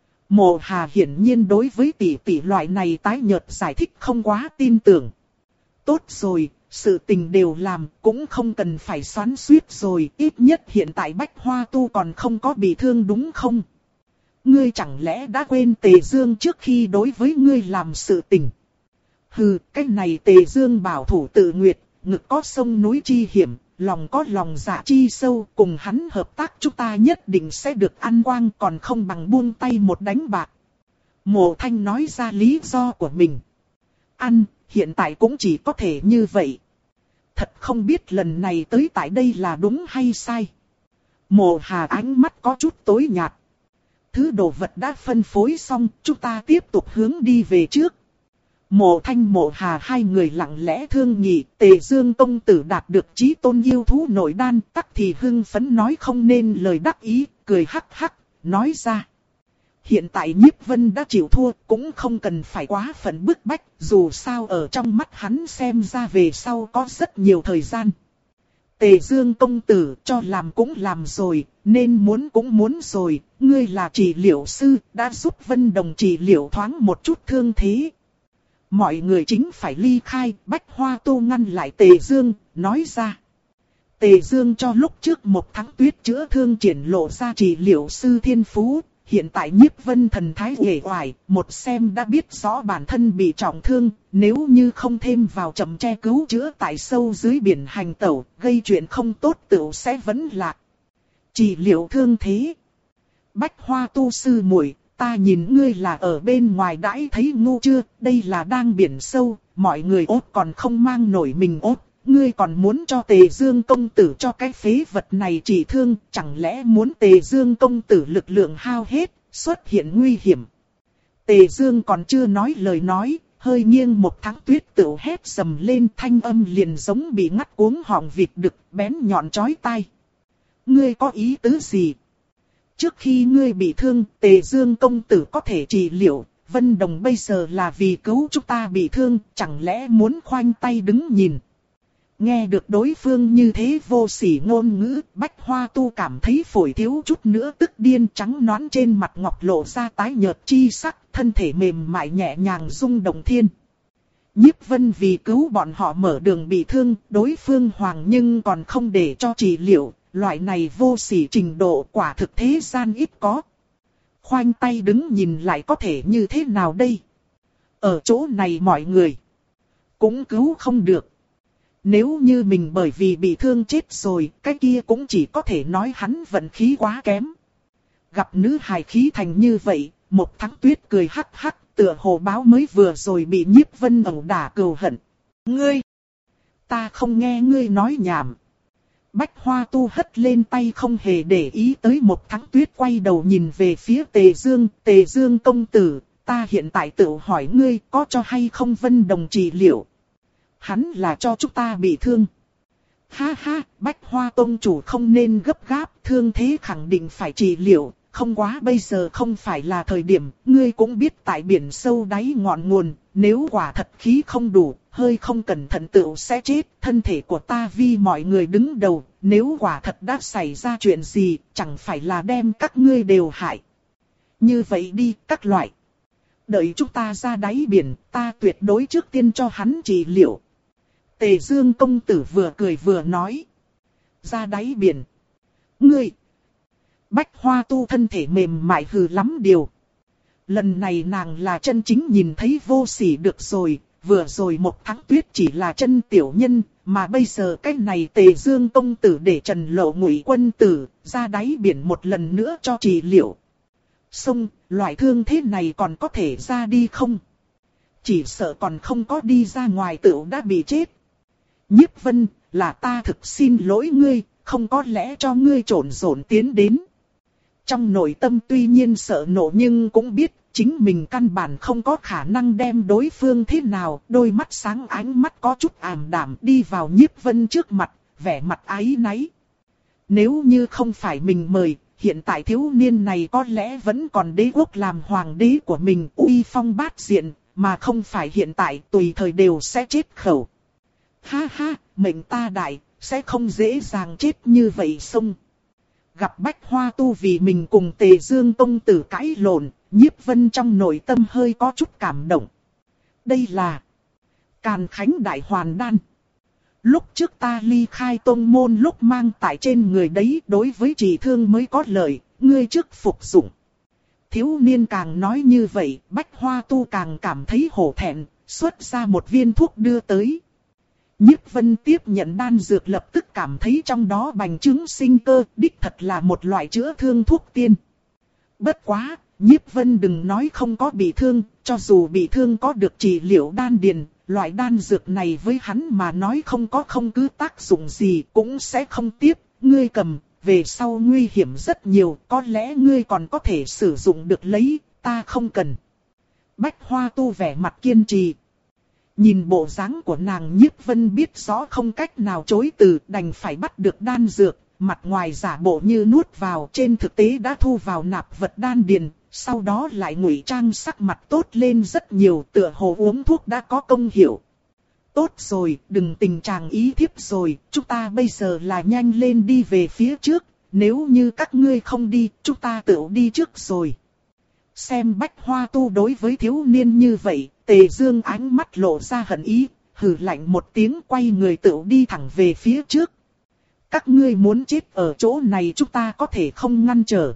Mộ Hà hiển nhiên đối với tỷ tỷ loại này tái nhợt giải thích không quá tin tưởng. Tốt rồi, sự tình đều làm, cũng không cần phải xoắn xuýt rồi, ít nhất hiện tại Bách Hoa Tu còn không có bị thương đúng không? Ngươi chẳng lẽ đã quên Tề Dương trước khi đối với ngươi làm sự tình? Hừ, cái này Tề Dương bảo thủ tự nguyệt, ngực có sông núi chi hiểm, lòng có lòng dạ chi sâu, cùng hắn hợp tác chúng ta nhất định sẽ được ăn quang, còn không bằng buông tay một đánh bạc. Mộ Thanh nói ra lý do của mình. Ăn, hiện tại cũng chỉ có thể như vậy. Thật không biết lần này tới tại đây là đúng hay sai. Mộ Hà ánh mắt có chút tối nhạt. Thứ đồ vật đã phân phối xong, chúng ta tiếp tục hướng đi về trước. Mộ Thanh Mộ Hà hai người lặng lẽ thương nghị, Tề Dương công tử đạt được chí tôn yêu thú nội đan, tắc thì hưng phấn nói không nên lời đắc ý, cười hắc hắc, nói ra. Hiện tại Nhiếp Vân đã chịu thua, cũng không cần phải quá phận bức bách, dù sao ở trong mắt hắn xem ra về sau có rất nhiều thời gian. Tề Dương công tử cho làm cũng làm rồi, nên muốn cũng muốn rồi, ngươi là trị liệu sư, đã giúp Vân Đồng trị liệu thoáng một chút thương thế. Mọi người chính phải ly khai, Bách Hoa Tu ngăn lại Tề Dương, nói ra. Tề Dương cho lúc trước một tháng tuyết chữa thương triển lộ ra trị liệu sư thiên phú, hiện tại Nhiếp Vân thần thái uể oải, một xem đã biết rõ bản thân bị trọng thương, nếu như không thêm vào chậm che cứu chữa tại sâu dưới biển hành tẩu, gây chuyện không tốt tựu sẽ vẫn lạc. Trị liệu thương thế. Bách Hoa Tu sư muội, ta nhìn ngươi là ở bên ngoài đãi thấy ngu chưa, đây là đang biển sâu, mọi người ốt còn không mang nổi mình ốt, ngươi còn muốn cho Tề Dương công tử cho cái phế vật này trị thương, chẳng lẽ muốn Tề Dương công tử lực lượng hao hết, xuất hiện nguy hiểm. Tề Dương còn chưa nói lời nói, hơi nghiêng một tháng tuyết tựu hét sầm lên, thanh âm liền giống bị ngắt cuống họng vịt đực, bén nhọn chói tai. Ngươi có ý tứ gì? Trước khi ngươi bị thương, Tề Dương công tử có thể trị liệu, Vân Đồng bây giờ là vì cứu chúng ta bị thương, chẳng lẽ muốn khoanh tay đứng nhìn. Nghe được đối phương như thế vô sỉ ngôn ngữ, Bách Hoa Tu cảm thấy phổi thiếu chút nữa tức điên, trắng nõn trên mặt ngọc lộ ra tái nhợt chi sắc, thân thể mềm mại nhẹ nhàng rung động thiên. Nhiếp Vân vì cứu bọn họ mở đường bị thương, đối phương hoàng nhưng còn không để cho trị liệu, loại này vô sỉ trình độ quả thực thế gian ít có. Khoanh tay đứng nhìn lại có thể như thế nào đây? Ở chỗ này mọi người cũng cứu không được. Nếu như mình bởi vì bị thương chết rồi, cái kia cũng chỉ có thể nói hắn vận khí quá kém. Gặp nữ hài khí thành như vậy, một tháng tuyết cười hắc hắc, tựa hồ báo mới vừa rồi bị Nhiếp Vân ẩu đả cừu hận. Ngươi! Ta không nghe ngươi nói nhảm. Bách Hoa Tu hất lên tay không hề để ý tới một tháng tuyết, quay đầu nhìn về phía Tề Dương. Tề Dương công tử, ta hiện tại tự hỏi ngươi có cho hay không Vân Đồng trị liệu. Hắn là cho chúng ta bị thương. Ha ha, Bách Hoa Tông chủ không nên gấp gáp, thương thế khẳng định phải trị liệu, không quá bây giờ không phải là thời điểm, ngươi cũng biết tại biển sâu đáy ngọn nguồn, nếu quả thật khí không đủ, hơi không cẩn thận tựu sẽ chết, thân thể của ta vì mọi người đứng đầu, nếu quả thật đã xảy ra chuyện gì, chẳng phải là đem các ngươi đều hại. Như vậy đi, các loại. Đợi chúng ta ra đáy biển, ta tuyệt đối trước tiên cho hắn trị liệu. Tề Dương công tử vừa cười vừa nói. Ra đáy biển. Ngươi. Bách Hoa Tu thân thể mềm mại hừ lắm điều. Lần này nàng là chân chính nhìn thấy vô sỉ được rồi. Vừa rồi một tháng tuyết chỉ là chân tiểu nhân. Mà bây giờ cái này Tề Dương công tử để Trần Lộ Ngụy quân tử ra đáy biển một lần nữa cho trị liệu. Xong, loại thương thế này còn có thể ra đi không? Chỉ sợ còn không có đi ra ngoài tựu đã bị chết. Nhiếp Vân, là ta thực xin lỗi ngươi, không có lẽ cho ngươi trộn rộn tiến đến. Trong nội tâm tuy nhiên sợ nộ nhưng cũng biết chính mình căn bản không có khả năng đem đối phương thế nào. Đôi mắt sáng ánh mắt có chút ảm đạm đi vào Nhiếp Vân trước mặt, vẻ mặt áy náy. Nếu như không phải mình mời, hiện tại thiếu niên này có lẽ vẫn còn đế quốc làm hoàng đế của mình uy phong bát diện, mà không phải hiện tại tùy thời đều sẽ chết khẩu. Ha ha, mệnh ta đại, sẽ không dễ dàng chết như vậy xong. Gặp Bách Hoa Tu vì mình cùng Tề Dương công tử cãi lộn, Nhiếp Vân trong nội tâm hơi có chút cảm động. Đây là Càn Khánh Đại Hoàn Đan. Lúc trước ta ly khai tông môn lúc mang tại trên người đấy, đối với trị thương mới có lợi, ngươi trước phục dụng. Thiếu niên càng nói như vậy, Bách Hoa Tu càng cảm thấy hổ thẹn, xuất ra một viên thuốc đưa tới. Nhiếp Vân tiếp nhận đan dược lập tức cảm thấy trong đó bành trướng sinh cơ, đích thật là một loại chữa thương thuốc tiên. Bất quá, Nhiếp Vân đừng nói không có bị thương, cho dù bị thương có được trị liệu đan điền, loại đan dược này với hắn mà nói không có không cứ tác dụng gì cũng sẽ không tiếp, ngươi cầm, về sau nguy hiểm rất nhiều, có lẽ ngươi còn có thể sử dụng được lấy, ta không cần. Bách Hoa Tu vẻ mặt kiên trì. Nhìn bộ dáng của nàng, Nhiếp Vân biết rõ không cách nào chối từ, đành phải bắt được đan dược, mặt ngoài giả bộ như nuốt vào, trên thực tế đã thu vào nạp vật đan điền, sau đó lại ngụy trang sắc mặt tốt lên rất nhiều, tựa hồ uống thuốc đã có công hiệu. Tốt rồi, đừng tình trạng ý thiếp rồi, chúng ta bây giờ là nhanh lên đi về phía trước, nếu như các ngươi không đi, chúng ta tự đi trước rồi. Xem Bách Hoa Tu đối với thiếu niên như vậy, Tề Dương ánh mắt lộ ra hận ý, hừ lạnh một tiếng quay người tự đi thẳng về phía trước. Các ngươi muốn chết ở chỗ này chúng ta có thể không ngăn trở.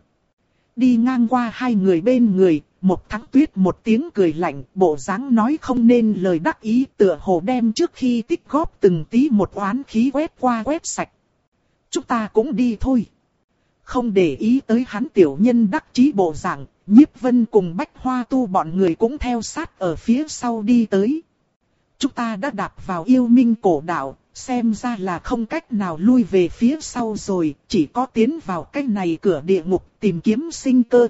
Đi ngang qua hai người bên người, Một Thắng Tuyết một tiếng cười lạnh, bộ dáng nói không nên lời đắc ý, tựa hồ đem trước khi tích góp từng tí một oán khí quét qua quét sạch. Chúng ta cũng đi thôi. Không để ý tới hắn tiểu nhân đắc chí bộ dạng, Nhiếp Vân cùng Bách Hoa Tu bọn người cũng theo sát ở phía sau đi tới. Chúng ta đã đạp vào yêu minh cổ đạo, xem ra là không cách nào lui về phía sau rồi, chỉ có tiến vào cái này cửa địa ngục tìm kiếm sinh cơ.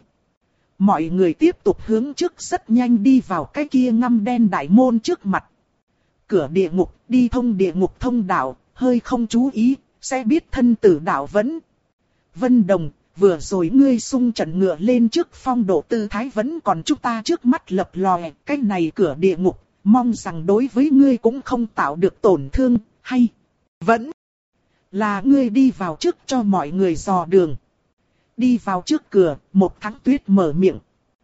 Mọi người tiếp tục hướng trước rất nhanh đi vào cái kia ngăm đen đại môn trước mặt. Cửa địa ngục, đi thông địa ngục thông đạo, hơi không chú ý, sẽ biết thân tử đạo vẫn. Vân Đồng, vừa rồi ngươi xung trận ngựa lên trước phong độ tư thái vẫn còn chúng ta trước mắt lập lòe, cái này cửa địa ngục, mong rằng đối với ngươi cũng không tạo được tổn thương, hay vẫn là ngươi đi vào trước cho mọi người dò đường. Đi vào trước cửa, Một Thắng Tuyết mở miệng.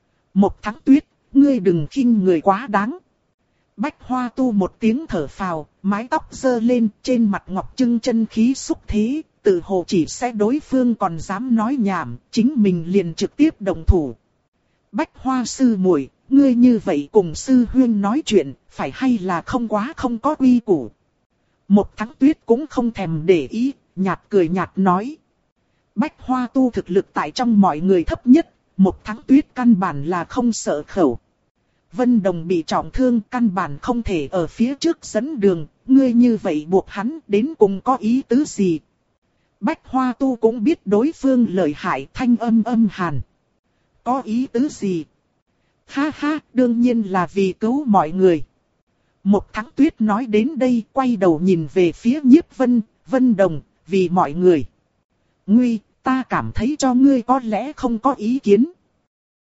Một Thắng Tuyết, ngươi đừng khinh người quá đáng. Bách Hoa Tu một tiếng thở phào, mái tóc giơ lên, trên mặt ngọc trưng chân khí xúc thế, tự hồ chỉ sẽ đối phương còn dám nói nhảm, chính mình liền trực tiếp động thủ. Bách Hoa sư muội, ngươi như vậy cùng sư huyên nói chuyện, phải hay là không quá không có uy củ. Một Thắng Tuyết cũng không thèm để ý, nhạt cười nhạt nói. Bách Hoa Tu thực lực tại trong mọi người thấp nhất, Một Thắng Tuyết căn bản là không sợ khẩu. Vân Đồng bị trọng thương, căn bản không thể ở phía trước dẫn đường, ngươi như vậy buộc hắn đến cùng có ý tứ gì. Bách Hoa Tu cũng biết đối phương lợi hại, thanh âm âm hàn. Có ý tứ gì? Ha ha, đương nhiên là vì cứu mọi người. Một Thắng Tuyết nói đến đây, quay đầu nhìn về phía Nhiếp Vân, Vân Đồng, vì mọi người. Nguy, ta cảm thấy cho ngươi có lẽ không có ý kiến.